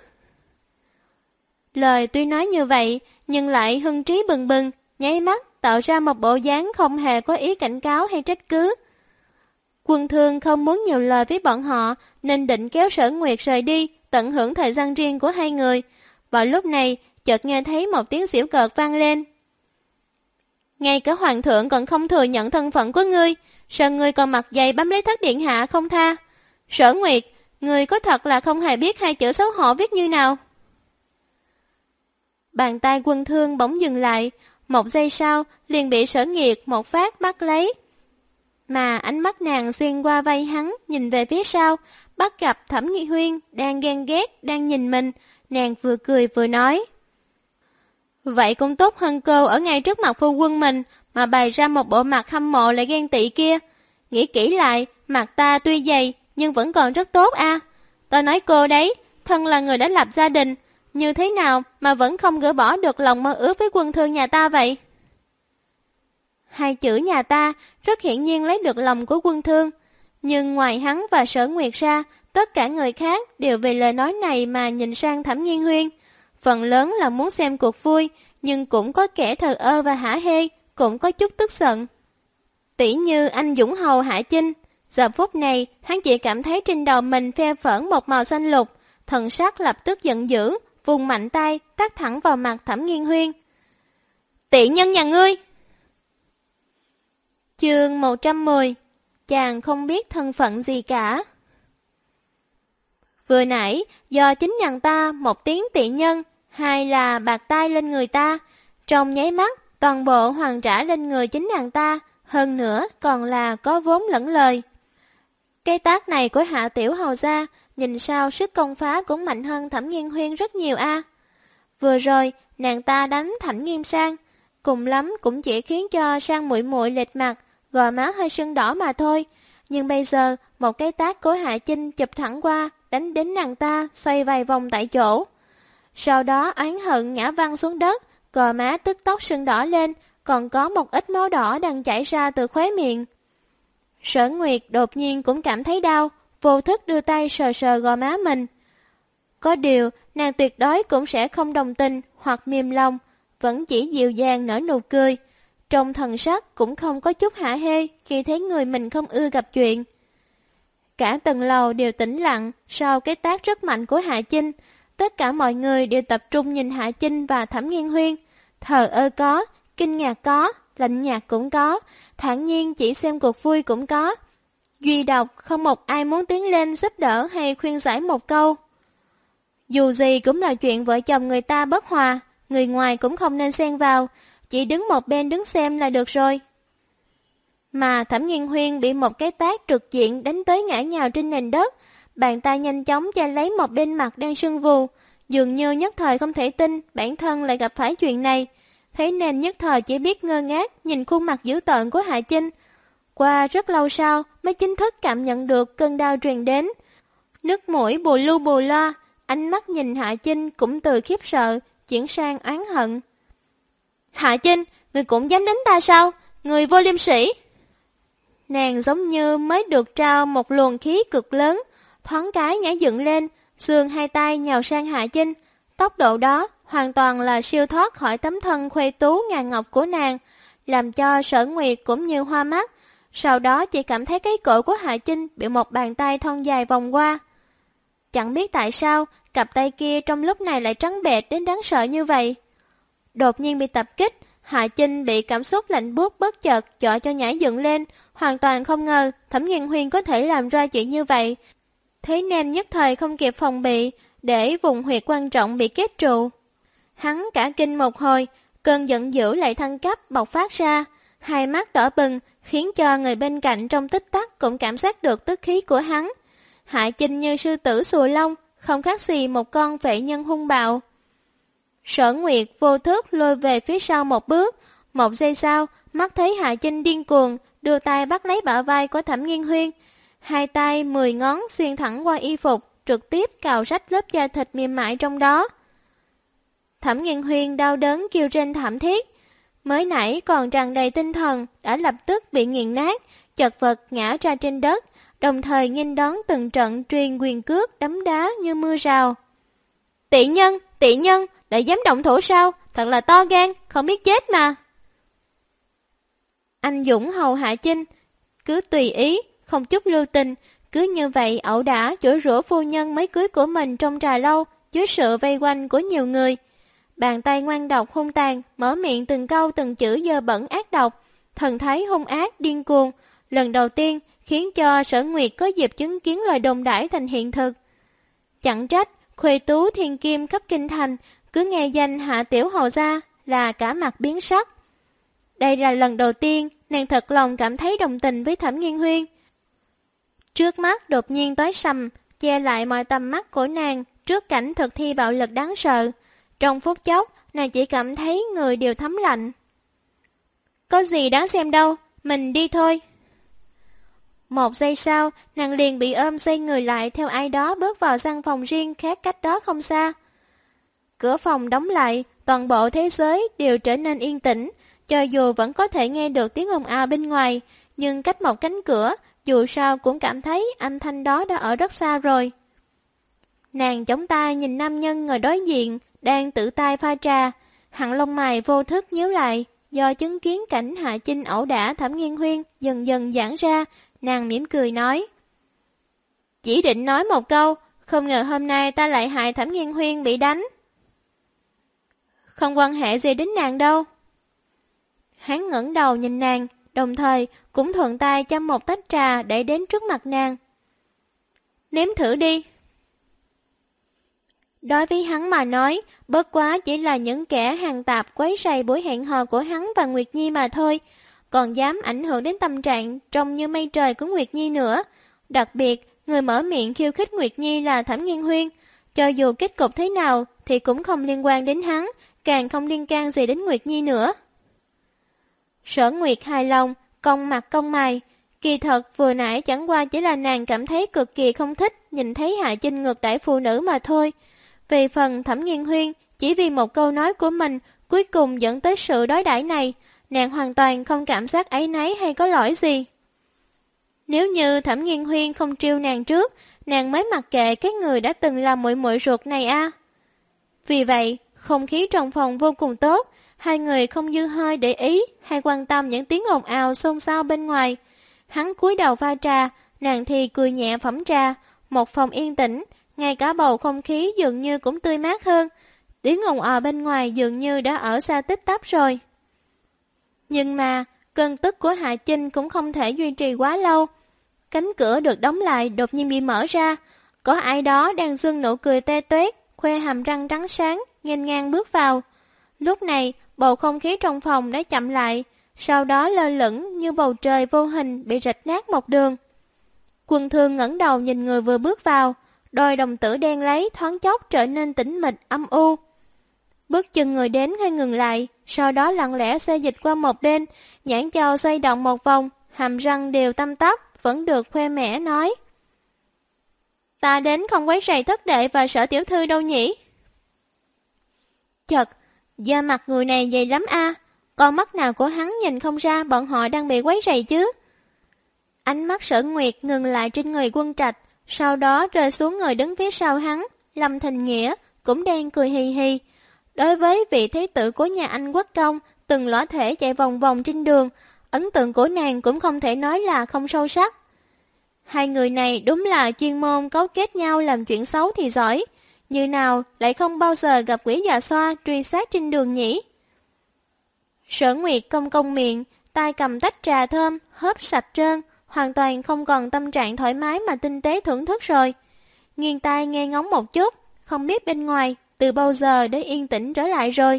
Lời tuy nói như vậy, nhưng lại hưng trí bừng bừng, nháy mắt tạo ra một bộ dáng không hề có ý cảnh cáo hay trách cứ. Quân Thương không muốn nhiều lời với bọn họ, nên định kéo Sở Nguyệt rời đi, tận hưởng thời gian riêng của hai người. Vào lúc này, chợt nghe thấy một tiếng giễu cợt vang lên. Ngay cả hoàng thượng còn không thừa nhận thân phận của ngươi, sao ngươi còn mặt dày bám lấy Thất điện hạ không tha? Sở Nguyệt, ngươi có thật là không hề biết hai chữ xấu hổ viết như nào? Bàn tay Quân Thương bỗng dừng lại, một giây sau liền bị Sở Nguyệt một phát bắt lấy. Mà ánh mắt nàng xuyên qua vai hắn, nhìn về phía sau, bắt gặp Thẩm Nghi Huyên đang ghen ghét, đang nhìn mình. Nàng vừa cười vừa nói: Vậy cũng tốt hơn cô ở ngay trước mặt phu quân mình mà bày ra một bộ mặt hâm mộ lại ghen tị kia. Nghĩ kỹ lại, mặt ta tuy dày nhưng vẫn còn rất tốt a. Ta nói cô đấy, thân là người đã lập gia đình, như thế nào mà vẫn không gỡ bỏ được lòng mơ ước với Quân Thương nhà ta vậy? Hai chữ nhà ta rất hiển nhiên lấy được lòng của Quân Thương, nhưng ngoài hắn và Sở Nguyệt ra, tất cả người khác đều vì lời nói này mà nhìn sang Thẩm Nghiên Huyên. Phần lớn là muốn xem cuộc vui, nhưng cũng có kẻ thờ ơ và hả hê, cũng có chút tức giận. Tỷ như anh Dũng Hầu Hạ Chinh, giờ phút này hắn chỉ cảm thấy trên đầu mình phe phởn một màu xanh lục, thần sắc lập tức giận dữ, vùng mạnh tay tát thẳng vào mặt Thẩm Nghiên Huyên. Tiện nhân nhà ngươi! Chương 110. Chàng không biết thân phận gì cả. Vừa nãy, do chính nàng ta một tiếng tiện nhân, hai là bạc tay lên người ta, trong nháy mắt, toàn bộ hoàn trả lên người chính nàng ta, hơn nữa còn là có vốn lẫn lời. Cái tác này của Hạ Tiểu Hầu gia, nhìn sao sức công phá cũng mạnh hơn Thẩm Nghiên Huyên rất nhiều a. Vừa rồi, nàng ta đánh Thẩm Nghiêm Sang, cùng lắm cũng chỉ khiến cho Sang muội muội lệch mặt, gò má hơi sưng đỏ mà thôi. Nhưng bây giờ, một cái tác của Hạ Chinh chụp thẳng qua, đánh đến nàng ta, xoay vài vòng tại chỗ. Sau đó oán hận ngã văng xuống đất, gò má tức tốc sưng đỏ lên, còn có một ít máu đỏ đang chảy ra từ khóe miệng. Sở Nguyệt đột nhiên cũng cảm thấy đau, vô thức đưa tay sờ sờ gò má mình. Có điều, nàng tuyệt đối cũng sẽ không đồng tình hoặc mềm lòng, vẫn chỉ dịu dàng nở nụ cười. Trong thần sắc cũng không có chút hả hê khi thấy người mình không ưa gặp chuyện. Cả tầng lầu đều tĩnh lặng sau cái tát rất mạnh của Hạ Chinh. Tất cả mọi người đều tập trung nhìn Hạ Chinh và Thẩm Nghiên Huyên. Thờ ơ có, kinh ngạc có, lạnh nhạt cũng có, thản nhiên chỉ xem cuộc vui cũng có. Duy độc không một ai muốn tiến lên giúp đỡ hay khuyên giải một câu. Dù gì cũng là chuyện vợ chồng người ta bất hòa, người ngoài cũng không nên xen vào, chỉ đứng một bên đứng xem là được rồi. Mà Thẩm Nghiên Huyên bị một cái tát trực diện đánh tới ngã nhào trên nền đất, bàn tay nhanh chóng che lấy một bên mặt đang sưng vù, dường như nhất thời không thể tin bản thân lại gặp phải chuyện này, thế nên nhất thời chỉ biết ngơ ngác nhìn khuôn mặt dữ tợn của Hạ Chinh. Qua rất lâu sau mới chính thức cảm nhận được cơn đau truyền đến. Nước mũi bù lu bù loa, ánh mắt nhìn Hạ Chinh cũng từ khiếp sợ chuyển sang oán hận. Hạ Chinh, người cũng dám đánh ta sao? Người vô liêm sỉ! Nàng giống như mới được trao một luồng khí cực lớn, thoáng cái nhảy dựng lên, giương hai tay nhào sang Hạ Chinh. Tốc độ đó hoàn toàn là siêu thoát khỏi tấm thân khuê tú ngàn ngọc của nàng, làm cho Sở Nguyệt cũng như hoa mắt. Sau đó chỉ cảm thấy cái cổ của Hạ Chinh bị một bàn tay thon dài vòng qua. Chẳng biết tại sao, cặp tay kia trong lúc này lại trắng bệch đến đáng sợ như vậy. Đột nhiên bị tập kích, Hạ Chinh bị cảm xúc lạnh buốt bất chợt dọa cho nhảy dựng lên, hoàn toàn không ngờ Thẩm Nghiên Huyên có thể làm ra chuyện như vậy. Thế nên nhất thời không kịp phòng bị, để vùng huyệt quan trọng bị kết trụ. Hắn cả kinh một hồi, cơn giận dữ lại thăng cấp bộc phát ra, hai mắt đỏ bừng, khiến cho người bên cạnh trong tích tắc cũng cảm giác được tức khí của hắn. Hạ Chinh như sư tử sùa lông, không khác gì một con vệ nhân hung bạo. Sở Nguyệt vô thức lôi về phía sau một bước, một giây sau, mắt thấy Hạ Chinh điên cuồng, đưa tay bắt lấy bả vai của Thẩm Nghiên Huyên. Hai tay 10 ngón xuyên thẳng qua y phục, trực tiếp cào rách lớp da thịt mềm mại trong đó. Thẩm Nghiên Huyên đau đớn kêu rên thảm thiết. Mới nãy còn tràn đầy tinh thần, đã lập tức bị nghiền nát, chật vật ngã ra trên đất, đồng thời nghênh đón từng trận truyền quyền cước đấm đá như mưa rào. Tiện nhân, lại dám động thủ sao? Thật là to gan, không biết chết mà. Anh Dũng hầu Hạ Chinh, cứ tùy ý, không chút lưu tình, cứ như vậy ẩu đả chửi rủa phu nhân mới cưới của mình trong trà lâu, dưới sự vây quanh của nhiều người. Bàn tay ngoan độc hung tàn, mở miệng từng câu từng chữ dơ bẩn ác độc, thần thái hung ác điên cuồng, lần đầu tiên khiến cho Sở Nguyệt có dịp chứng kiến lời đồn đãi thành hiện thực. Chẳng trách, khuê tú thiên kim khắp kinh thành, cứ nghe danh Hạ Tiểu Hầu gia là cả mặt biến sắc. Đây là lần đầu tiên nàng thật lòng cảm thấy đồng tình với Thẩm Nghiên Huyên. Trước mắt đột nhiên tối sầm, che lại mọi tầm mắt của nàng trước cảnh thực thi bạo lực đáng sợ. Trong phút chốc, nàng chỉ cảm thấy người đều thấm lạnh. Có gì đáng xem đâu, mình đi thôi. Một giây sau, nàng liền bị ôm xoay người lại theo ai đó bước vào căn phòng riêng khác cách đó không xa. Cửa phòng đóng lại, toàn bộ thế giới đều trở nên yên tĩnh, cho dù vẫn có thể nghe được tiếng ồn ào bên ngoài, nhưng cách một cánh cửa, dù sao cũng cảm thấy âm thanh đó đã ở rất xa rồi. Nàng chống tay nhìn nam nhân ngồi đối diện, đang tự tay pha trà, hàng lông mày vô thức nhíu lại, do chứng kiến cảnh Hạ Chinh ẩu đả Thẩm Nghiên Huyên dần dần giãn ra, nàng mỉm cười nói. Chỉ định nói một câu, không ngờ hôm nay ta lại hại Thẩm Nghiên Huyên bị đánh. Không quan hệ gì đến nàng đâu. Hắn ngẩng đầu nhìn nàng, đồng thời cũng thuận tay châm một tách trà để đến trước mặt nàng. Nếm thử đi. Đối với hắn mà nói, bất quá chỉ là những kẻ hàng tạp quấy rầy buổi hẹn hò của hắn và Nguyệt Nhi mà thôi, còn dám ảnh hưởng đến tâm trạng trông như mây trời của Nguyệt Nhi nữa. Đặc biệt, người mở miệng khiêu khích Nguyệt Nhi là Thẩm Nghiên Huyên, cho dù kết cục thế nào thì cũng không liên quan đến hắn, càng không liên can gì đến Nguyệt Nhi nữa. Sở Nguyệt hài lòng, cong mặt cong mày. Kỳ thật vừa nãy chẳng qua chỉ là nàng cảm thấy cực kỳ không thích nhìn thấy Hạ Chinh ngược đãi phụ nữ mà thôi. Về phần Thẩm Nghiên Huyên, chỉ vì một câu nói của mình cuối cùng dẫn tới sự đối đãi này, nàng hoàn toàn không cảm giác áy náy hay có lỗi gì. Nếu như Thẩm Nghiên Huyên không trêu nàng trước, nàng mới mặc kệ cái người đã từng là muội muội ruột này a. Vì vậy, không khí trong phòng vô cùng tốt, hai người không dư hơi để ý hay quan tâm những tiếng ồn ào xôn xao bên ngoài. Hắn cúi đầu pha trà, nàng thì cười nhẹ phẩm trà, một phòng yên tĩnh, ngay cả bầu không khí dường như cũng tươi mát hơn. Tiếng ồn ào bên ngoài dường như đã ở xa tích tắp rồi. Nhưng mà, cơn tức của Hạ Chinh cũng không thể duy trì quá lâu. Cánh cửa được đóng lại đột nhiên bị mở ra. Có ai đó đang dương nụ cười tê toét, khoe hàm răng trắng sáng, nghênh ngang bước vào. Lúc này, bầu không khí trong phòng đã chậm lại, sau đó lơ lửng như bầu trời vô hình bị rạch nát một đường. Quân Thương ngẩng đầu nhìn người vừa bước vào, đôi đồng tử đen lấy thoáng chốc trở nên tĩnh mịch âm u. Bước chân người đến hơi ngừng lại, sau đó lặng lẽ xê dịch qua một bên, nhãn châu xoay động một vòng, hàm răng đều tăm tắp, vẫn được khoe mẽ nói. Ta đến không quấy rầy thất đệ và Sở tiểu thư đâu nhỉ? Chật, da mặt người này dày lắm a, con mắt nào của hắn nhìn không ra bọn họ đang bị quấy rầy chứ? Ánh mắt Sở Nguyệt ngừng lại trên người Quân Trạch, sau đó rơi xuống người đứng phía sau hắn, Lâm Thành Nghĩa cũng đang cười hì hì. Đối với vị thế tử của nhà anh Quốc Công từng lõa thể chạy vòng vòng trên đường, ấn tượng của nàng cũng không thể nói là không sâu sắc. Hai người này đúng là chuyên môn cấu kết nhau làm chuyện xấu thì giỏi, như nào lại không bao giờ gặp quỷ già xoa truy sát trên đường nhỉ? Sở Nguyệt cong cong miệng, tay cầm tách trà thơm, hớp sạch trơn, hoàn toàn không còn tâm trạng thoải mái mà tinh tế thưởng thức rồi. Nghiêng tai nghe ngóng một chút, không biết bên ngoài từ bao giờ để yên tĩnh trở lại rồi.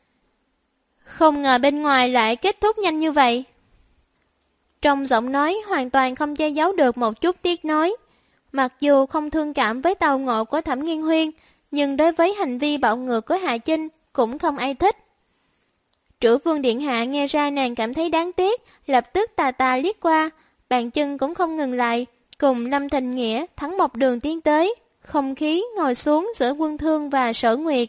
Không ngờ bên ngoài lại kết thúc nhanh như vậy. Trong giọng nói hoàn toàn không che giấu được một chút tiếc nuối. Mặc dù không thương cảm với tao ngộ của Thẩm Nghiên Huyên, nhưng đối với hành vi bạo ngược của Hạ Chinh cũng không ai thích. Trữ Vương điện hạ nghe ra nàng cảm thấy đáng tiếc, lập tức tà tà liếc qua, bàn chân cũng không ngừng lại, cùng Lâm Thành Nghĩa thắng một đường tiến tới, không khí ngồi xuống giữa Quân Thương và Sở Nguyệt.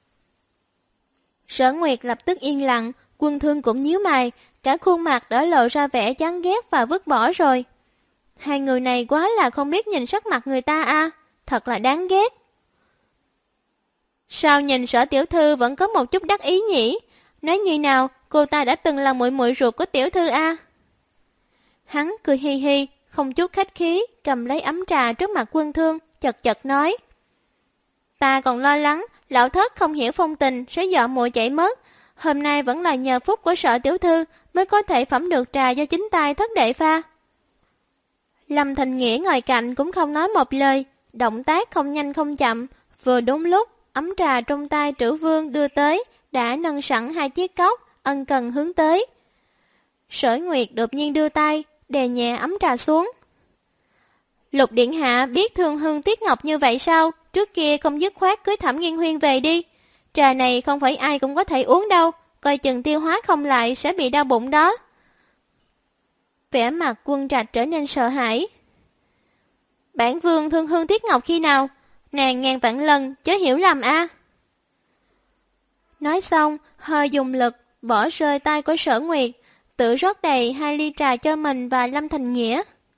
Sở Nguyệt lập tức yên lặng, Quân Thương cũng nhíu mày, cả khuôn mặt đã lộ ra vẻ chán ghét và vứt bỏ rồi. Hai người này quá là không biết nhìn sắc mặt người ta a, thật là đáng ghét. Sao nhìn Sở tiểu thư vẫn có một chút đắc ý nhỉ? Nói như nào, cô ta đã từng là muội muội ruột của tiểu thư a. Hắn cười hi hi, không chút khách khí, cầm lấy ấm trà trước mặt Quân Thương, chật chật nói. Ta còn lo lắng, lão thất không hiểu phong tình sẽ dọa muội chạy mất. Hôm nay vẫn là nhờ phúc của Sở tiểu thư mới có thể phẩm được trà do chính tay thất đệ pha. Lâm Thành Nghĩa ngồi cạnh cũng không nói một lời, động tác không nhanh không chậm, vừa đúng lúc ấm trà trong tay Trữ Vương đưa tới, đã nâng sẵn hai chiếc cốc, ân cần hướng tới. Sở Nguyệt đột nhiên đưa tay, đè nhẹ ấm trà xuống. Lục điện hạ biết thương Hương Tiết Ngọc như vậy sao? Trước kia không dứt khoát cưới Thẩm Nghiên Huyên về đi. Trà này không phải ai cũng có thể uống đâu, coi chừng tiêu hóa không lại sẽ bị đau bụng đó. Vẻ mặt Quân Trạch trở nên sợ hãi. Bản vương thương Hương Tiết Ngọc khi nào? Nàng ngàn vạn lần chớ hiểu lầm a. Nói xong, hơi dùng lực bỏ rơi tay của Sở Nguyệt, tự rót đầy 2 ly trà cho mình và Lâm Thành Nghĩa.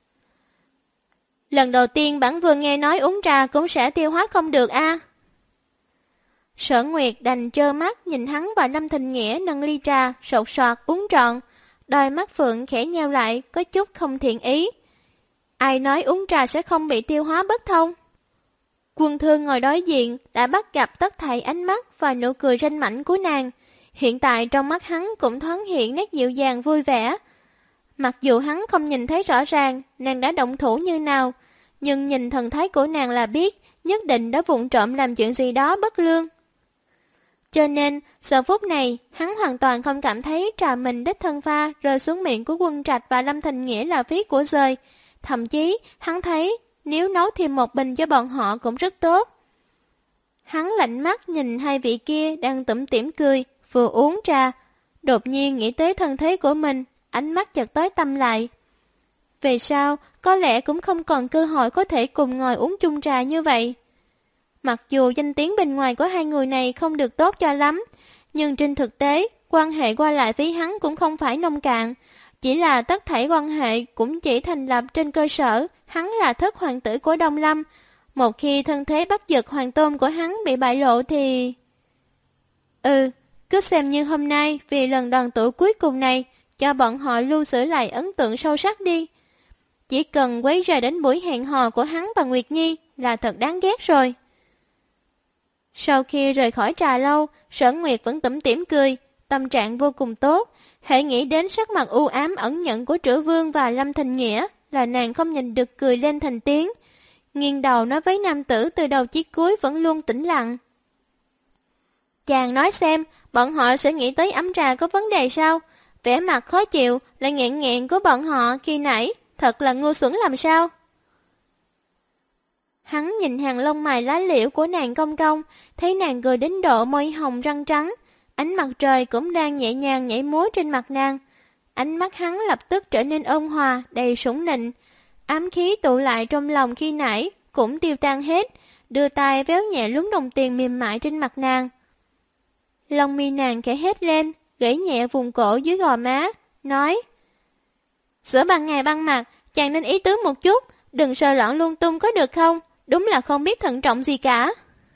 Lần đầu tiên bản vương nghe nói uống trà cũng sẽ tiêu hóa không được a. Sở Nguyệt đành trơ mắt nhìn hắn và Lâm Thành Nghĩa nâng ly trà sột soạt uống trọn, đôi mắt phượng khẽ nheo lại có chút không thiện ý. Ai nói uống trà sẽ không bị tiêu hóa bất thông? Quân Thương ngồi đối diện đã bắt gặp tất thảy ánh mắt và nụ cười ranh mãnh của nàng. Hiện tại trong mắt hắn cũng thoáng hiện nét dịu dàng vui vẻ. Mặc dù hắn không nhìn thấy rõ ràng nàng đã động thủ như nào, nhưng nhìn thần thái của nàng là biết nhất định đã vụng trộm làm chuyện gì đó bất lương. Cho nên, giờ phút này, hắn hoàn toàn không cảm thấy trà mình đích thân pha rơi xuống miệng của Quân Trạch và Lâm Thành Nghĩa là phí của rời. Thậm chí, hắn thấy nếu nấu thêm một bình cho bọn họ cũng rất tốt. Hắn lạnh mắt nhìn hai vị kia đang tủm tỉm cười, vừa uống trà. Đột nhiên nghĩ tới thân thế của mình, ánh mắt chợt tối tăm lại. Về sau, có lẽ cũng không còn cơ hội có thể cùng ngồi uống chung trà như vậy. Mặc dù danh tiếng bên ngoài của hai người này không được tốt cho lắm, nhưng trên thực tế, quan hệ qua lại với hắn cũng không phải nông cạn. Chỉ là tất thảy quan hệ cũng chỉ thành lập trên cơ sở hắn là thất hoàng tử của Đông Lâm. Một khi thân thế bắt giật hoàng tôn của hắn bị bại lộ thì... Cứ xem như hôm nay vì lần đoàn tụ cuối cùng này, cho bọn họ lưu giữ lại ấn tượng sâu sắc đi. Chỉ cần quấy rầy đến buổi hẹn hò của hắn và Nguyệt Nhi là thật đáng ghét rồi. Sau khi rời khỏi trà lâu, Sở Nguyệt vẫn tủm tỉm cười, tâm trạng vô cùng tốt. Hễ nghĩ đến sắc mặt u ám ẩn nhận của Trữ Vương và Lâm Thành Nghĩa là nàng không nhìn được cười lên thành tiếng. Nghiêng đầu nói với nam tử từ đầu chí cuối vẫn luôn tĩnh lặng. Chàng nói xem, bọn họ sẽ nghĩ tới ấm trà có vấn đề sao? Vẻ mặt khó chịu lại nghẹn nghẹn của bọn họ khi nãy, thật là ngu xuẩn làm sao? Hắn nhìn hàng lông mày lá liễu của nàng cong cong, thấy nàng cười đến độ môi hồng răng trắng. Ánh mặt trời cũng đang nhẹ nhàng nhảy múa trên mặt nàng. Ánh mắt hắn lập tức trở nên ôn hòa, đầy sủng nịnh. Ám khí tụ lại trong lòng khi nãy cũng tiêu tan hết, đưa tay véo nhẹ lúm đồng tiền mềm mại trên mặt nàng. Lông mi nàng khẽ hét lên, gãy nhẹ vùng cổ dưới gò má, nói: Giữa ban ngày ban mặt, chàng nên ý tứ một chút, đừng sờ loạn lung tung có được không? Đúng là không biết thận trọng gì cả.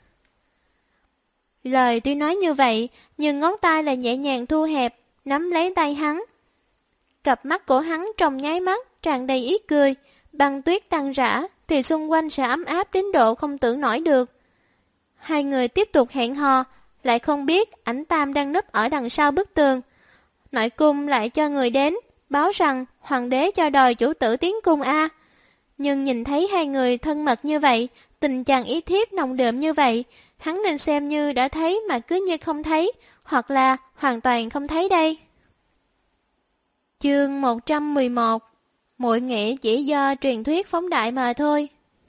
Lời tuy nói như vậy, nhưng ngón tay lại nhẹ nhàng thu hẹp, nắm lấy tay hắn. Cặp mắt của hắn trong nháy mắt tràn đầy ý cười, băng tuyết tăng rã thì xung quanh sẽ ấm áp đến độ không tưởng nổi được. Hai người tiếp tục hẹn hò, lại không biết ảnh Tam đang núp ở đằng sau bức tường. Nội cung lại cho người đến, báo rằng hoàng đế cho đòi chủ tử tiến cung a. Nhưng nhìn thấy hai người thân mật như vậy, tình chàng ý thiếp nồng đượm như vậy, hắn nên xem như đã thấy mà cứ như không thấy, hoặc là hoàn toàn không thấy đây. Chương 111. Muội nghĩ chỉ do truyền thuyết phóng đại mà thôi.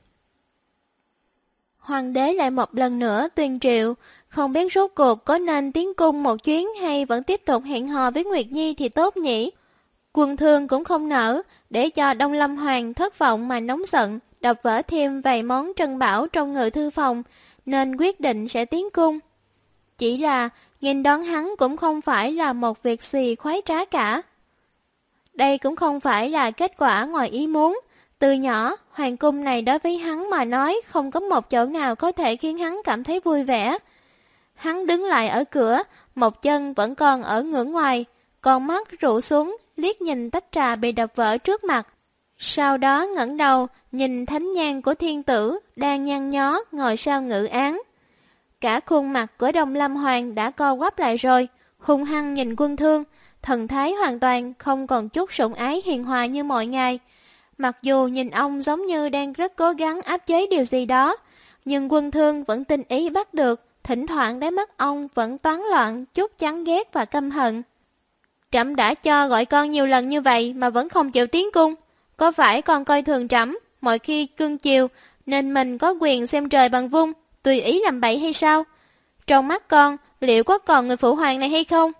Hoàng đế lại một lần nữa tuyên triệu, không biết rốt cuộc có nên tiến cung một chuyến hay vẫn tiếp tục hẹn hò với Nguyệt Nhi thì tốt nhỉ. Quân Thương cũng không nỡ để cho Đông Lâm Hoàng thất vọng mà nóng giận, đập vỡ thêm vài món trân bảo trong ngự thư phòng, nên quyết định sẽ tiến cung. Chỉ là nghênh đón hắn cũng không phải là một việc gì khoái trá cả. Đây cũng không phải là kết quả ngoài ý muốn. Từ nhỏ, hoàng cung này đối với hắn mà nói không có một chỗ nào có thể khiến hắn cảm thấy vui vẻ. Hắn đứng lại ở cửa, một chân vẫn còn ở ngưỡng ngoài, con mắt rũ xuống, liếc nhìn tách trà bị đập vỡ trước mặt. Sau đó ngẩng đầu, nhìn thánh nhang của thiên tử đang nhăn nhó ngồi sau ngự án. Cả khuôn mặt của Đông Lâm Hoàng đã co quắp lại rồi, hung hăng nhìn Quân Thương, thần thái hoàn toàn không còn chút sủng ái hiền hòa như mọi ngày. Mặc dù nhìn ông giống như đang rất cố gắng áp chế điều gì đó, nhưng Quân Thương vẫn tinh ý bắt được, thỉnh thoảng đáy mắt ông vẫn toán loạn chút chán ghét và căm hận. Trẫm đã cho gọi con nhiều lần như vậy mà vẫn không chịu tiến cung. Có phải con coi thường trẫm, mọi khi cưng chiều, nên mình có quyền xem trời bằng vung, tùy ý làm bậy hay sao? Trong mắt con, liệu có còn người phụ hoàng này hay không?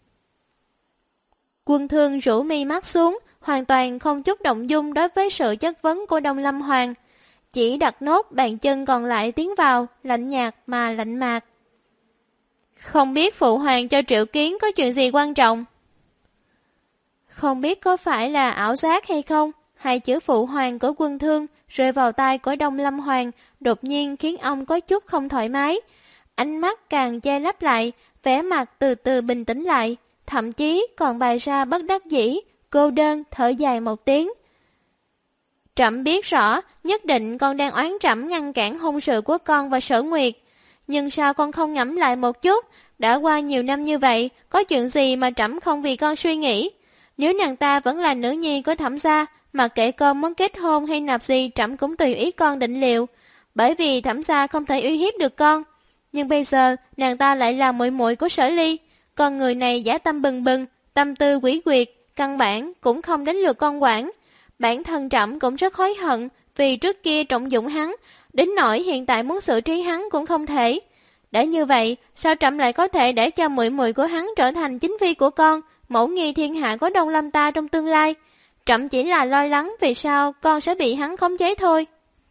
Quân Thương rũ mi mắt xuống, hoàn toàn không chút động dung đối với sự chất vấn của Đông Lâm Hoàng. Chỉ đặt nốt bàn chân còn lại tiến vào, lạnh nhạt mà lạnh mạc. Không biết phụ hoàng cho triệu kiến có chuyện gì quan trọng? Không biết có phải là ảo giác hay không? Hai chữ phụ hoàng của Quân Thương rơi vào tai của Đông Lâm Hoàng, đột nhiên khiến ông có chút không thoải mái. Ánh mắt càng che lấp lại, vẻ mặt từ từ bình tĩnh lại, thậm chí còn bày ra bất đắc dĩ, cô đơn thở dài một tiếng. Trẫm biết rõ, nhất định con đang oán trẫm ngăn cản hôn sự của con và Sở Nguyệt. Nhưng sao con không ngẫm lại một chút? Đã qua nhiều năm như vậy, có chuyện gì mà trẫm không vì con suy nghĩ? Nếu nàng ta vẫn là nữ nhi của Thẩm gia, mà kệ con muốn kết hôn hay nạp gì trẫm cũng tùy ý con định liệu. Bởi vì Thẩm gia không thể uy hiếp được con. Nhưng bây giờ, nàng ta lại là muội muội của Sở Ly. Con người này dã tâm bừng bừng, tâm tư quỷ quyệt, căn bản cũng không đến lượt con quản. Bản thân trẫm cũng rất hối hận vì trước kia trọng dụng hắn, đến nỗi hiện tại muốn xử trí hắn cũng không thể. Đã như vậy, sao trẫm lại có thể để cho muội muội của hắn trở thành chính phi của con, mẫu nghi thiên hạ của Đông Lâm ta trong tương lai? Trẫm chỉ là lo lắng vì sao con sẽ bị hắn khống chế thôi.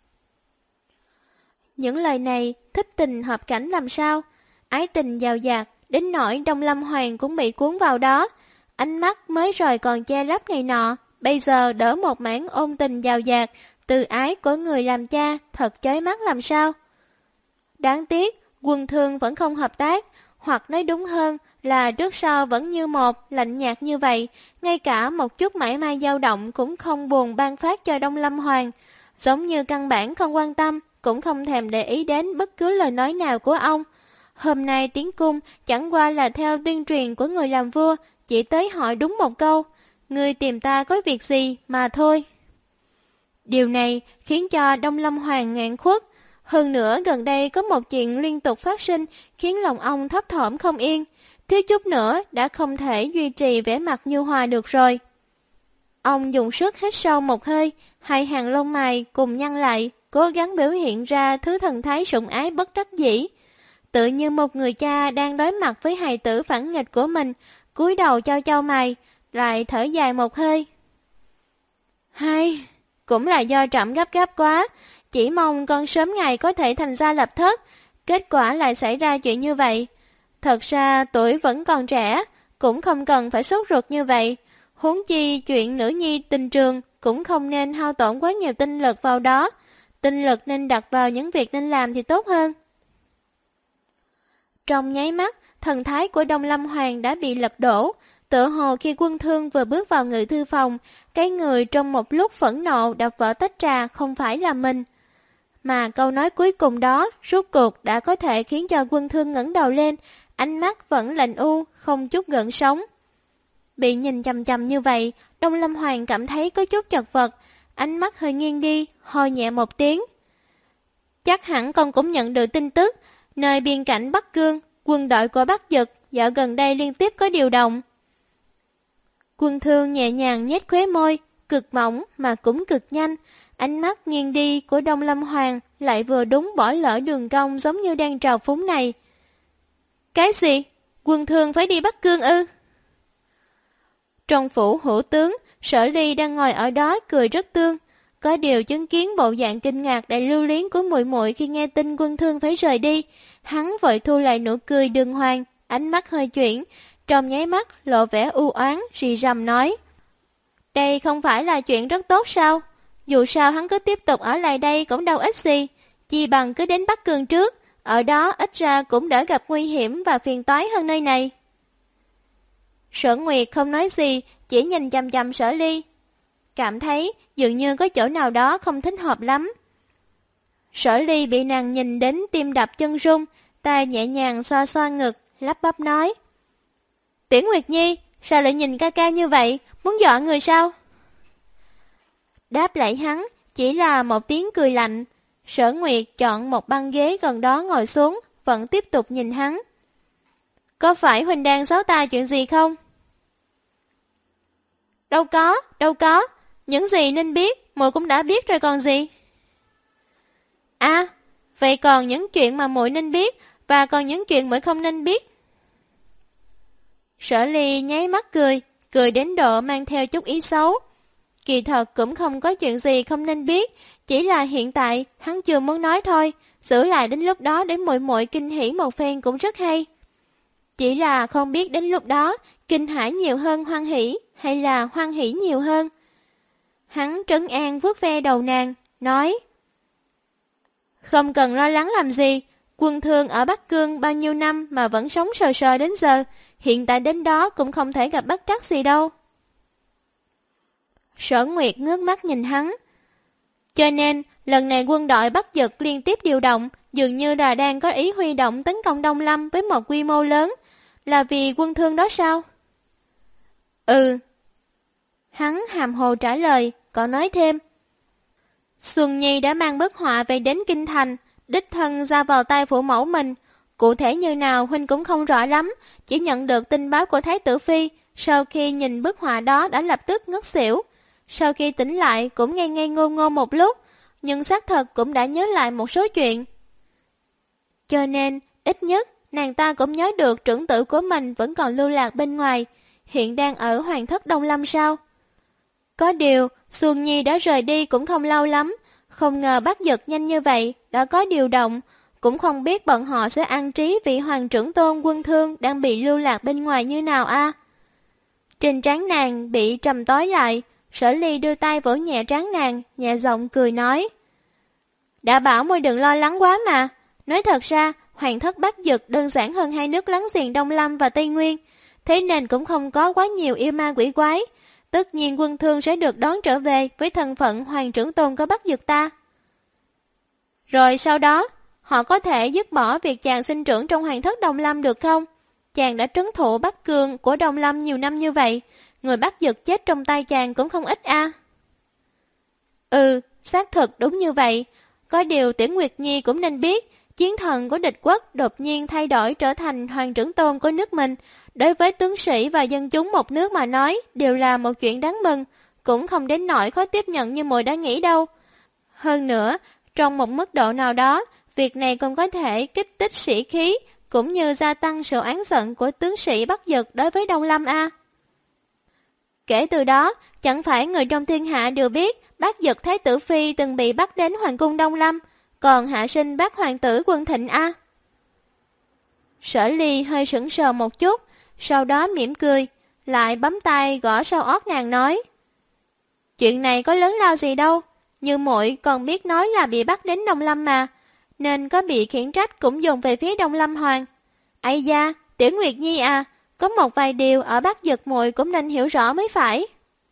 Những lời này thích tình hợp cảnh làm sao? Ái tình giàu dạt, đến nỗi Đông Lâm Hoàng cũng bị cuốn vào đó. ánh mắt mới rồi còn che lấp này nọ, bây giờ đỡ một mảng ôn tình giàu dạt, từ ái của người làm cha, thật chói mắt làm sao. Đáng tiếc, Quân Thương vẫn không hợp tác, hoặc nói đúng hơn là trước sau vẫn như một, lạnh nhạt như vậy, ngay cả một chút mảy may dao động cũng không buồn ban phát cho Đông Lâm Hoàng, giống như căn bản không quan tâm, cũng không thèm để ý đến bất cứ lời nói nào của ông. Hôm nay tiến cung chẳng qua là theo tuyên truyền của người làm vua, chỉ tới hỏi đúng một câu, ngươi tìm ta có việc gì mà thôi. Điều này khiến cho Đông Lâm Hoàng nghẹn khuất. Hơn nữa gần đây có một chuyện liên tục phát sinh khiến lòng ông thấp thỏm không yên. Thiếu chút nữa đã không thể duy trì vẻ mặt nhu hòa được rồi. Ông dùng sức hít sâu một hơi, hai hàng lông mày cùng nhăn lại, cố gắng biểu hiện ra thứ thần thái sủng ái bất đắc dĩ. Tự như một người cha đang đối mặt với hài tử phản nghịch của mình, cúi đầu chau chau mày, lại thở dài một hơi. Hay, cũng là do Trẫm gấp gáp quá, chỉ mong con sớm ngày có thể thành gia lập thất, kết quả lại xảy ra chuyện như vậy. Thật ra tuổi vẫn còn trẻ, cũng không cần phải sốt ruột như vậy. Huống chi chuyện nữ nhi tình trường cũng không nên hao tổn quá nhiều tinh lực vào đó. Tinh lực nên đặt vào những việc nên làm thì tốt hơn. Trong nháy mắt, thần thái của Đông Lâm Hoàng đã bị lật đổ. Tựa hồ khi Quân Thương vừa bước vào ngự thư phòng, cái người trong một lúc phẫn nộ đập vỡ tách trà không phải là mình. Mà câu nói cuối cùng đó rốt cuộc đã có thể khiến cho Quân Thương ngẩng đầu lên, ánh mắt vẫn lạnh u, không chút gợn sóng. Bị nhìn chằm chằm như vậy, Đông Lâm Hoàng cảm thấy có chút chật vật, ánh mắt hơi nghiêng đi, ho nhẹ một tiếng. Chắc hẳn con cũng nhận được tin tức, nơi biên cảnh Bắc Cương, quân đội của Bắc Dực dạo gần đây liên tiếp có điều động. Quân Thương nhẹ nhàng nhếch khóe môi, cực mỏng mà cũng cực nhanh, ánh mắt nghiêng đi của Đông Lâm Hoàng lại vừa đúng bỏ lỡ đường cong giống như đang trào phúng này. Cái gì? Quân Thương phải đi Bắc Cương ư? Trong phủ hữu tướng, Sở Ly đang ngồi ở đó cười rất tươi. Có điều chứng kiến bộ dạng kinh ngạc đầy lưu luyến của muội muội khi nghe tin Quân Thương phải rời đi, hắn vội thu lại nụ cười đường hoàng, ánh mắt hơi chuyển, trong nháy mắt lộ vẻ u oán, rì rầm nói: đây không phải là chuyện rất tốt sao? Dù sao hắn cứ tiếp tục ở lại đây cũng đâu ích gì, chi bằng cứ đến Bắc Cương trước, ở đó ít ra cũng đỡ gặp nguy hiểm và phiền toái hơn nơi này. Sở Nguyệt không nói gì, chỉ nhìn chằm chằm Sở Ly, cảm thấy dường như có chỗ nào đó không thích hợp lắm. Sở Ly bị nàng nhìn đến tim đập chân run, tay nhẹ nhàng xoa xoa ngực, lắp bắp nói: Tiễn Nguyệt Nhi, sao lại nhìn ca ca như vậy, muốn dọa người sao? Đáp lại hắn chỉ là một tiếng cười lạnh. Sở Nguyệt chọn một băng ghế gần đó ngồi xuống, vẫn tiếp tục nhìn hắn. Có phải huynh đang giấu ta chuyện gì không? Đâu có, những gì nên biết, muội cũng đã biết rồi còn gì. À, vậy còn những chuyện mà muội nên biết, và còn những chuyện muội không nên biết. Sở Ly nháy mắt cười đến độ mang theo chút ý xấu. Kỳ thật cũng không có chuyện gì không nên biết, chỉ là hiện tại hắn chưa muốn nói thôi, giữ lại đến lúc đó để muội muội kinh hỉ một phen cũng rất hay. Chỉ là không biết đến lúc đó kinh hãi nhiều hơn hoan hỉ hay là hoan hỉ nhiều hơn. Hắn trấn an vuốt ve đầu nàng, nói: Không cần lo lắng làm gì, Quân Thương ở Bắc Cương bao nhiêu năm mà vẫn sống sờ sờ đến giờ, hiện tại đến đó cũng không thể gặp bất trắc gì đâu. Sở Nguyệt ngước mắt nhìn hắn. Cho nên, lần này quân đội Bắc Dực liên tiếp điều động, dường như là đang có ý huy động tấn công Đông Lâm với một quy mô lớn. Là vì Quân Thương đó sao? Ừ. Hắn hàm hồ trả lời, còn nói thêm. Xuân Nhi đã mang bức họa về đến Kinh Thành, đích thân ra vào tay phụ mẫu mình. Cụ thể như nào huynh cũng không rõ lắm, chỉ nhận được tin báo của Thái tử Phi, sau khi nhìn bức họa đó đã lập tức ngất xỉu. Sau khi tỉnh lại cũng ngây ngây ngô ngô một lúc, nhưng xác thật cũng đã nhớ lại một số chuyện. Cho nên, ít nhất, nàng ta cũng nhớ được trưởng tử của mình vẫn còn lưu lạc bên ngoài, hiện đang ở Hoàng thất Đông Lâm sao? Có điều, Xuân Nhi đã rời đi cũng không lâu lắm, không ngờ Bắc Dực nhanh như vậy, đã có điều động, cũng không biết bọn họ sẽ an trí vị hoàng trưởng tôn Quân Thương đang bị lưu lạc bên ngoài như nào a. Trên trán nàng bị trầm tối lại, Sở Ly đưa tay vỗ nhẹ trán nàng, nhẹ giọng cười nói. Đã bảo muội đừng lo lắng quá mà. Nói thật ra, Hoàng thất Bắc Dực đơn giản hơn hai nước láng giềng Đông Lâm và Tây Nguyên, thế nên cũng không có quá nhiều yêu ma quỷ quái. Tất nhiên Quân Thương sẽ được đón trở về với thân phận Hoàng trưởng tôn của Bắc Dực ta. Rồi sau đó, họ có thể dứt bỏ việc chàng sinh trưởng trong Hoàng thất Đông Lâm được không? Chàng đã trấn thủ Bắc Cương của Đông Lâm nhiều năm như vậy, người Bắc Dực chết trong tay chàng cũng không ít a. Xác thực đúng như vậy. Có điều Tiểu Nguyệt Nhi cũng nên biết, chiến thần của địch quốc đột nhiên thay đổi trở thành hoàng trưởng tôn của nước mình. Đối với tướng sĩ và dân chúng một nước mà nói, đều là một chuyện đáng mừng, cũng không đến nỗi khó tiếp nhận như muội đã nghĩ đâu. Hơn nữa, trong một mức độ nào đó, việc này còn có thể kích thích sĩ khí, cũng như gia tăng sự oán giận của tướng sĩ Bắc Dực đối với Đông Lâm a. Kể từ đó, chẳng phải người trong thiên hạ đều biết Bắc Dực Thái tử Phi từng bị bắt đến Hoàng cung Đông Lâm, còn hạ sinh bác hoàng tử Quân Thịnh a. Sở Ly hơi sững sờ một chút, sau đó mỉm cười, lại bấm tay gõ sau ót nàng nói. Chuyện này có lớn lao gì đâu, như muội còn biết nói là bị bắt đến Đông Lâm mà, nên có bị khiển trách cũng dùng về phía Đông Lâm Hoàng. Ây da, Tiểu Nguyệt Nhi à, có một vài điều ở Bắc Dực muội cũng nên hiểu rõ mới phải.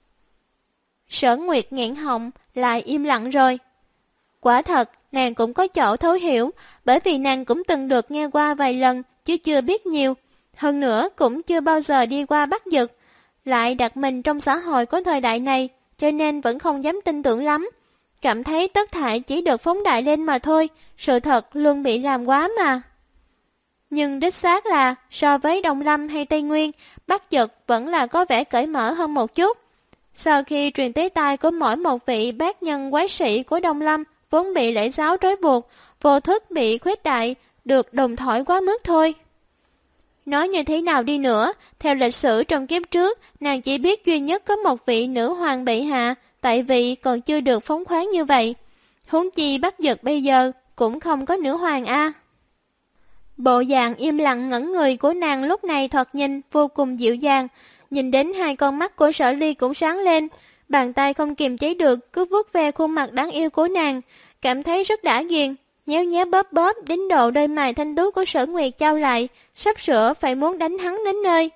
Sở Nguyệt nghẹn họng, lại im lặng rồi. Quả thật, nàng cũng có chỗ thấu hiểu, bởi vì nàng cũng từng được nghe qua vài lần, chứ chưa biết nhiều. Hơn nữa cũng chưa bao giờ đi qua Bắc Dực, lại đặt mình trong xã hội của thời đại này, cho nên vẫn không dám tin tưởng lắm. Cảm thấy tất thảy chỉ được phóng đại lên mà thôi, sự thật luôn bị làm quá mà. Nhưng đích xác là, so với Đông Lâm hay Tây Nguyên, Bắc Dực vẫn là có vẻ cởi mở hơn một chút. Sau khi truyền tới tai của mỗi một vị bác nhân quái sĩ của Đông Lâm vốn bị lễ giáo trói buộc, vô thức bị khuếch đại, được đồn thổi quá mức thôi. Nói như thế nào đi nữa, theo lịch sử trong kiếp trước, nàng chỉ biết duy nhất có một vị nữ hoàng bệ hạ, tại vì còn chưa được phóng khoáng như vậy. Huống chi Bắc Dực bây giờ cũng không có nữ hoàng a. Bộ dạng im lặng ngẩn người của nàng lúc này thoạt nhìn vô cùng dịu dàng, nhìn đến hai con mắt của Sở Ly cũng sáng lên, bàn tay không kiềm chế được cứ vuốt ve khuôn mặt đáng yêu của nàng, cảm thấy rất đã ghiền, nhéo nhéo bóp bóp đến độ đôi mày thanh tú của Sở Nguyệt trao lại, sắp sửa phải muốn đánh hắn đến nơi.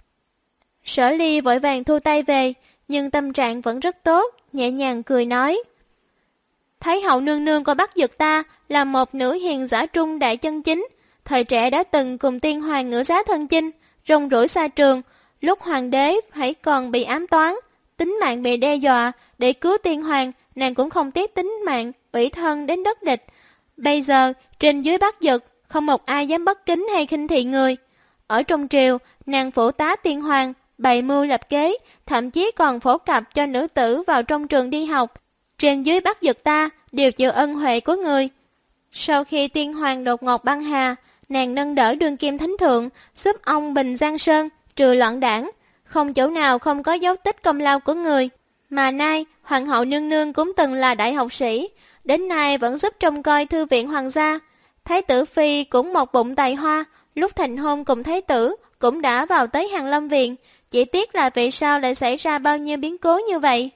Sở Ly vội vàng thu tay về, nhưng tâm trạng vẫn rất tốt, nhẹ nhàng cười nói. Thái hậu nương nương của Bắc Dực ta là một nữ hiền giả trung đại chân chính, thời trẻ đã từng cùng tiên hoàng ngửa giá thân chinh, rong ruổi xa trường, lúc hoàng đế hãy còn bị ám toán, tính mạng bị đe dọa, để cứu tiên hoàng, nàng cũng không tiếc tính mạng, ủy thân đến đất địch. Bây giờ, trên dưới Bắc Dực, không một ai dám bất kính hay khinh thị người. Ở trong triều, nàng phổ tá tiên hoàng, bày mưu lập kế, thậm chí còn phổ cập cho nữ tử vào trong trường đi học. Trên dưới Bắc Dực ta đều chịu ân huệ của người. Sau khi tiên hoàng đột ngột băng hà, nàng nâng đỡ đương kim thánh thượng, giúp ông bình Giang Sơn, trừ loạn đảng, không chỗ nào không có dấu tích công lao của người. Mà nay, hoàng hậu nương nương cũng từng là đại học sĩ, đến nay vẫn giúp trông coi thư viện hoàng gia. Thái tử Phi cũng một bụng tài hoa, lúc thành hôn cùng thái tử cũng đã vào tới Hàn Lâm Viện, chỉ tiếc là vì sao lại xảy ra bao nhiêu biến cố như vậy.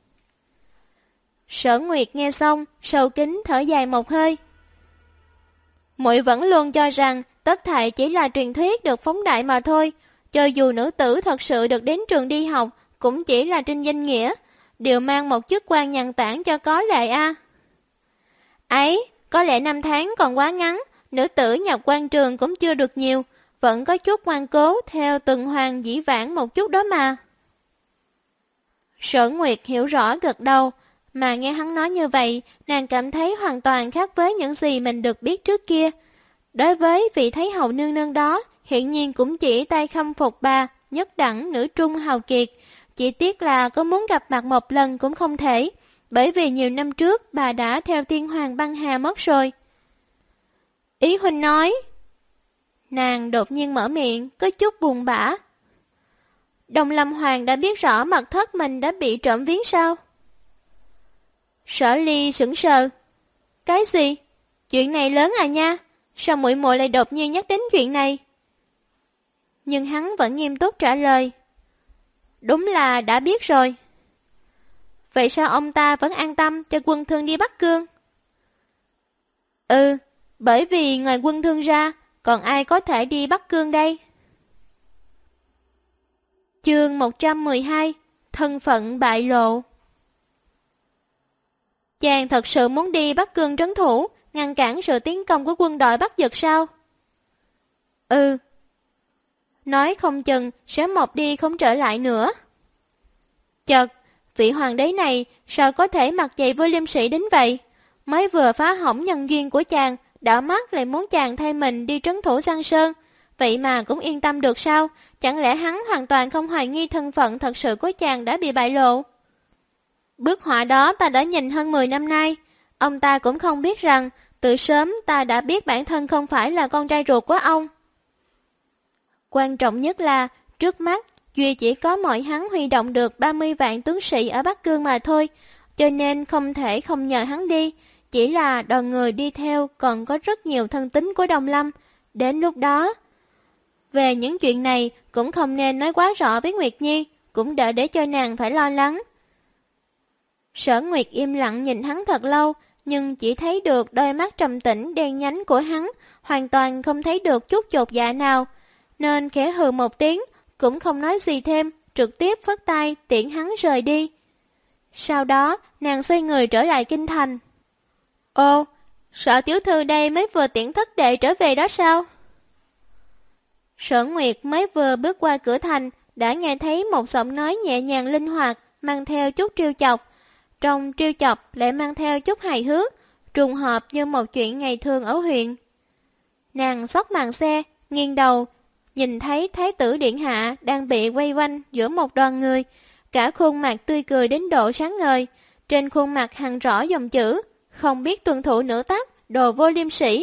Sở Nguyệt nghe xong, sầu kín thở dài một hơi. Muội vẫn luôn cho rằng tất thảy chỉ là truyền thuyết được phóng đại mà thôi, cho dù nữ tử thật sự được đến trường đi học, cũng chỉ là trên danh nghĩa, đều mang một chức quan nhàn tản cho có lệ a. Ấy, có lẽ 5 tháng còn quá ngắn, nữ tử nhập quan trường cũng chưa được nhiều, vẫn có chút ngoan cố theo tuần hoàn dĩ vãng một chút đó mà. Sở Nguyệt hiểu rõ gật đầu, mà nghe hắn nói như vậy, nàng cảm thấy hoàn toàn khác với những gì mình được biết trước kia. Đối với vị Thái hậu nương nương đó, hiện nhiên cũng chỉ tay khâm phục bà, nhất đẳng nữ trung hào kiệt. Chỉ tiếc là có muốn gặp mặt một lần cũng không thể, bởi vì nhiều năm trước bà đã theo tiên hoàng băng hà mất rồi. Ý huynh nói. Nàng đột nhiên mở miệng, có chút buồn bã. Đông Lâm Hoàng đã biết rõ mật thất mình đã bị trộm viếng sao? Sở Ly sững sờ. Cái gì? Chuyện này lớn à nha? Sao muội muội lại đột nhiên nhắc đến chuyện này? Nhưng hắn vẫn nghiêm túc trả lời. đúng là đã biết rồi. Vậy sao ông ta vẫn an tâm cho quân thương đi Bắc Cương? Ừ, bởi vì ngoài quân thương ra, còn ai có thể đi Bắc Cương đây? Chương 112: Thân phận bại lộ. Chàng thật sự muốn đi Bắc Cương trấn thủ, ngăn cản sự tiến công của quân đội Bắc Dực sao? Ừ. Nói không chừng sẽ một đi không trở lại nữa. Chợt, vị hoàng đế này sao có thể mặc dày vô liêm sĩ đến vậy? Mới vừa phá hỏng nhân duyên của chàng, đảo mắt lại muốn chàng thay mình đi trấn thủ Giang Sơn. Vậy mà cũng yên tâm được sao? Chẳng lẽ hắn hoàn toàn không hoài nghi thân phận thật sự của chàng đã bị bại lộ? Bức họa đó ta đã nhìn hơn 10 năm nay. Ông ta cũng không biết rằng từ sớm ta đã biết bản thân không phải là con trai ruột của ông. Quan trọng nhất là trước mắt Duy chỉ có mọi hắn huy động được 30 vạn tướng sĩ ở Bắc Cương mà thôi, cho nên không thể không nhờ hắn đi. Chỉ là đoàn người đi theo còn có rất nhiều thân tín của Đông Lâm. Đến lúc đó, về những chuyện này cũng không nên nói quá rõ với Nguyệt Nhi, cũng đỡ để cho nàng phải lo lắng. Sở Nguyệt im lặng nhìn hắn thật lâu, nhưng chỉ thấy được đôi mắt trầm tĩnh đen nhánh của hắn, hoàn toàn không thấy được chút chột dạ nào, nên khẽ hừ một tiếng, cũng không nói gì thêm, trực tiếp phất tay tiễn hắn rời đi. Sau đó, nàng xoay người trở lại kinh thành. Ồ, Sở tiểu thư đây mới vừa tiễn thất đệ trở về đó sao? Sở Nguyệt mới vừa bước qua cửa thành, đã nghe thấy một giọng nói nhẹ nhàng linh hoạt, mang theo chút trêu chọc. Trong trêu chọc lại mang theo chút hài hước, trùng hợp như một chuyện ngày thường ở huyện. Nàng xốc màn xe, nghiêng đầu, nhìn thấy Thái tử Điện Hạ đang bị quay quanh giữa một đoàn người, cả khuôn mặt tươi cười đến độ sáng ngời, trên khuôn mặt hằn rõ dòng chữ, không biết tuân thủ nửa tắc, đồ vô liêm sĩ.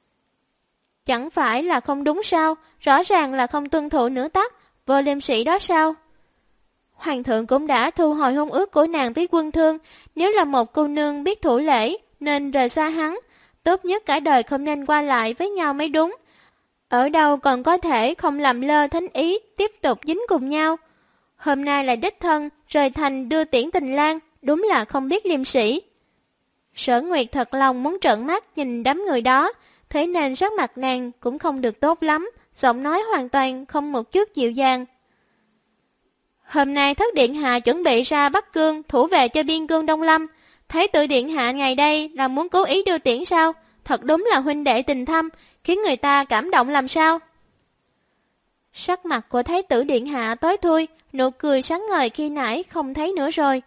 Chẳng phải là không đúng sao, rõ ràng là không tuân thủ nửa tắc, vô liêm sĩ đó sao? Hoàng thượng cũng đã thu hồi hôn ước của nàng với Quân Thương, nếu là một cô nương biết thủ lễ nên rời xa hắn, tốt nhất cả đời không nên qua lại với nhau mới đúng. Ở đâu còn có thể không làm lơ thánh ý tiếp tục dính cùng nhau. Hôm nay lại đích thân rời thành đưa tiễn Tình Lang, đúng là không biết liêm sĩ. Sở Nguyệt thật lòng muốn trợn mắt nhìn đám người đó, thế nên sắc mặt nàng cũng không được tốt lắm, giọng nói hoàn toàn không một chút dịu dàng. Hôm nay Thất Điện Hạ chuẩn bị ra Bắc Cương thủ vệ cho biên cương Đông Lâm, Thái tử Điện Hạ ngày đây là muốn cố ý đưa tiễn sao? Thật đúng là huynh đệ tình thâm, khiến người ta cảm động làm sao? Sắc mặt của Thái tử Điện Hạ tối thui, nụ cười sáng ngời khi nãy không thấy nữa rồi.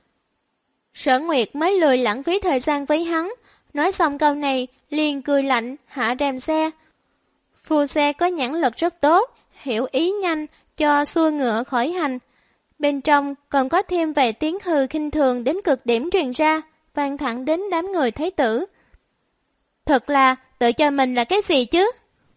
Sở Nguyệt mới lười lãng phí thời gian với hắn, nói xong câu này liền cười lạnh hạ rèm xe. Phu xe có nhãn lực rất tốt, hiểu ý nhanh cho xua ngựa khỏi hành. Bên trong còn có thêm vài tiếng hừ khinh thường đến cực điểm truyền ra, vang thẳng đến đám người Thái tử. Thật là tự cho mình là cái gì chứ?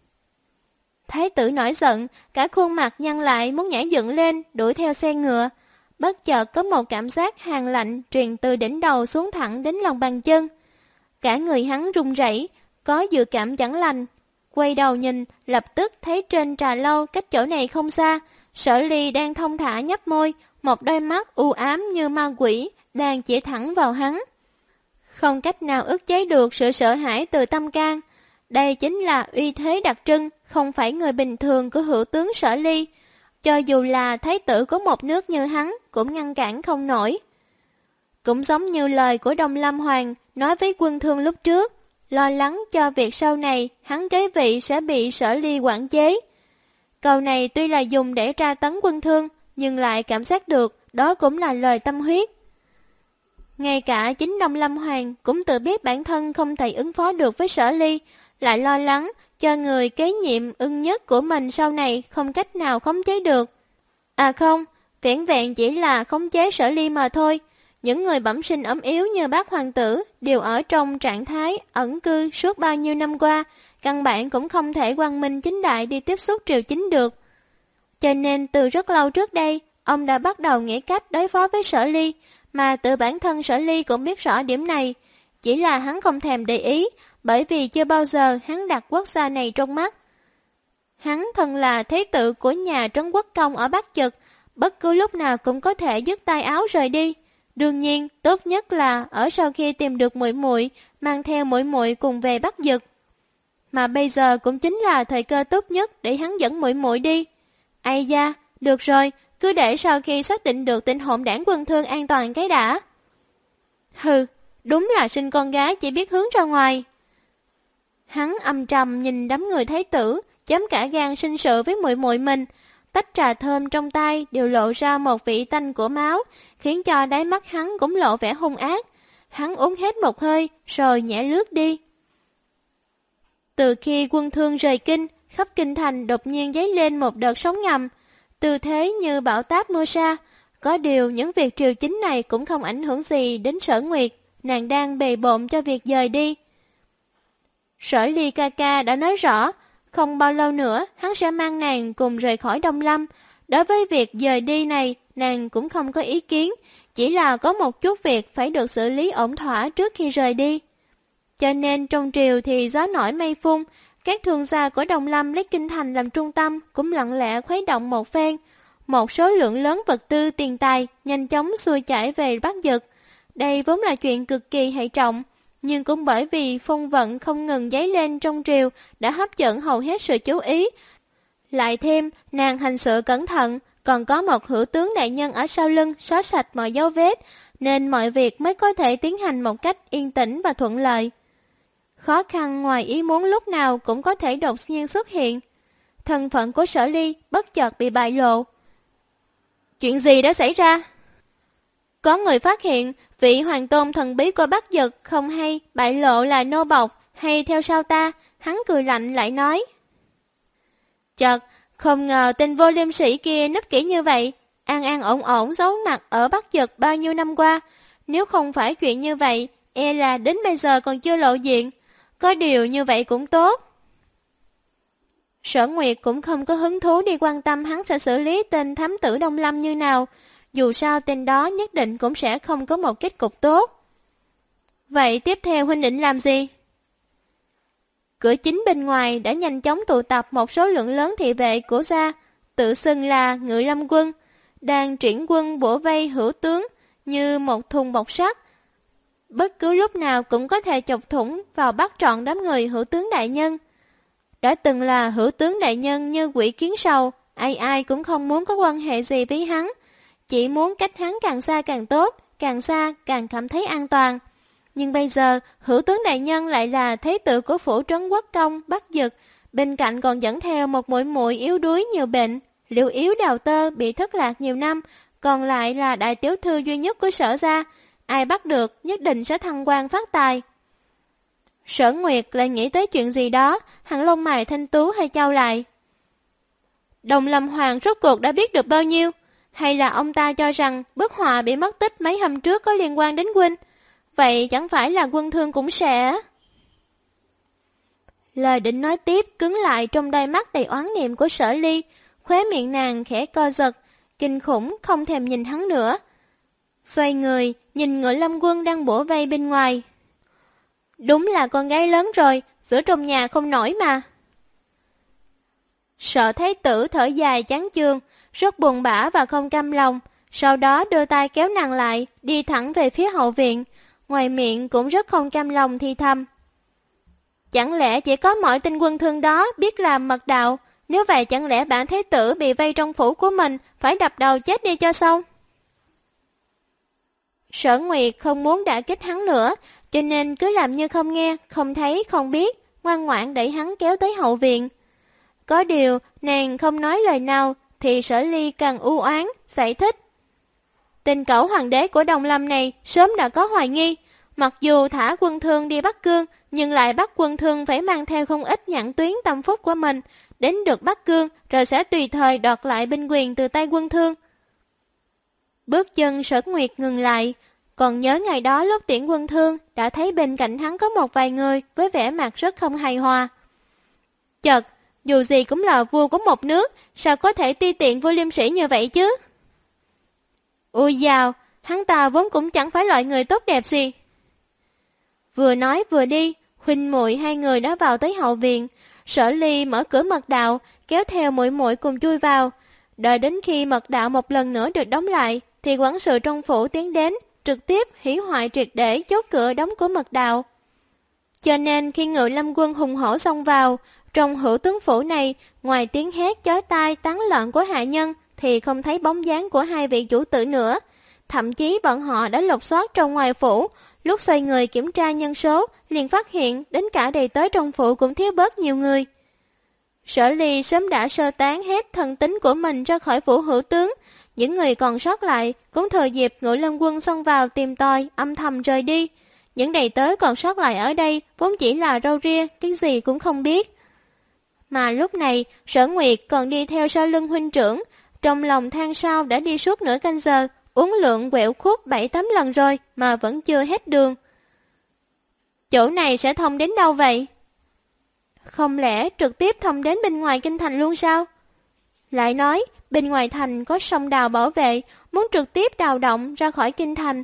Thái tử nổi giận, cả khuôn mặt nhăn lại muốn nhảy dựng lên đuổi theo xe ngựa. Bất chợt có một cảm giác hàn lạnh truyền từ đỉnh đầu xuống thẳng đến lòng bàn chân. Cả người hắn run rẩy, có dự cảm chẳng lành. Quay đầu nhìn, lập tức thấy trên trà lâu cách chỗ này không xa, Sở Ly đang thong thả nhấp môi, một đôi mắt u ám như ma quỷ đang chỉ thẳng vào hắn. Không cách nào ức chế được sự sợ hãi từ tâm can. Đây chính là uy thế đặc trưng, không phải người bình thường của hữu tướng Sở Ly. Cho dù là thái tử của một nước như hắn, cũng ngăn cản không nổi. Cũng giống như lời của Đông Lâm Hoàng nói với Quân Thương lúc trước, lo lắng cho việc sau này hắn kế vị sẽ bị Sở Ly quản chế. Câu này tuy là dùng để tra tấn Quân Thương, nhưng lại cảm giác được đó cũng là lời tâm huyết. Ngay cả chính Đông Lâm Hoàng cũng tự biết bản thân không thể ứng phó được với Sở Ly, lại lo lắng cho người kế nhiệm ưng nhất của mình sau này không cách nào khống chế được. À không, vẻn vẹn chỉ là khống chế Sở Ly mà thôi. Những người bẩm sinh ốm yếu như bác hoàng tử đều ở trong trạng thái ẩn cư suốt bao nhiêu năm qua, căn bản cũng không thể quang minh chính đại đi tiếp xúc triều chính được. Cho nên từ rất lâu trước đây, ông đã bắt đầu nghĩ cách đối phó với Sở Ly, mà tự bản thân Sở Ly cũng biết rõ điểm này. Chỉ là hắn không thèm để ý, bởi vì chưa bao giờ hắn đặt quốc gia này trong mắt. Hắn thân là thế tử của nhà Trấn Quốc Công ở Bắc Trực, bất cứ lúc nào cũng có thể dứt tay áo rời đi. Đương nhiên, tốt nhất là ở sau khi tìm được muội muội, mang theo muội muội cùng về Bắc Dực. Mà bây giờ cũng chính là thời cơ tốt nhất để hắn dẫn muội muội đi. Ây da, được rồi, cứ để sau khi xác định được tên hỗn đảng Quân Thương an toàn cái đã. Hừ, đúng là sinh con gái chỉ biết hướng ra ngoài. Hắn âm trầm nhìn đám người thái tử, dám cả gan sinh sự với muội muội mình. Tách trà thơm trong tay đều lộ ra một vị tanh của máu, khiến cho đáy mắt hắn cũng lộ vẻ hung ác. Hắn uống hết một hơi, rồi nhẹ lướt đi. Từ khi Quân Thương rời kinh, khắp kinh thành đột nhiên dấy lên một đợt sóng ngầm, tư thế như bão táp mưa sa. Có điều những việc triều chính này cũng không ảnh hưởng gì đến Sở Nguyệt, nàng đang bề bộn cho việc dời đi. Sở Ly ca ca đã nói rõ, không bao lâu nữa hắn sẽ mang nàng cùng rời khỏi Đông Lâm. Đối với việc dời đi này, nàng cũng không có ý kiến, chỉ là có một chút việc phải được xử lý ổn thỏa trước khi rời đi. Cho nên trong triều thì gió nổi mây phun, các thương gia của Đông Lâm lấy kinh thành làm trung tâm cũng lặng lẽ khuấy động một phen. Một số lượng lớn vật tư tiền tài nhanh chóng xuôi chảy về Bắc Dực. Đây vốn là chuyện cực kỳ hệ trọng, nhưng cũng bởi vì phong vận không ngừng dấy lên trong triều đã hấp dẫn hầu hết sự chú ý. Lại thêm, nàng hành sự cẩn thận, còn có một hữu tướng đại nhân ở sau lưng xóa sạch mọi dấu vết, nên mọi việc mới có thể tiến hành một cách yên tĩnh và thuận lợi. Khó khăn ngoài ý muốn lúc nào cũng có thể đột nhiên xuất hiện. Thân phận của Sở Ly bất chợt bị bại lộ. Chuyện gì đã xảy ra? Có người phát hiện vị hoàng tôn thần bí của Bắc Dực không hay bại lộ là nô bộc hay theo sau ta. Hắn cười lạnh lại nói. Chợt, không ngờ tên vô liêm sĩ kia nấp kỹ như vậy, an an ổn ổn giấu mặt ở Bắc Dực bao nhiêu năm qua. Nếu không phải chuyện như vậy, e là đến bây giờ còn chưa lộ diện. Có điều như vậy cũng tốt. Sở Nguyệt cũng không có hứng thú đi quan tâm hắn sẽ xử lý tên thám tử Đông Lâm như nào. Dù sao tên đó nhất định cũng sẽ không có một kết cục tốt. Vậy tiếp theo huynh định làm gì? Cửa chính bên ngoài đã nhanh chóng tụ tập một số lượng lớn thị vệ của gia, tự xưng là Ngự Lâm Quân, đang triển quân bủa vây hữu tướng như một thùng bọc sắt. Bất cứ lúc nào cũng có thể chọc thủng vào bắt trọn đám người hữu tướng đại nhân. Đã từng là hữu tướng đại nhân như Quỷ Kiến Sầu, ai ai cũng không muốn có quan hệ gì với hắn, chỉ muốn cách hắn càng xa càng tốt, càng xa càng cảm thấy an toàn. Nhưng bây giờ, hữu tướng đại nhân lại là thế tử của phủ trấn quốc công Bắc Dực, bên cạnh còn dẫn theo một muội muội yếu đuối nhiều bệnh, Liễu Yếu Đào Tơ bị thất lạc nhiều năm, còn lại là đại tiểu thư duy nhất của Sở gia, ai bắt được nhất định sẽ thăng quan phát tài. Sở Nguyệt lại nghĩ tới chuyện gì đó, hắn lông mày thanh tú hay chau lại. Đồng Lâm Hoàng rốt cuộc đã biết được bao nhiêu? Hay là ông ta cho rằng bức họa bị mất tích mấy hôm trước có liên quan đến huynh? Vậy chẳng phải là Quân Thương cũng sẽ... Lời định nói tiếp cứng lại trong đôi mắt đầy oán niệm của Sở Ly, khóe miệng nàng khẽ co giật, kinh khủng không thèm nhìn hắn nữa. Xoay người, nhìn Ngự Lâm Quân đang bủa vây bên ngoài. Đúng là con gái lớn rồi, giữ trong nhà không nổi mà. Sở Thái tử thở dài chán chường, rất buồn bã và không cam lòng, sau đó đưa tay kéo nàng lại, đi thẳng về phía hậu viện, ngoài miệng cũng rất không cam lòng thì thầm. Chẳng lẽ chỉ có mỗi tên Quân Thương đó biết làm mật đạo, nếu vậy chẳng lẽ bản Thái tử bị vây trong phủ của mình phải đập đầu chết đi cho xong? Sở Nguyệt không muốn đả kích hắn nữa, cho nên cứ làm như không nghe, không thấy, không biết, ngoan ngoãn đẩy hắn kéo tới hậu viện. Có điều, nàng không nói lời nào, thì Sở Ly càng u oán, giải thích. Tên cẩu hoàng đế của Đông Lâm này sớm đã có hoài nghi, mặc dù thả Quân Thương đi Bắc Cương, nhưng lại bắt Quân Thương phải mang theo không ít nhãn tuyến tâm phúc của mình, đến được Bắc Cương, rồi sẽ tùy thời đoạt lại binh quyền từ tay Quân Thương. Bước chân Sở Nguyệt ngừng lại, còn nhớ ngày đó lúc tiễn Quân Thương đã thấy bên cạnh hắn có một vài người với vẻ mặt rất không hài hòa. Chợt, dù gì cũng là vua của một nước, sao có thể ti tiện vô liêm sĩ như vậy chứ? Ôi dào, hắn ta vốn cũng chẳng phải loại người tốt đẹp gì. Vừa nói vừa đi, huynh muội hai người đã vào tới hậu viện. Sở Ly mở cửa mật đạo, kéo theo muội muội cùng chui vào. Đợi đến khi mật đạo một lần nữa được đóng lại, thì quản sự trong phủ tiến đến, trực tiếp hủy hoại triệt để chốt cửa đóng của mật đạo. Cho nên khi Ngự Lâm quân hùng hổ xông vào, trong Hữu tướng phủ này, ngoài tiếng hét chói tai tán loạn của hạ nhân, thì không thấy bóng dáng của hai vị chủ tử nữa. Thậm chí bọn họ đã lục soát trong ngoài phủ, lúc xoay người kiểm tra nhân số, liền phát hiện đến cả đầy tớ trong phủ cũng thiếu bớt nhiều người. Sở Ly sớm đã sơ tán hết thần tính của mình ra khỏi phủ Hữu tướng, những người còn sót lại cũng thừa dịp Ngự Lâm quân xông vào tìm tòi, âm thầm rời đi. Những đầy tớ còn sót lại ở đây vốn chỉ là râu ria, cái gì cũng không biết. Mà lúc này, Sở Nguyệt còn đi theo sau lưng huynh trưởng, trong lòng than sao đã đi suốt nửa canh giờ, uống lượng quẹo khuất 7-8 lần rồi mà vẫn chưa hết đường. Chỗ này sẽ thông đến đâu vậy? Không lẽ trực tiếp thông đến bên ngoài kinh thành luôn sao? Lại nói, bên ngoài thành có sông đào bảo vệ, muốn trực tiếp đào động ra khỏi kinh thành,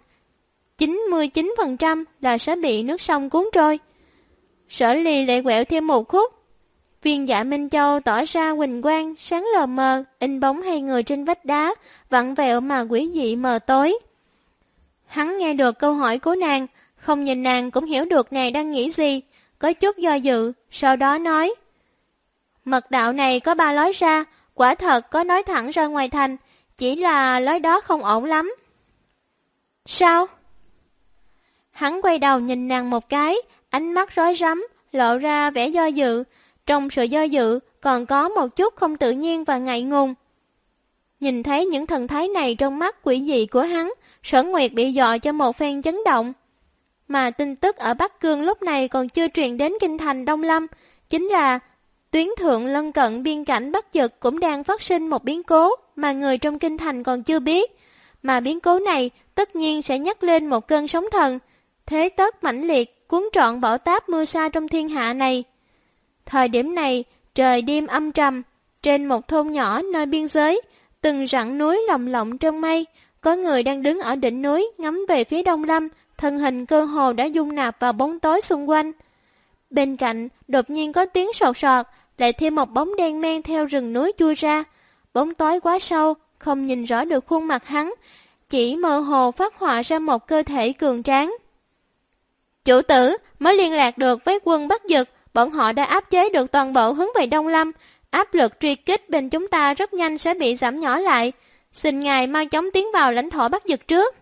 99% là sẽ bị nước sông cuốn trôi. Sở Ly lại quẹo thêm một khúc. Viên Dạ Minh Châu tỏ ra huỳnh quang, sáng lờ mờ, in bóng hai người trên vách đá, vặn vẹo mà quỷ dị mờ tối. Hắn nghe được câu hỏi của nàng, không nhìn nàng cũng hiểu được nàng đang nghĩ gì, có chút do dự, sau đó nói. Mật đạo này có 3 lối ra, quả thật có nói thẳng ra ngoài thành, chỉ là lối đó không ổn lắm. Sao? Hắn quay đầu nhìn nàng một cái, ánh mắt rối rắm, lộ ra vẻ do dự. Trong sự do dự còn có một chút không tự nhiên và ngại ngùng. Nhìn thấy những thần thái này trong mắt quỷ dị của hắn, Sở Nguyệt bị dọa cho một phen chấn động. Mà tin tức ở Bắc Cương lúc này còn chưa truyền đến kinh thành Đông Lâm, chính là tuyến thượng lân cận biên cảnh Bắc Dực cũng đang phát sinh một biến cố mà người trong kinh thành còn chưa biết. Mà biến cố này tất nhiên sẽ nhắc lên một cơn sóng thần, thế tất mãnh liệt cuốn trọn bão táp mưa sa trong thiên hạ này. Thời điểm này, trời đêm âm trầm, trên một thôn nhỏ nơi biên giới, từng rặng núi lồng lộng trong mây, có người đang đứng ở đỉnh núi ngắm về phía Đông Lâm, thân hình cơ hồ đã dung nạp vào bóng tối xung quanh. Bên cạnh, đột nhiên có tiếng sột soạt, lại thêm một bóng đen men theo rừng núi chui ra. Bóng tối quá sâu, không nhìn rõ được khuôn mặt hắn, chỉ mơ hồ phát họa ra một cơ thể cường tráng. Chủ tử mới liên lạc được với quân Bắc Dực, bọn họ đã áp chế được toàn bộ hướng về Đông Lâm, áp lực truy kích bên chúng ta rất nhanh sẽ bị giảm nhỏ lại. Xin ngài mau chóng tiến vào lãnh thổ Bắc Dực trước.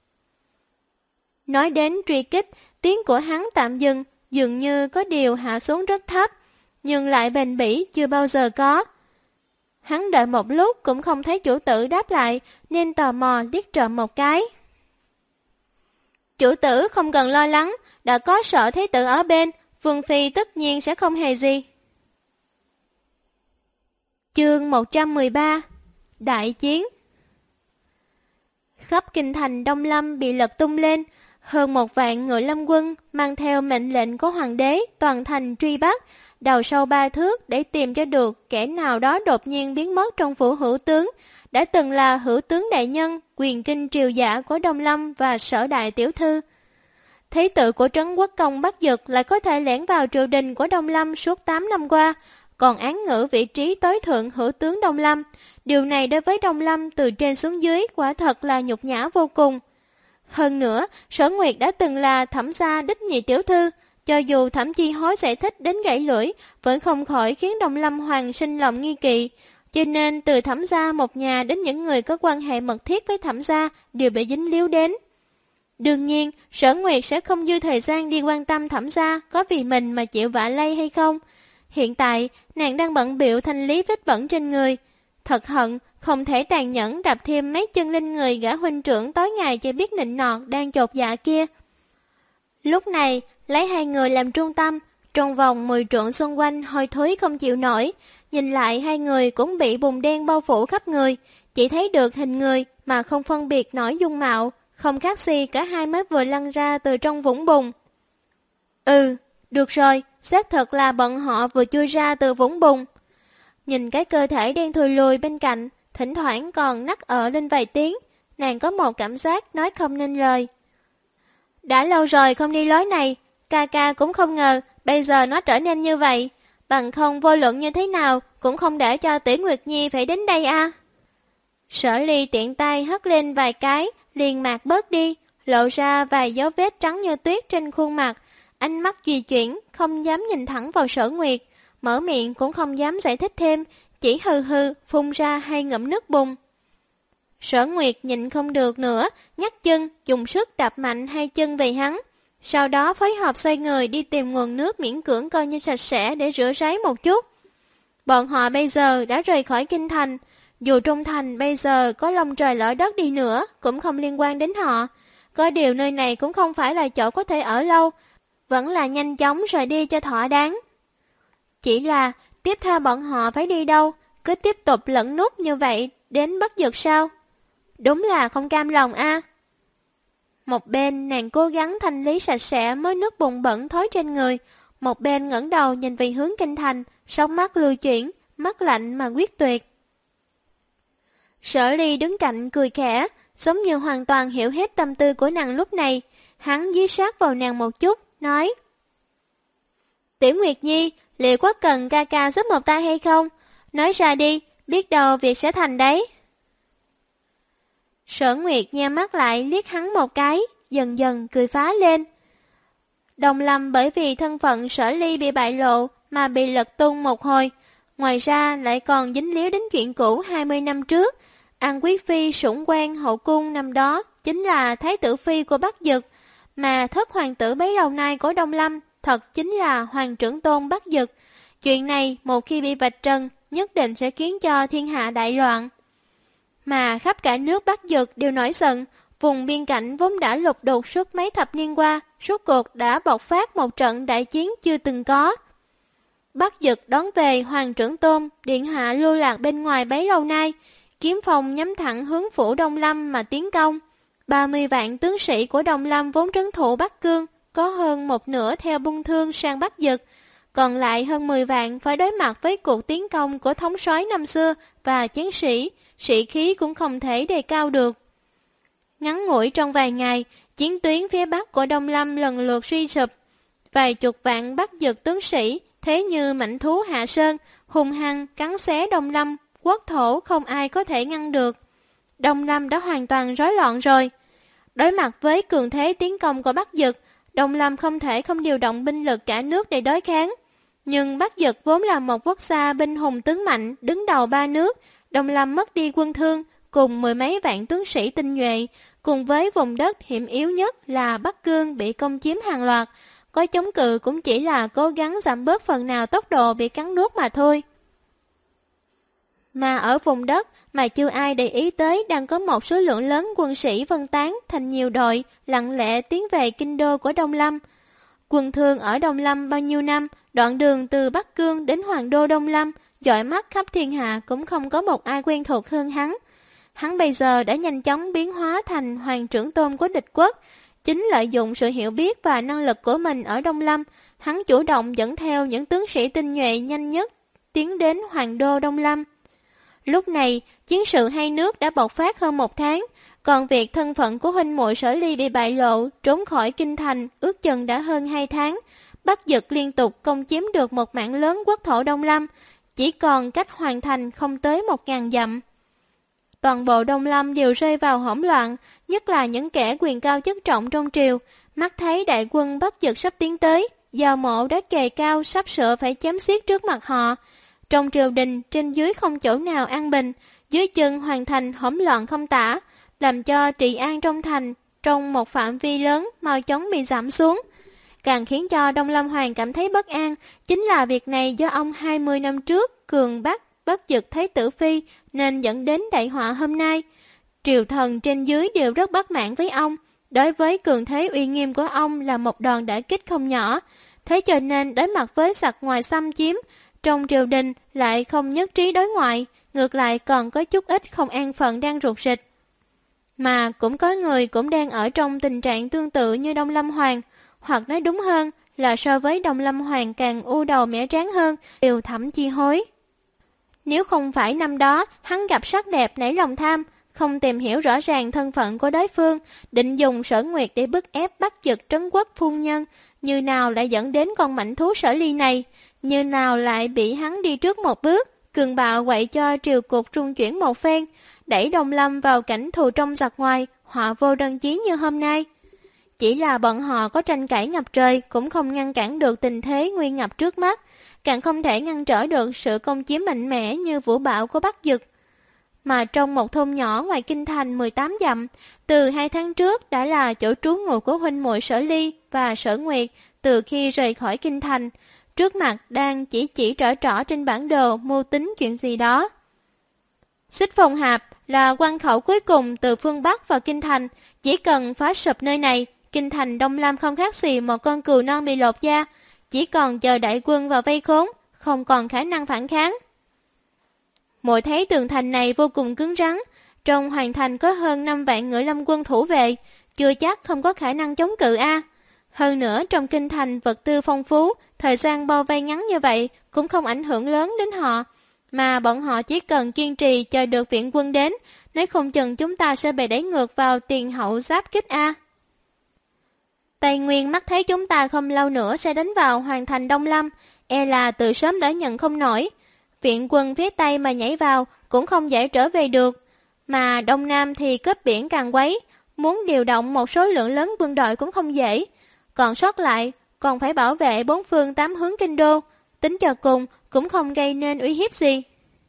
Nói đến truy kích, tiếng của hắn tạm dừng, dường như có điều hạ xuống rất thấp, nhưng lại bền bỉ chưa bao giờ có. Hắn đợi một lúc cũng không thấy chủ tử đáp lại, nên tò mò liếc trộm một cái. Chủ tử không cần lo lắng, đã có Sở Thế tử ở bên, Vương Phi tất nhiên sẽ không hề gì. Chương 113 Đại chiến. Khắp kinh thành Đông Lâm bị lật tung lên, hơn 1 vạn Ngự Lâm quân mang theo mệnh lệnh của hoàng đế toàn thành truy bắt, đào sâu 3 thước để tìm cho được kẻ nào đó đột nhiên biến mất trong phủ Hữu tướng, đã từng là Hữu tướng đại nhân, quyền kinh triều giả của Đông Lâm và Sở đại tiểu thư. Thế tử của Trấn Quốc công Bắc Dực lại có thể lẻn vào triều đình của Đông Lâm suốt 8 năm qua, còn án ngữ vị trí tối thượng Hữu tướng Đông Lâm. Điều này đối với Đông Lâm từ trên xuống dưới quả thật là nhục nhã vô cùng. Hơn nữa, Sở Nguyệt đã từng là Thẩm gia đích nhị tiểu thư, cho dù Thẩm Chi Hối giải thích đến gãy lưỡi, vẫn không khỏi khiến Đông Lâm hoàng sinh lòng nghi kỵ. Cho nên từ Thẩm gia một nhà đến những người có quan hệ mật thiết với Thẩm gia đều bị dính líu đến. Đương nhiên, Sở Nguyệt sẽ không dư thời gian đi quan tâm Thẩm gia có vì mình mà chịu vạ lây hay không. Hiện tại, nàng đang bận bịu thanh lý vết bẩn trên người. Thật hận, không thể tàn nhẫn đạp thêm mấy chân lên người gã huynh trưởng tối ngày chỉ biết nịnh nọt đang chột dạ kia. Lúc này, lấy 2 người làm trung tâm, trong vòng 10 trượng xung quanh hôi thối không chịu nổi. Nhìn lại 2 người cũng bị bùn đen bao phủ khắp người, chỉ thấy được hình người mà không phân biệt nổi dung mạo, không khác gì cả hai mới vừa lăn ra từ trong vũng bùn. Được rồi, xác thật là bọn họ vừa chui ra từ vũng bùn. Nhìn cái cơ thể đen thùi lùi bên cạnh, thỉnh thoảng còn nắc ở lên vài tiếng, nàng có một cảm giác nói không nên lời. Đã lâu rồi không đi lối này, ca ca cũng không ngờ bây giờ nó trở nên như vậy, bằng không vô luận như thế nào cũng không để cho Tỷ Nguyệt Nhi phải đến đây à. Sở Ly tiện tay hất lên vài cái, liền mạc bớt đi, lộ ra vài dấu vết trắng như tuyết trên khuôn mặt. Ánh mắt di chuyển, không dám nhìn thẳng vào Sở Nguyệt, mở miệng cũng không dám giải thích thêm, chỉ hừ hừ phun ra 2 ngụm nước bùn. Sở Nguyệt nhịn không được nữa, nhấc chân, dùng sức đạp mạnh 2 chân về hắn. Sau đó phối hợp xoay người đi tìm nguồn nước miễn cưỡng coi như sạch sẽ để rửa ráy một chút. Bọn họ bây giờ đã rời khỏi kinh thành, dù trong thành bây giờ có long trời lở đất đi nữa cũng không liên quan đến họ. Có điều nơi này cũng không phải là chỗ có thể ở lâu, vẫn là nhanh chóng rời đi cho thỏa đáng. Chỉ là tiếp theo bọn họ phải đi đâu, cứ tiếp tục lẫn nút như vậy đến Bất Dực sao? Đúng là không cam lòng a. Một bên nàng cố gắng thanh lý sạch sẽ mớ nước bùn bẩn thối trên người, một bên ngẩng đầu nhìn về hướng kinh thành, sóng mắt lưu chuyển, mắt lạnh mà quyết tuyệt. Sở Ly đứng cạnh cười khẽ, giống như hoàn toàn hiểu hết tâm tư của nàng lúc này. Hắn dí sát vào nàng một chút, nói: Tiểu Nguyệt Nhi, liệu có cần ca ca giúp một tay hay không? Nói ra đi, biết đâu việc sẽ thành đấy. Sở Nguyệt nheo mắt lại liếc hắn một cái, dần dần cười phá lên. Đồng Lâm bởi vì thân phận Sở Ly bị bại lộ mà bị lật tung một hồi, ngoài ra lại còn dính líu đến chuyện cũ 20 năm trước. An Quý Phi sủng quan hậu cung năm đó chính là Thái tử Phi của Bắc Dực, mà thất hoàng tử bấy lâu nay của Đông Lâm thật chính là Hoàng trưởng tôn Bắc Dực. Chuyện này một khi bị vạch trần nhất định sẽ khiến cho thiên hạ đại loạn. Mà khắp cả nước Bắc Dực đều nổi giận, vùng biên cảnh vốn đã lục đục suốt mấy thập niên qua, rốt cuộc đã bộc phát một trận đại chiến chưa từng có. Bắc Dực đón về Hoàng trưởng tôn, điện hạ lưu lạc bên ngoài bấy lâu nay, kiếm phong nhắm thẳng hướng phủ Đông Lâm mà tiến công. 30 vạn tướng sĩ của Đông Lâm vốn trấn thủ Bắc Cương, có hơn một nửa theo bung thương sang Bắc Dực, còn lại hơn 10 vạn phải đối mặt với cuộc tiến công của thống soái năm xưa và chiến sĩ, sĩ khí cũng không thể đề cao được. Ngắn ngủi trong vài ngày, chiến tuyến phía Bắc của Đông Lâm lần lượt suy sụp. Vài chục vạn Bắc Dực tướng sĩ, thế như mãnh thú hạ sơn, hung hăng cắn xé Đông Lâm, quốc thổ không ai có thể ngăn được. Đông Lâm đã hoàn toàn rối loạn rồi. Đối mặt với cường thế tiến công của Bắc Dực, Đông Lâm không thể không điều động binh lực cả nước để đối kháng. Nhưng Bắc Dực vốn là một quốc gia binh hùng tướng mạnh, đứng đầu 3 nước. Đông Lâm mất đi quân thương, cùng 10 mấy vạn tướng sĩ tinh nhuệ, cùng với vùng đất hiểm yếu nhất là Bắc Cương bị công chiếm hàng loạt. Có chống cự cũng chỉ là cố gắng giảm bớt phần nào tốc độ bị cắn nuốt mà thôi. Mà ở vùng đất mà chưa ai để ý tới đang có một số lượng lớn quân sĩ phân tán thành nhiều đội, lặng lẽ tiến về kinh đô của Đông Lâm. Quân thương ở Đông Lâm bao nhiêu năm, đoạn đường từ Bắc Cương đến Hoàng đô Đông Lâm, dõi mắt khắp thiên hạ cũng không có một ai quen thuộc hơn hắn. Hắn bây giờ đã nhanh chóng biến hóa thành Hoàng trưởng tôn của địch quốc. Chính lợi dụng sự hiểu biết và năng lực của mình ở Đông Lâm, hắn chủ động dẫn theo những tướng sĩ tinh nhuệ nhanh nhất tiến đến Hoàng đô Đông Lâm. Lúc này, chiến sự hai nước đã bộc phát hơn 1 tháng, còn việc thân phận của huynh muội Sở Ly bị bại lộ, trốn khỏi kinh thành ước chừng đã hơn 2 tháng. Bắc Dực liên tục công chiếm được một mảng lớn quốc thổ Đông Lâm, chỉ còn cách hoàn thành không tới 1000 dặm. Toàn bộ Đông Lâm đều rơi vào hỗn loạn, nhất là những kẻ quyền cao chức trọng trong triều, mắt thấy đại quân Bắc Dực sắp tiến tới, Giao Mộ đã kề cao sắp sửa phải chém xiết trước mặt họ. Trong triều đình, trên dưới không chỗ nào an bình, dưới chân hoàn thành hỗn loạn không tả, làm cho trị an trong thành, trong một phạm vi lớn, mau chóng bị giảm xuống. Càng khiến cho Đông Lâm Hoàng cảm thấy bất an, chính là việc này do ông 20 năm trước cường bắt Bắc Dực Thái tử Phi, nên dẫn đến đại họa hôm nay. Triều thần trên dưới đều rất bất mãn với ông, đối với cường thế uy nghiêm của ông là một đòn đả kích không nhỏ. Thế cho nên đối mặt với giặc ngoài xâm chiếm, trong triều đình lại không nhất trí đối ngoại, ngược lại còn có chút ít không an phận đang rụt rịch. Mà cũng có người cũng đang ở trong tình trạng tương tự như Đông Lâm Hoàng, hoặc nói đúng hơn là so với Đông Lâm Hoàng càng u đầu mẻ trán hơn, đều thẩm chi hối. Nếu không phải năm đó hắn gặp sắc đẹp nảy lòng tham, không tìm hiểu rõ ràng thân phận của đối phương, định dùng Sở Nguyệt để bức ép Bắc Dực trấn quốc phu nhân, như nào lại dẫn đến con mãnh thú Sở Ly này, như nào lại bị hắn đi trước một bước, cường bạo quậy cho triều cục trung chuyển một phen. đẩy Đông Lâm vào cảnh thù trong giặc ngoài, họa vô đơn chí như hôm nay. Chỉ là bọn họ có tranh cãi ngập trời cũng không ngăn cản được tình thế nguy ngập trước mắt, càng không thể ngăn trở được sự công chiếm mạnh mẽ như vũ bão của Bắc Dực. Mà trong một thôn nhỏ ngoài kinh thành 18 dặm, từ 2 tháng trước đã là chỗ trú ngụ của huynh muội Sở Ly và Sở Nguyệt từ khi rời khỏi kinh thành, trước mặt đang chỉ trỏ trên bản đồ mưu tính chuyện gì đó. Xích Phong Hạp là quan khẩu cuối cùng từ phương Bắc vào kinh thành, chỉ cần phá sụp nơi này, kinh thành Đông Lam không khác gì một con cừu non bị lột da, chỉ còn chờ đại quân vào vây khốn, không còn khả năng phản kháng. Mội thấy tường thành này vô cùng cứng rắn, trong hoàng thành có hơn 5 vạn ngựa lâm quân thủ vệ, chưa chắc không có khả năng chống cự a. Hơn nữa trong kinh thành vật tư phong phú, thời gian bao vây ngắn như vậy cũng không ảnh hưởng lớn đến họ, mà bọn họ chỉ cần kiên trì chờ được viện quân đến, nếu không chừng chúng ta sẽ bị đẩy ngược vào tiền hậu giáp kích a. Tây Nguyên mắt thấy chúng ta không lâu nữa sẽ đánh vào hoàng thành Đông Lâm, e là từ sớm đã nhận không nổi. Viện quân phía Tây mà nhảy vào cũng không dễ trở về được, mà Đông Nam thì cướp biển càng quấy, muốn điều động một số lượng lớn quân đội cũng không dễ. Còn sót lại, còn phải bảo vệ 4 phương 8 hướng kinh đô, tính cho cùng cũng không gây nên uy hiếp gì.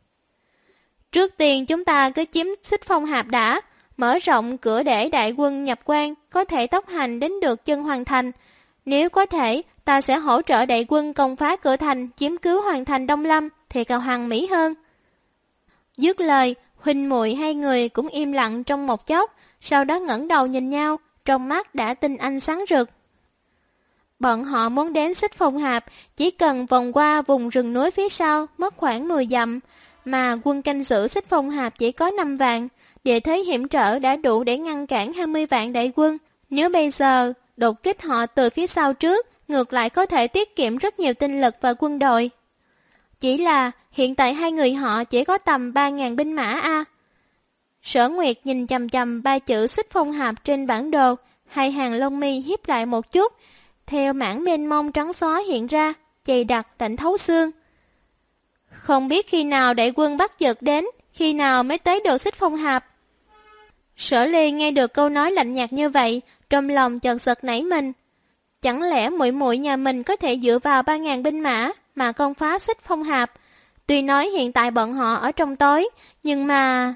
Trước tiên chúng ta cứ chiếm Xích Phong Hạp đã, mở rộng cửa để đại quân nhập quan có thể tốc hành đến được chân hoàng thành. Nếu có thể, ta sẽ hỗ trợ đại quân công phá cửa thành, chiếm cứu hoàng thành Đông Lâm thì càng hoàn mỹ hơn. Dứt lời, huynh muội hai người cũng im lặng trong một chốc, sau đó ngẩng đầu nhìn nhau, trong mắt đã tinh anh sáng rực. Bọn họ muốn đến Xích Phong Hạp, chỉ cần vòng qua vùng rừng núi phía sau mất khoảng 10 dặm, mà quân canh giữ Xích Phong Hạp chỉ có 5 vạn, địa thế hiểm trở đã đủ để ngăn cản 20 vạn đại quân. Nếu bây giờ đột kích họ từ phía sau trước, ngược lại có thể tiết kiệm rất nhiều tinh lực và quân đội. Chỉ là hiện tại hai người họ chỉ có tầm 3.000 binh mã a. Sở Nguyệt nhìn chằm chằm 3 chữ Xích Phong Hạp trên bản đồ, hai hàng lông mi hiếp lại một chút, theo mảng mênh mông trắng xóa hiện ra, dày đặc lạnh thấu xương. Không biết khi nào đại quân Bắc Dực đến, khi nào mới tới được Xích Phong Hạp. Sở Ly nghe được câu nói lạnh nhạt như vậy, trong lòng chợt giật nảy mình. Chẳng lẽ muội muội nhà mình có thể dựa vào 3.000 binh mã mà công phá Xích Phong Hạp? Tuy nói hiện tại bọn họ ở trong tối, nhưng mà...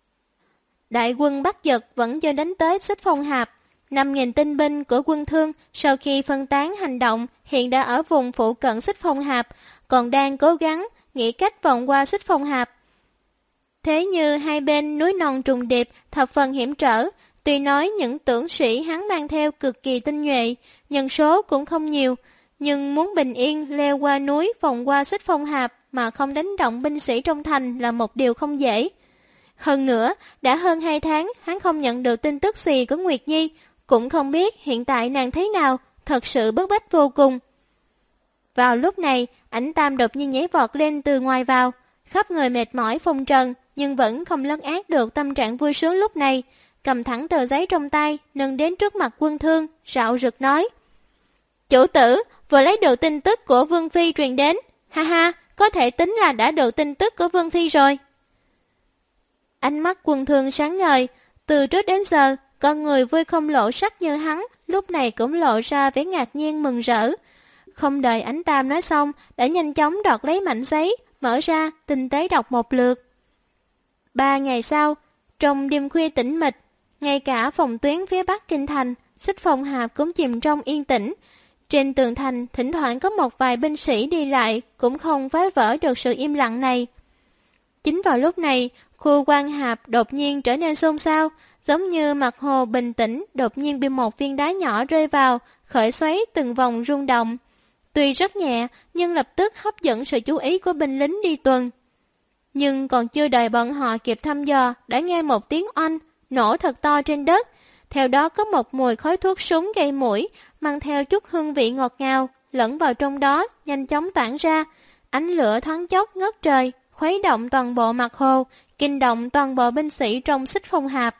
Đại quân Bắc Dực vẫn chưa đánh tới Xích Phong Hạp. 5.000 tinh binh của quân Thương sau khi phân tán hành động hiện đã ở vùng phụ cận Xích Phong Hạp, còn đang cố gắng nghĩ cách vòng qua Xích Phong Hạp. Thế như hai bên núi non trùng điệp, thập phần hiểm trở, tuy nói những tướng sĩ hắn mang theo cực kỳ tinh nhuệ, nhân số cũng không nhiều, nhưng muốn bình yên leo qua núi vòng qua Xích Phong Hạp mà không đánh động binh sĩ trong thành là một điều không dễ. Hơn nữa, đã hơn 2 tháng hắn không nhận được tin tức gì của Nguyệt Nhi, cũng không biết hiện tại nàng thế nào, thật sự bức bách vô cùng. Vào lúc này, Ảnh Tam đột nhiên nhảy vọt lên từ ngoài vào, khắp người mệt mỏi phồng trần, nhưng vẫn không lấn át được tâm trạng vui sướng lúc này, cầm thẳng tờ giấy trong tay, nâng đến trước mặt Quân Thương, rạo rực nói: "Chủ tử, vừa lấy được tin tức của Vương Phi truyền đến, ha ha, có thể tính là đã được tin tức của Vương Phi rồi." Ánh mắt Quân Thương sáng ngời, từ trước đến giờ, con người vui không lộ sắc như hắn, lúc này cũng lộ ra vẻ ngạc nhiên mừng rỡ. Không đợi Ảnh Tam nói xong, đã nhanh chóng đoạt lấy mảnh giấy, mở ra, tinh tế đọc một lượt. 3 ngày sau, trong đêm khuya tĩnh mịch, ngay cả phòng tuyến phía bắc kinh thành, Xích Phong Hạp cũng chìm trong yên tĩnh. Trên tường thành, thỉnh thoảng có một vài binh sĩ đi lại, cũng không phá vỡ được sự im lặng này. Chính vào lúc này, khu quan hạp đột nhiên trở nên xôn xao, giống như mặt hồ bình tĩnh đột nhiên bị một viên đá nhỏ rơi vào, khởi xoáy từng vòng rung động. Tuy rất nhẹ, nhưng lập tức hấp dẫn sự chú ý của binh lính đi tuần. Nhưng còn chưa đợi bọn họ kịp thăm dò, đã nghe một tiếng oanh, nổ thật to trên đất. Theo đó có một mùi khói thuốc súng gây mũi, mang theo chút hương vị ngọt ngào, lẫn vào trong đó, nhanh chóng tản ra. Ánh lửa thoáng chốc ngất trời, khuấy động toàn bộ mặt hồ, kinh động toàn bộ binh sĩ trong Xích Phong Hạp.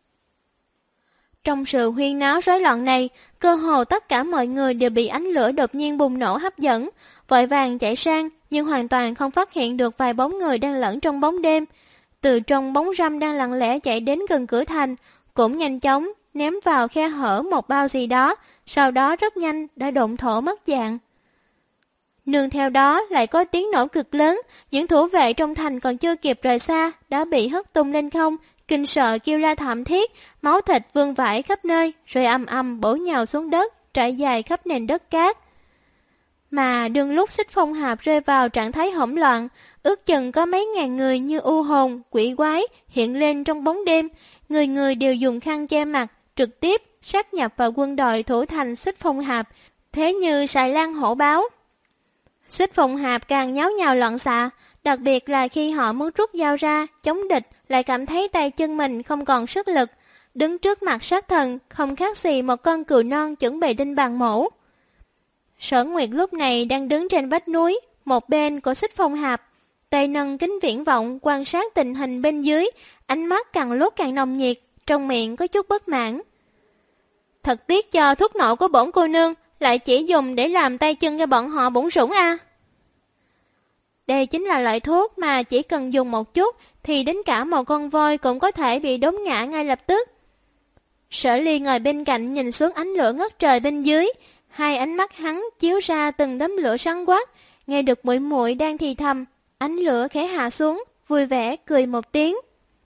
Trong sự huyên náo rối loạn này, cơ hồ tất cả mọi người đều bị ánh lửa đột nhiên bùng nổ hấp dẫn, vội vàng chạy sang, nhưng hoàn toàn không phát hiện được vài bóng người đang lẫn trong bóng đêm. từ trong bóng râm đang lặng lẽ chạy đến gần cửa thành, cũng nhanh chóng ném vào khe hở một bao gì đó, sau đó rất nhanh đã độn thổ mất dạng. Nương theo đó lại có tiếng nổ cực lớn, những thủ vệ trong thành còn chưa kịp rời xa đã bị hất tung lên không, kinh sợ kêu la thảm thiết, máu thịt vương vãi khắp nơi, rồi ầm ầm bổ nhào xuống đất, trải dài khắp nền đất cát. Mà đương lúc Xích Phong Hạp rơi vào trạng thái hỗn loạn, ước chừng có mấy ngàn người như u hồn, quỷ quái hiện lên trong bóng đêm, người người đều dùng khăn che mặt, trực tiếp sát nhập vào quân đội thủ thành Xích Phong Hạp, thế như sài lan hổ báo. Xích Phong Hạp càng nháo nhào loạn xạ, đặc biệt là khi họ muốn rút dao ra chống địch, lại cảm thấy tay chân mình không còn sức lực, đứng trước mặt sát thần không khác gì một con cừu non chuẩn bị đinh bàn mổ. Sở Nguyệt lúc này đang đứng trên vách núi, một bên của Xích Phong Hạp, tay nâng kính viễn vọng quan sát tình hình bên dưới, ánh mắt càng lúc càng nồng nhiệt, trong miệng có chút bất mãn. Thật tiếc cho thuốc nổ của bổn cô nương lại chỉ dùng để làm tay chân cho bọn họ bủn rủn a. Đây chính là loại thuốc mà chỉ cần dùng một chút thì đến cả một con voi cũng có thể bị đốn ngã ngay lập tức. Sở Ly ngồi bên cạnh nhìn xuống ánh lửa ngất trời bên dưới, hai ánh mắt hắn chiếu ra từng đốm lửa sáng quắc, nghe được muội muội đang thì thầm, ánh lửa khẽ hạ xuống, vui vẻ cười một tiếng.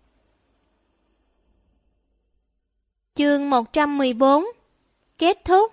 Chương 114 Kết thúc.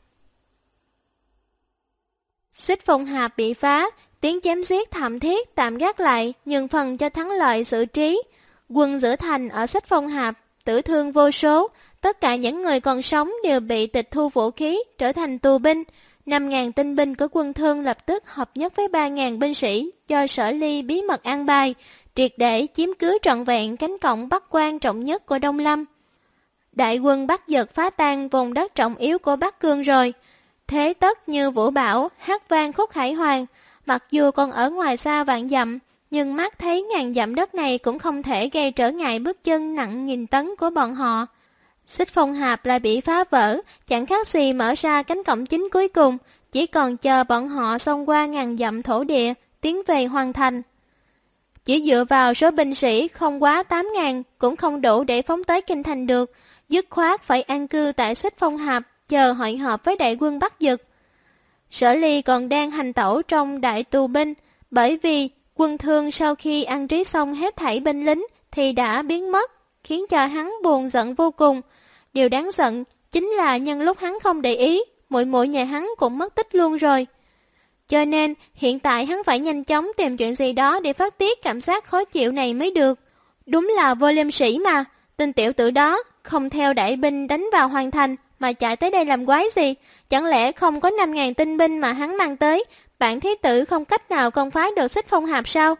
Xích Phong Hạp bị phá, tiếng chém giết thảm thiết tạm gác lại, nhưng phần cho thắng lợi xử trí. Quân giữ thành ở Xích Phong Hạp tử thương vô số, tất cả những người còn sống đều bị tịch thu vũ khí, trở thành tù binh. 5.000 tinh binh của quân Thương lập tức hợp nhất với 3.000 binh sĩ do Sở Ly bí mật an bài, triệt để chiếm cứ trọn vẹn cánh cổng bắc quan trọng nhất của Đông Lâm. Đại quân Bắc Dật phá tan vùng đất trọng yếu của Bắc Cương rồi. Thế tất như vũ bão, hát vang khúc hải hoàng, mặc dù còn ở ngoài xa vạn dặm, nhưng mắt thấy ngàn dặm đất này cũng không thể gây trở ngại bước chân nặng nghìn tấn của bọn họ. Xích Phong Hạp lại bị phá vỡ, chẳng khác gì mở ra cánh cổng chính cuối cùng, chỉ còn chờ bọn họ xông qua ngàn dặm thổ địa, tiến về hoàn thành. Chỉ dựa vào số binh sĩ không quá 8.000 cũng không đủ để phóng tới kinh thành được, dứt khoát phải an cư tại Xích Phong Hạp, chờ hội họp với đại quân Bắc Dật. Sở Ly còn đang hành tẩu trong đại tù binh, bởi vì quân Thương sau khi ăn trí xong hết thảy binh lính thì đã biến mất, khiến cho hắn buồn giận vô cùng. Điều đáng giận chính là nhân lúc hắn không để ý, muội muội nhà hắn cũng mất tích luôn rồi. Cho nên hiện tại hắn phải nhanh chóng tìm chuyện gì đó để phát tiết cảm giác khó chịu này mới được. Đúng là vô liêm sĩ mà, tên tiểu tử đó không theo đại binh đánh vào hoàn thành mà chạy tới đây làm quái gì? Chẳng lẽ không có 5.000 tinh binh mà hắn mang tới, bản thế tử không cách nào công phá được Xích Phong Hạp sao?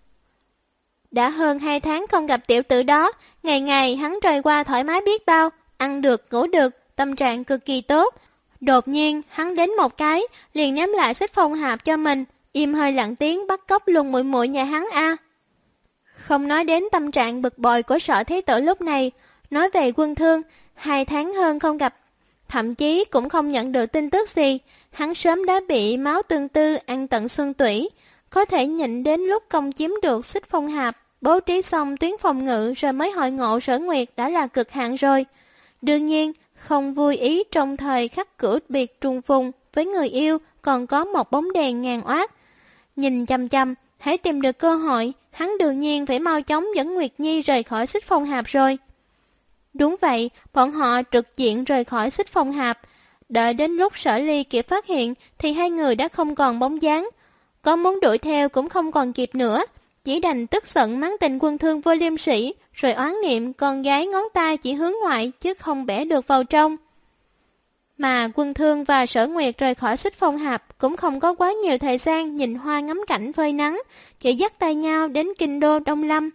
Đã hơn 2 tháng không gặp tiểu tử đó, ngày ngày hắn trôi qua thoải mái biết bao, ăn được, ngủ được, tâm trạng cực kỳ tốt. Đột nhiên hắn đến một cái, liền ném lại Xích Phong Hạp cho mình, im hơi lặng tiếng bắt cóc luôn muội muội nhà hắn a. Không nói đến tâm trạng bực bội của Sở thế tử lúc này, nói về quân Thương, 2 tháng hơn không gặp, thậm chí cũng không nhận được tin tức gì, hắn sớm đã bị máu tương tư ăn tận xương tủy, có thể nhịn đến lúc công chiếm được Xích Phong Hạp, bố trí xong tuyến phòng ngự rồi mới hội ngộ Sở Nguyệt đã là cực hạn rồi. Đương nhiên, không vui ý trong thời khắc cửa biệt trùng phùng với người yêu còn có một bóng đèn ngàn oát. Nhìn chăm chăm, hãy tìm được cơ hội, hắn đương nhiên phải mau chóng dẫn Nguyệt Nhi rời khỏi Xích Phong Hạp rồi. Đúng vậy, bọn họ trực diện rời khỏi Xích Phong Hạp. Đợi đến lúc Sở Ly kịp phát hiện thì hai người đã không còn bóng dáng. Có muốn đuổi theo cũng không còn kịp nữa, chỉ đành tức giận mắng tình quân Thương vô liêm sĩ, rồi oán niệm con gái ngón tay chỉ hướng ngoại chứ không bẻ được vào trong. Mà quân Thương và Sở Nguyệt rời khỏi Xích Phong Hạp cũng không có quá nhiều thời gian nhìn hoa ngắm cảnh phơi nắng, chỉ dắt tay nhau đến kinh đô Đông Lâm.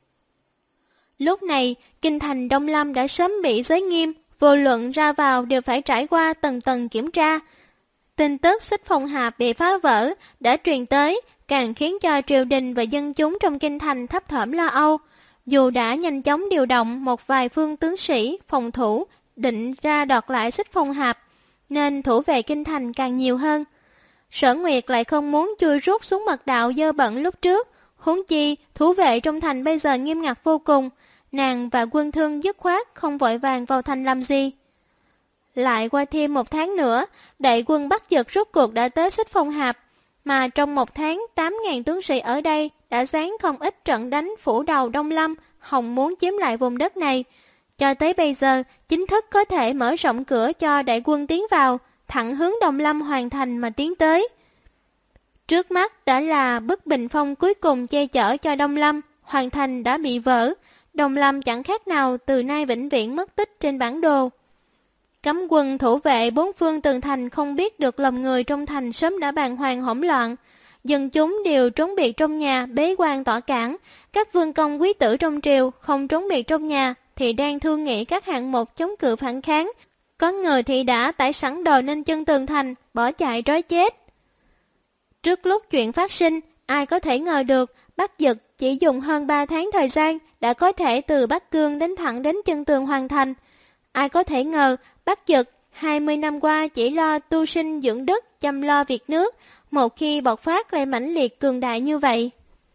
Lúc này, kinh thành Đông Lâm đã sớm bị giới nghiêm, vô luận ra vào đều phải trải qua tầng tầng kiểm tra. Tin tức Xích Phong Hạp bị phá vỡ đã truyền tới, càng khiến cho triều đình và dân chúng trong kinh thành thấp thỏm lo âu. Dù đã nhanh chóng điều động một vài phương tướng sĩ, phòng thủ, định ra đoạt lại Xích Phong Hạp, nên thủ vệ kinh thành càng nhiều hơn. Sở Nguyệt lại không muốn chui rút xuống mật đạo dơ bẩn lúc trước, Huống chi, thủ vệ trong thành bây giờ nghiêm ngặt vô cùng, nàng và Quân Thương dứt khoát không vội vàng vào thành làm gì. Lại qua thêm 1 tháng nữa, đại quân Bắc Dực rốt cuộc đã tới Xích Phong Hạp, mà trong 1 tháng 8.000 tướng sĩ ở đây đã giáng không ít trận đánh phủ đầu Đông Lâm, hòng muốn chiếm lại vùng đất này. Cho tới bây giờ, chính thức có thể mở rộng cửa cho đại quân tiến vào, thẳng hướng Đông Lâm hoàn thành mà tiến tới. Trước mắt đã là bức bình phong cuối cùng che chở cho Đông Lâm, hoàn thành đã bị vỡ. Đông Lâm chẳng khác nào từ nay vĩnh viễn mất tích trên bản đồ. Cấm quân thủ vệ 4 phương tường thành không biết được lòng người trong thành sớm đã bàng hoàng hỗn loạn. Dân chúng đều trốn biệt trong nhà bế quan tỏa cản. Các vương công quý tử trong triều không trốn biệt trong nhà thì đang thương nghị các hạng mục chống cự phản kháng. Có người thì đã tải sẵn đồ lên chân tường thành, bỏ chạy trói chết. Trước lúc chuyện phát sinh, ai có thể ngờ được Bắc Dực chỉ dùng hơn 3 tháng thời gian đã có thể từ Bắc Cương đến thẳng đến chân tường hoàn thành. Ai có thể ngờ Bắc Dực 20 năm qua chỉ lo tu sinh dưỡng đức, chăm lo việc nước, một khi bộc phát lại mãnh liệt cường đại như vậy.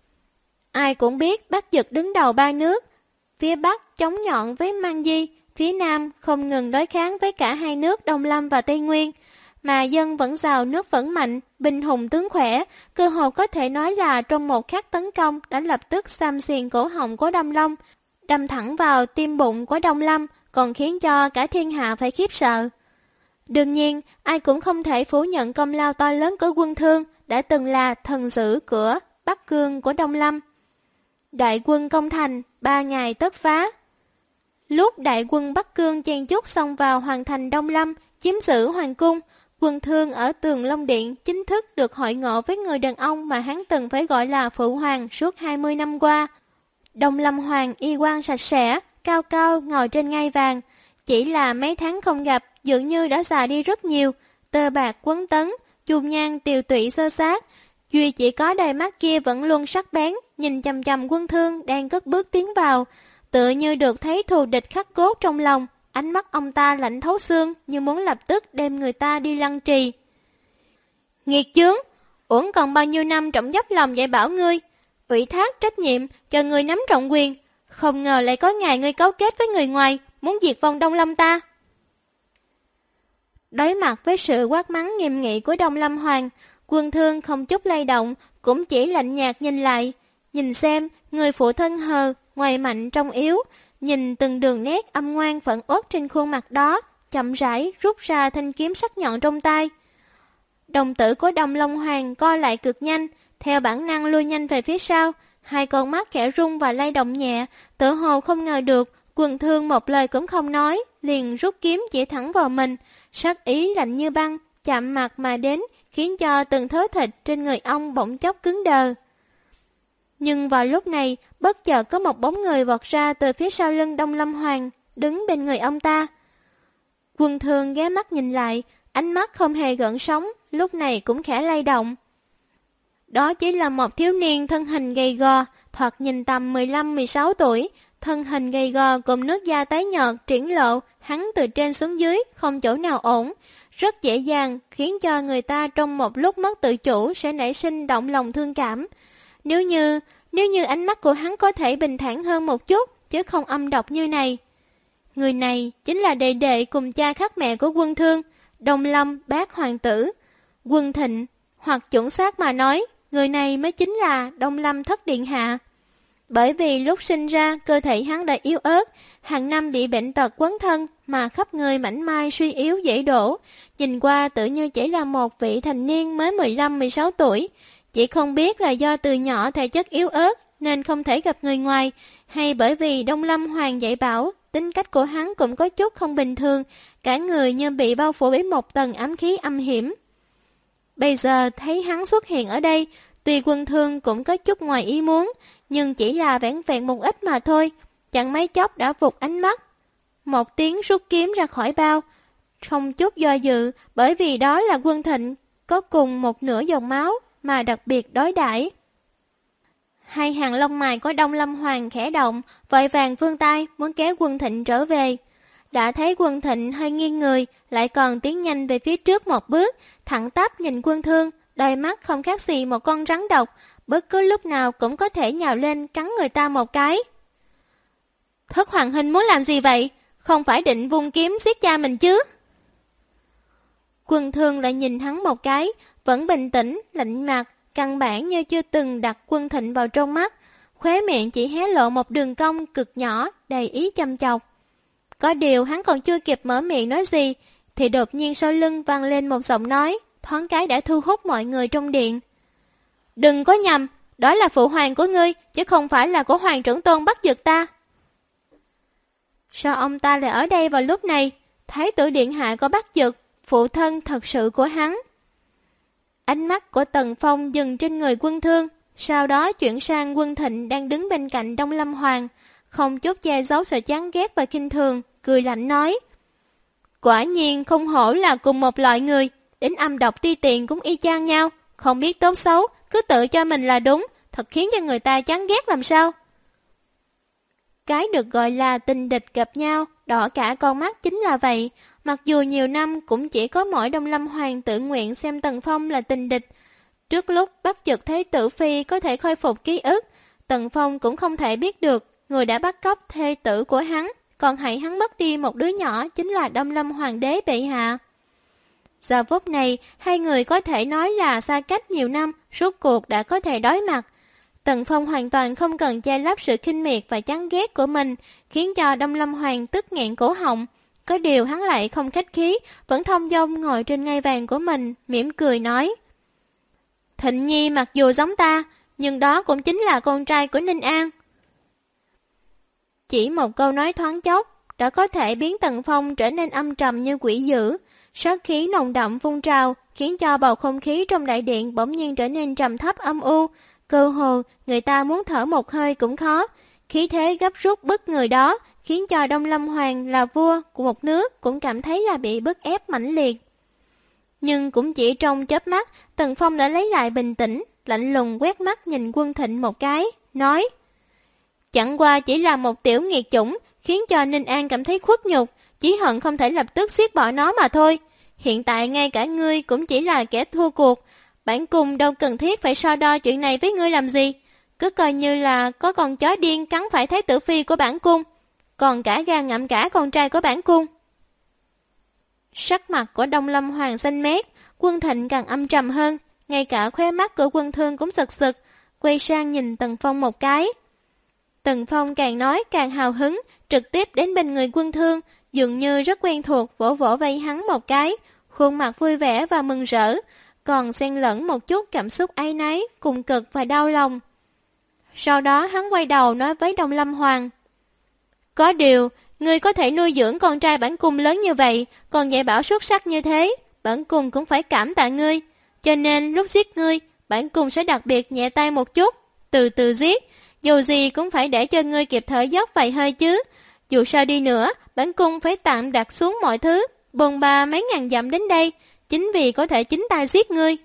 Ai cũng biết Bắc Dực đứng đầu 3 nước, phía Bắc chống nhọn với Mang Di, phía Nam không ngừng đối kháng với cả 2 nước Đông Lâm và Tây Nguyên, mà dân vẫn giàu nước vẫn mạnh, binh hùng tướng khỏe, cơ hồ có thể nói là trong một khắc tấn công đã lập tức xăm xiền cổ họng của Đông Long, đâm thẳng vào tim bụng của Đông Lâm, còn khiến cho cả thiên hạ phải khiếp sợ. Đương nhiên, ai cũng không thể phủ nhận công lao to lớn của Quân Thương đã từng là thần giữ cửa Bắc Cương của Đông Lâm. Đại quân công thành, 3 ngày tất phá. Lúc đại quân Bắc Cương chen chúc xông vào hoàn thành Đông Lâm, chiếm giữ hoàng cung, Quân Thương ở Tường Long Điện chính thức được hội ngộ với người đàn ông mà hắn từng phải gọi là phụ hoàng suốt 20 năm qua. Đông Lâm Hoàng y quan sạch sẽ, cao cao ngồi trên ngai vàng, chỉ là mấy tháng không gặp dường như đã già đi rất nhiều, tơ bạc quấn tấn, dung nhan tiều tụy xơ xác, duy chỉ có đôi mắt kia vẫn luôn sắc bén, nhìn chằm chằm Quân Thương đang cất bước tiến vào, tựa như được thấy thù địch khắc cốt trong lòng. Ánh mắt ông ta lạnh thấu xương như muốn lập tức đem người ta đi lăng trì. Nghiệt chướng, uổng còn bao nhiêu năm trọng dốc lòng dạy bảo ngươi, ủy thác trách nhiệm cho ngươi nắm trọng quyền, không ngờ lại có ngày ngươi cấu kết với người ngoài, muốn diệt vong Đông Lâm ta. Đối mặt với sự quát mắng nghiêm nghị của Đông Lâm Hoàng, Quân Thương không chút lay động, cũng chỉ lạnh nhạt nhìn lại, nhìn xem người phụ thân hờ, ngoài mạnh trong yếu, nhìn từng đường nét âm ngoan phẫn uất trên khuôn mặt đó, chậm rãi rút ra thanh kiếm sắc nhọn trong tay. Đồng tử của Đông Long Hoàng co lại cực nhanh, theo bản năng lui nhanh về phía sau, 2 con mắt khẽ rung và lay động nhẹ, tự hồ không ngờ được, Quân Thương một lời cũng không nói, liền rút kiếm chỉ thẳng vào mình, sắc ý lạnh như băng, chạm mặt mà đến, khiến cho từng thớ thịt trên người ông bỗng chốc cứng đờ. Nhưng vào lúc này, bất chợt có một bóng người vọt ra từ phía sau lưng Đông Lâm Hoàng, đứng bên người ông ta. Quân Thương ghé mắt nhìn lại, ánh mắt không hề gợn sóng, lúc này cũng khẽ lay động. Đó chỉ là một thiếu niên thân hình gầy gò, thoạt nhìn tầm 15-16 tuổi, thân hình gầy gò cùng nước da tái nhợt triển lộ, hắn từ trên xuống dưới không chỗ nào ổn, rất dễ dàng khiến cho người ta trong một lúc mất tự chủ sẽ nảy sinh động lòng thương cảm. Nếu như ánh mắt của hắn có thể bình thản hơn một chút, chứ không âm độc như này. Người này chính là đệ đệ cùng cha khác mẹ của Quân Thương, Đông Lâm bác hoàng tử, Quân Thịnh, hoặc chuẩn xác mà nói, người này mới chính là Đông Lâm thất điện hạ. Bởi vì lúc sinh ra cơ thể hắn đã yếu ớt, hàng năm bị bệnh tật quấn thân mà khắp người mảnh mai suy yếu dễ đổ, nhìn qua tự như chỉ là một vị thành niên mới 15-16 tuổi. Chỉ không biết là do từ nhỏ thể chất yếu ớt nên không thể gặp người ngoài, hay bởi vì Đông Lâm Hoàng dạy bảo, tính cách của hắn cũng có chút không bình thường, cả người như bị bao phủ bởi một tầng ám khí âm hiểm. Bây giờ thấy hắn xuất hiện ở đây, tuy Quân Thương cũng có chút ngoài ý muốn, nhưng chỉ là vẻn vẹn một ít mà thôi, chẳng mấy chốc đã vụt ánh mắt. Một tiếng rút kiếm ra khỏi bao, không chút do dự, bởi vì đó là Quân Thịnh, có cùng một nửa dòng máu mà đặc biệt đối đãi. 2 hàng lông mày của Đông Lâm Hoàng khẽ động, vội vàng vươn tay muốn kéo Quân Thịnh trở về. Đã thấy Quân Thịnh hơi nghiêng người, lại còn tiến nhanh về phía trước một bước, thẳng tắp nhìn Quân Thương, đôi mắt không khác gì một con rắn độc, bất cứ lúc nào cũng có thể nhào lên cắn người ta một cái. Thất hoàng huynh muốn làm gì vậy? Không phải định vung kiếm giết cha mình chứ? Quân Thương lại nhìn hắn một cái, vẫn bình tĩnh, lạnh mặt, căn bản như chưa từng đặt Quân Thịnh vào trong mắt, khóe miệng chỉ hé lộ một đường cong cực nhỏ, đầy ý châm chọc. Có điều hắn còn chưa kịp mở miệng nói gì, thì đột nhiên sau lưng vang lên một giọng nói, thoáng cái đã thu hút mọi người trong điện. Đừng có nhầm, đó là phụ hoàng của ngươi, chứ không phải là của hoàng trưởng tôn Bắc Dực ta. Sao ông ta lại ở đây vào lúc này? Thái tử điện hạ của Bắc Dực, phụ thân thật sự của hắn. Ánh mắt của Tần Phong dừng trên người Quân Thương, sau đó chuyển sang Quân Thịnh đang đứng bên cạnh Đông Lâm Hoàng, không chút che giấu sự chán ghét và khinh thường, cười lạnh nói. Quả nhiên không hổ là cùng một loại người, đến âm độc ti tiện cũng y chang nhau, không biết tốt xấu, cứ tự cho mình là đúng, thật khiến cho người ta chán ghét làm sao. Cái được gọi là tình địch gặp nhau, đỏ cả con mắt chính là vậy. Mặc dù nhiều năm cũng chỉ có mỗi Đông Lâm Hoàng tự nguyện xem Tần Phong là tình địch. Trước lúc Bắc Dực thấy Tử Phi có thể khôi phục ký ức, Tần Phong cũng không thể biết được người đã bắt cóc thê tử của hắn, còn hại hắn mất đi một đứa nhỏ chính là Đông Lâm Hoàng đế bệ hạ. Giờ phút này, hai người có thể nói là xa cách nhiều năm, rốt cuộc đã có thể đối mặt. Tần Phong hoàn toàn không cần che lấp sự khinh miệt và chán ghét của mình, khiến cho Đông Lâm Hoàng tức nghẹn cổ họng. Có điều hắn lại không khách khí, vẫn thông dong ngồi trên ngai vàng của mình, mỉm cười nói. Thịnh Nhi mặc dù giống ta, nhưng đó cũng chính là con trai của Ninh An. Chỉ một câu nói thoáng chốc, đã có thể biến Tần Phong trở nên âm trầm như quỷ dữ. Sát khí nồng đậm phun trào, khiến cho bầu không khí trong đại điện bỗng nhiên trở nên trầm thấp âm u. Cơ hồ, người ta muốn thở một hơi cũng khó. Khí thế gấp rút bức người đó, khiến cho Đông Lâm Hoàng là vua của một nước cũng cảm thấy là bị bức ép mãnh liệt. Nhưng cũng chỉ trong chớp mắt, Tần Phong đã lấy lại bình tĩnh, lạnh lùng quét mắt nhìn Quân Thịnh một cái, nói. Chẳng qua chỉ là một tiểu nghiệt chủng, khiến cho Ninh An cảm thấy khuất nhục, chỉ hận không thể lập tức giết bỏ nó mà thôi. Hiện tại ngay cả ngươi cũng chỉ là kẻ thua cuộc, bản cung đâu cần thiết phải so đo chuyện này với ngươi làm gì. Cứ coi như là có con chó điên cắn phải thái tử phi của bản cung, còn cả gan ngậm cả con trai của bản cung. Sắc mặt của Đông Lâm Hoàng xanh mét, Quân Thịnh càng âm trầm hơn, ngay cả khóe mắt của Quân Thương cũng sực sực, quay sang nhìn Tần Phong một cái. Tần Phong càng nói càng hào hứng, trực tiếp đến bên người Quân Thương, dường như rất quen thuộc, vỗ vỗ vai hắn một cái, khuôn mặt vui vẻ và mừng rỡ, còn xen lẫn một chút cảm xúc áy náy, cùng cực và đau lòng. Sau đó hắn quay đầu nói với Đông Lâm Hoàng. Có điều, ngươi có thể nuôi dưỡng con trai bản cung lớn như vậy, còn dạy bảo xuất sắc như thế, bản cung cũng phải cảm tạ ngươi. Cho nên lúc giết ngươi, bản cung sẽ đặc biệt nhẹ tay một chút, từ từ giết, dù gì cũng phải để cho ngươi kịp thở dốc vài hơi chứ. Dù sao đi nữa, bản cung phải tạm đặt xuống mọi thứ, bồn ba mấy ngàn dặm đến đây, chính vì có thể chính tay giết ngươi.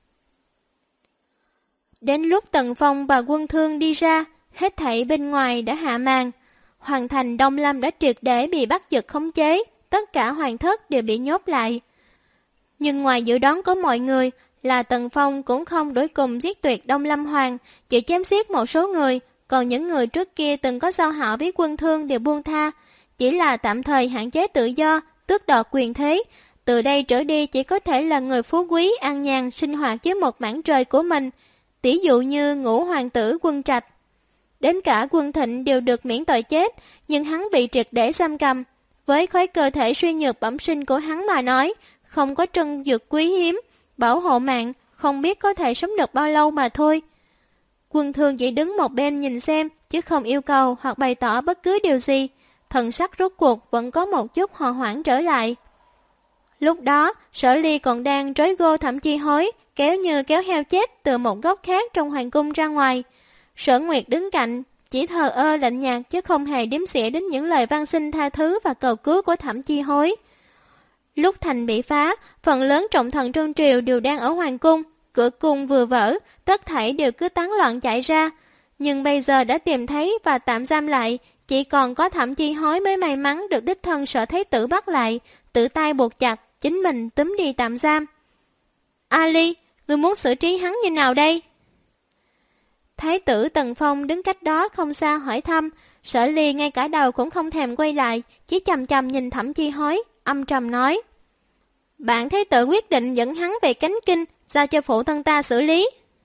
Đến lúc Tần Phong và Quân Thương đi ra, hết thảy bên ngoài đã hạ màn. Hoàng thành Đông Lâm đã triệt để bị Bắc Dực khống chế, tất cả hoàng thất đều bị nhốt lại. Nhưng ngoài dự đoán của mọi người là Tần Phong cũng không đối cùng giết tuyệt Đông Lâm Hoàng, chỉ chém giết một số người, còn những người trước kia từng có giao hảo với Quân Thương đều buông tha, chỉ là tạm thời hạn chế tự do, tước đoạt quyền thế. Từ đây trở đi chỉ có thể là người phú quý an nhàn sinh hoạt với một mảng trời của mình, tỷ dụ như Ngũ hoàng tử Quân Trạch. Đến cả Quân Thịnh đều được miễn tội chết, nhưng hắn bị triệt để giam cầm. Với khối cơ thể suy nhược bẩm sinh của hắn mà nói, không có trân dược quý hiếm, bảo hộ mạng, không biết có thể sống được bao lâu mà thôi. Quân Thương chỉ đứng một bên nhìn xem, chứ không yêu cầu hoặc bày tỏ bất cứ điều gì. Thần sắc rốt cuộc vẫn có một chút hòa hoãn trở lại. Lúc đó, Sở Ly còn đang trối gô Thẩm Chi Hối, kéo như kéo heo chết từ một góc khác trong hoàng cung ra ngoài. Sở Nguyệt đứng cạnh, chỉ thờ ơ lạnh nhạt chứ không hề đếm xỉa đến những lời van xin tha thứ và cầu cứu của Thẩm Chi Hối. Lúc thành bị phá, phần lớn trọng thần trong triều đều đang ở hoàng cung, cửa cung vừa vỡ, tất thảy đều cứ tán loạn chạy ra. Nhưng bây giờ đã tìm thấy và tạm giam lại, chỉ còn có Thẩm Chi Hối mới may mắn được đích thân Sở Thái tử bắt lại, tự tay buộc chặt, chính mình túm đi tạm giam. Ali, ngươi muốn xử trí hắn như nào đây? Thái tử Tần Phong đứng cách đó không xa hỏi thăm. Sở Ly ngay cả đầu cũng không thèm quay lại, chỉ chằm chằm nhìn Thẩm Chi Hối, âm trầm nói: Bạn thái tử quyết định dẫn hắn về Cánh Kinh, giao cho phụ thân ta xử lý.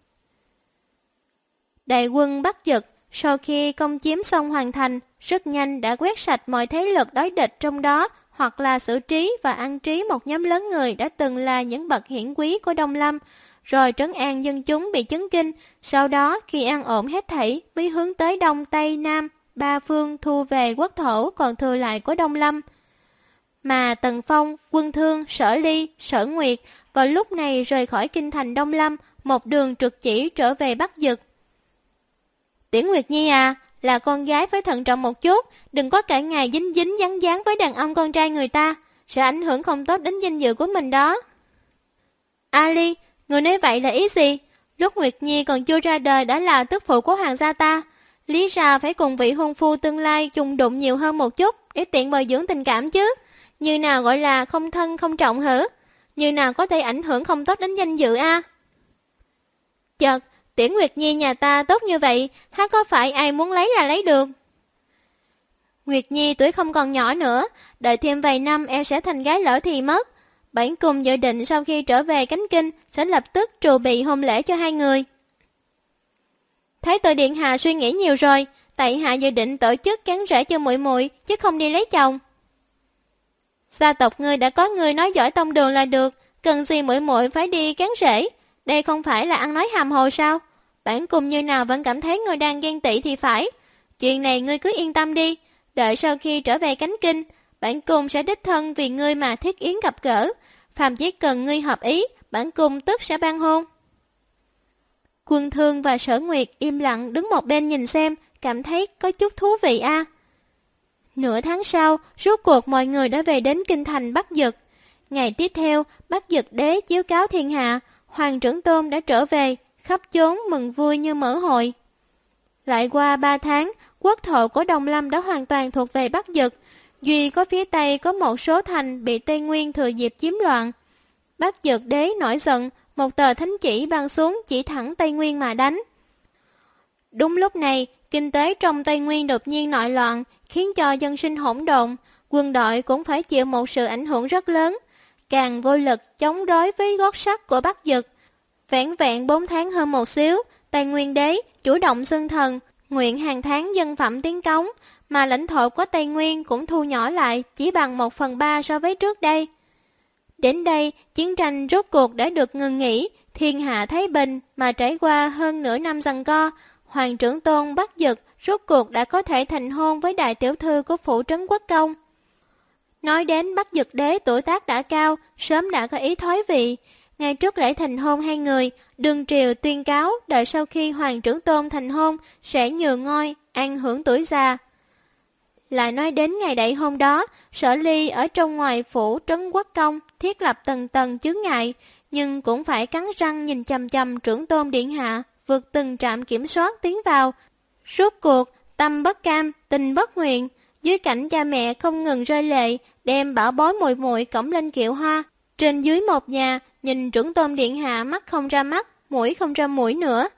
Đại quân Bắc Dực sau khi công chiếm xong hoàn thành, rất nhanh đã quét sạch mọi thế lực đối địch trong đó, hoặc là xử trí và an trí một nhóm lớn người đã từng là những bậc hiển quý của Đông Lâm, rồi trấn an dân chúng bị chấn kinh. Sau đó khi an ổn hết thảy mới hướng tới Đông Tây Nam ba phương thu về quốc thổ còn thừa lại của Đông Lâm. Mà Tần Phong, Quân Thương, Sở Ly, Sở Nguyệt vào lúc này rời khỏi kinh thành Đông Lâm, một đường trực chỉ trở về Bắc Dực. Tiễn Nguyệt Nhi à, là con gái phải thận trọng một chút, đừng có cả ngày dính dính dáng dáng với đàn ông con trai người ta, sẽ ảnh hưởng không tốt đến danh dự của mình đó. Ali, người nói vậy là ý gì? Lúc Nguyệt Nhi còn chưa ra đời đã là tức phụ của hoàng gia ta, lý ra phải cùng vị hôn phu tương lai chung đụng nhiều hơn một chút để tiện bồi dưỡng tình cảm chứ. Như nào gọi là không thân không trọng hử? Như nào có thể ảnh hưởng không tốt đến danh dự a? Chợt, Tiễn Nguyệt Nhi nhà ta tốt như vậy, há có phải ai muốn lấy là lấy được? Nguyệt Nhi tuổi không còn nhỏ nữa, đợi thêm vài năm em sẽ thành gái lỡ thì mất. Bản cung dự định sau khi trở về Cánh Kinh sẽ lập tức trù bị hôn lễ cho hai người. Thái tử điện hạ suy nghĩ nhiều rồi, tại hạ dự định tổ chức cán rể cho muội muội chứ không đi lấy chồng. Gia tộc ngươi đã có người nói giỏi tông đường là được, cần gì muội muội phải đi cán rể? Đây không phải là ăn nói hàm hồ sao? Bản cung như nào vẫn cảm thấy ngươi đang ghen tị thì phải. Chuyện này ngươi cứ yên tâm đi, đợi sau khi trở về Cánh Kinh, bản cung sẽ đích thân vì ngươi mà thiết yến gặp gỡ. Phàm chỉ cần ngươi hợp ý, bản cung tức sẽ ban hôn. Quân Thương và Sở Nguyệt im lặng đứng một bên nhìn xem, cảm thấy có chút thú vị a. Nửa tháng sau, rốt cuộc mọi người đã về đến kinh thành Bắc Dực. Ngày tiếp theo, Bắc Dực đế chiếu cáo thiên hạ, Hoàng Trưởng Tôn đã trở về, khắp chốn mừng vui như mở hội. Lại qua 3 tháng, quốc thổ của Đông Lâm đã hoàn toàn thuộc về Bắc Dực, duy có phía Tây có một số thành bị Tây Nguyên thừa dịp chiếm loạn. Bắc Dực đế nổi giận, một tờ thánh chỉ ban xuống chỉ thẳng Tây Nguyên mà đánh. Đúng lúc này, kinh tế trong Tây Nguyên đột nhiên nổi loạn, khiến cho dân sinh hỗn độn, quân đội cũng phải chịu một sự ảnh hưởng rất lớn, càng vô lực chống đối với gót sắt của Bắc Dực. Vẻn vẹn 4 tháng hơn một xíu, Tây Nguyên đế chủ động xưng thần, nguyện hàng tháng dân phẩm tiến cống, mà lãnh thổ của Tây Nguyên cũng thu nhỏ lại chỉ bằng 1/3 so với trước đây. Đến đây, chiến tranh rốt cuộc đã được ngừng nghỉ, thiên hạ thái bình, mà trải qua hơn nửa năm giằng co, Hoàng Trưởng Tôn Bắc Dực rốt cuộc đã có thể thành hôn với đại tiểu thư của phủ trấn quốc công. Nói đến Bắc Dực đế tuổi tác đã cao, sớm đã có ý thoái vị. Ngay trước lễ thành hôn hai người, Đường Triều tuyên cáo đợi sau khi Hoàng Trưởng Tôn thành hôn sẽ nhường ngôi, an hưởng tuổi già. Lại nói đến ngày đại hôn đó, Sở Ly ở trong ngoài phủ trấn quốc công thiết lập tầng tầng chướng ngại, nhưng cũng phải cắn răng nhìn chằm chằm Trưởng Tôn điện hạ, vượt từng trạm kiểm soát tiến vào. Rốt cuộc, tâm bất cam, tình bất nguyện, dưới cảnh cha mẹ không ngừng rơi lệ, đem bảo bối muội muội cõng lên kiệu hoa. Trên dưới một nhà, nhìn Trưởng Tôn điện hạ mắt không ra mắt, mũi không ra mũi nữa.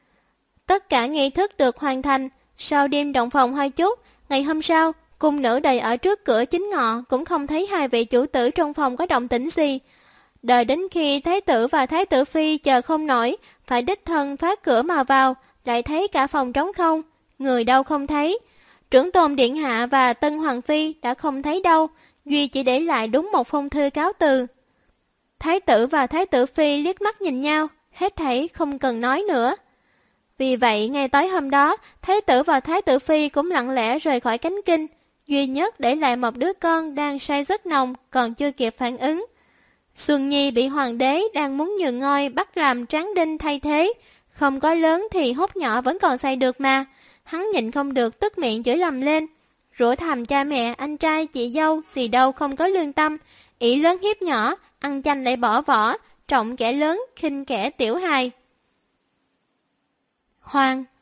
Tất cả nghi thức được hoàn thành, sau đêm động phòng hơi chút, ngày hôm sau, cung nữ đầy ở trước cửa chính ngọ cũng không thấy hai vị chủ tử trong phòng có động tĩnh gì. Đợi đến khi thái tử và thái tử phi chờ không nổi, phải đích thân phá cửa mà vào, lại thấy cả phòng trống không, người đâu không thấy. Trưởng Tôn điện hạ và tân hoàng phi đã không thấy đâu, duy chỉ để lại đúng một phong thư cáo từ. Thái tử và thái tử phi liếc mắt nhìn nhau, hết thảy không cần nói nữa. Vì vậy, ngày tối hôm đó, thái tử và thái tử phi cũng lặng lẽ rời khỏi Cánh Kinh, duy nhất để lại một đứa con đang say giấc nồng, còn chưa kịp phản ứng. Xuân Nhi bị hoàng đế đang muốn nhường ngôi bắt làm tráng đinh thay thế, không có lớn thì hốt nhỏ vẫn còn say được mà. Hắn nhịn không được tức miệng chửi lầm lên, rủa thầm cha mẹ, anh trai, chị dâu, gì đâu không có lương tâm, ỷ lớn hiếp nhỏ, ăn chanh lại bỏ vỏ, trọng kẻ lớn, khinh kẻ tiểu hài. Hoàng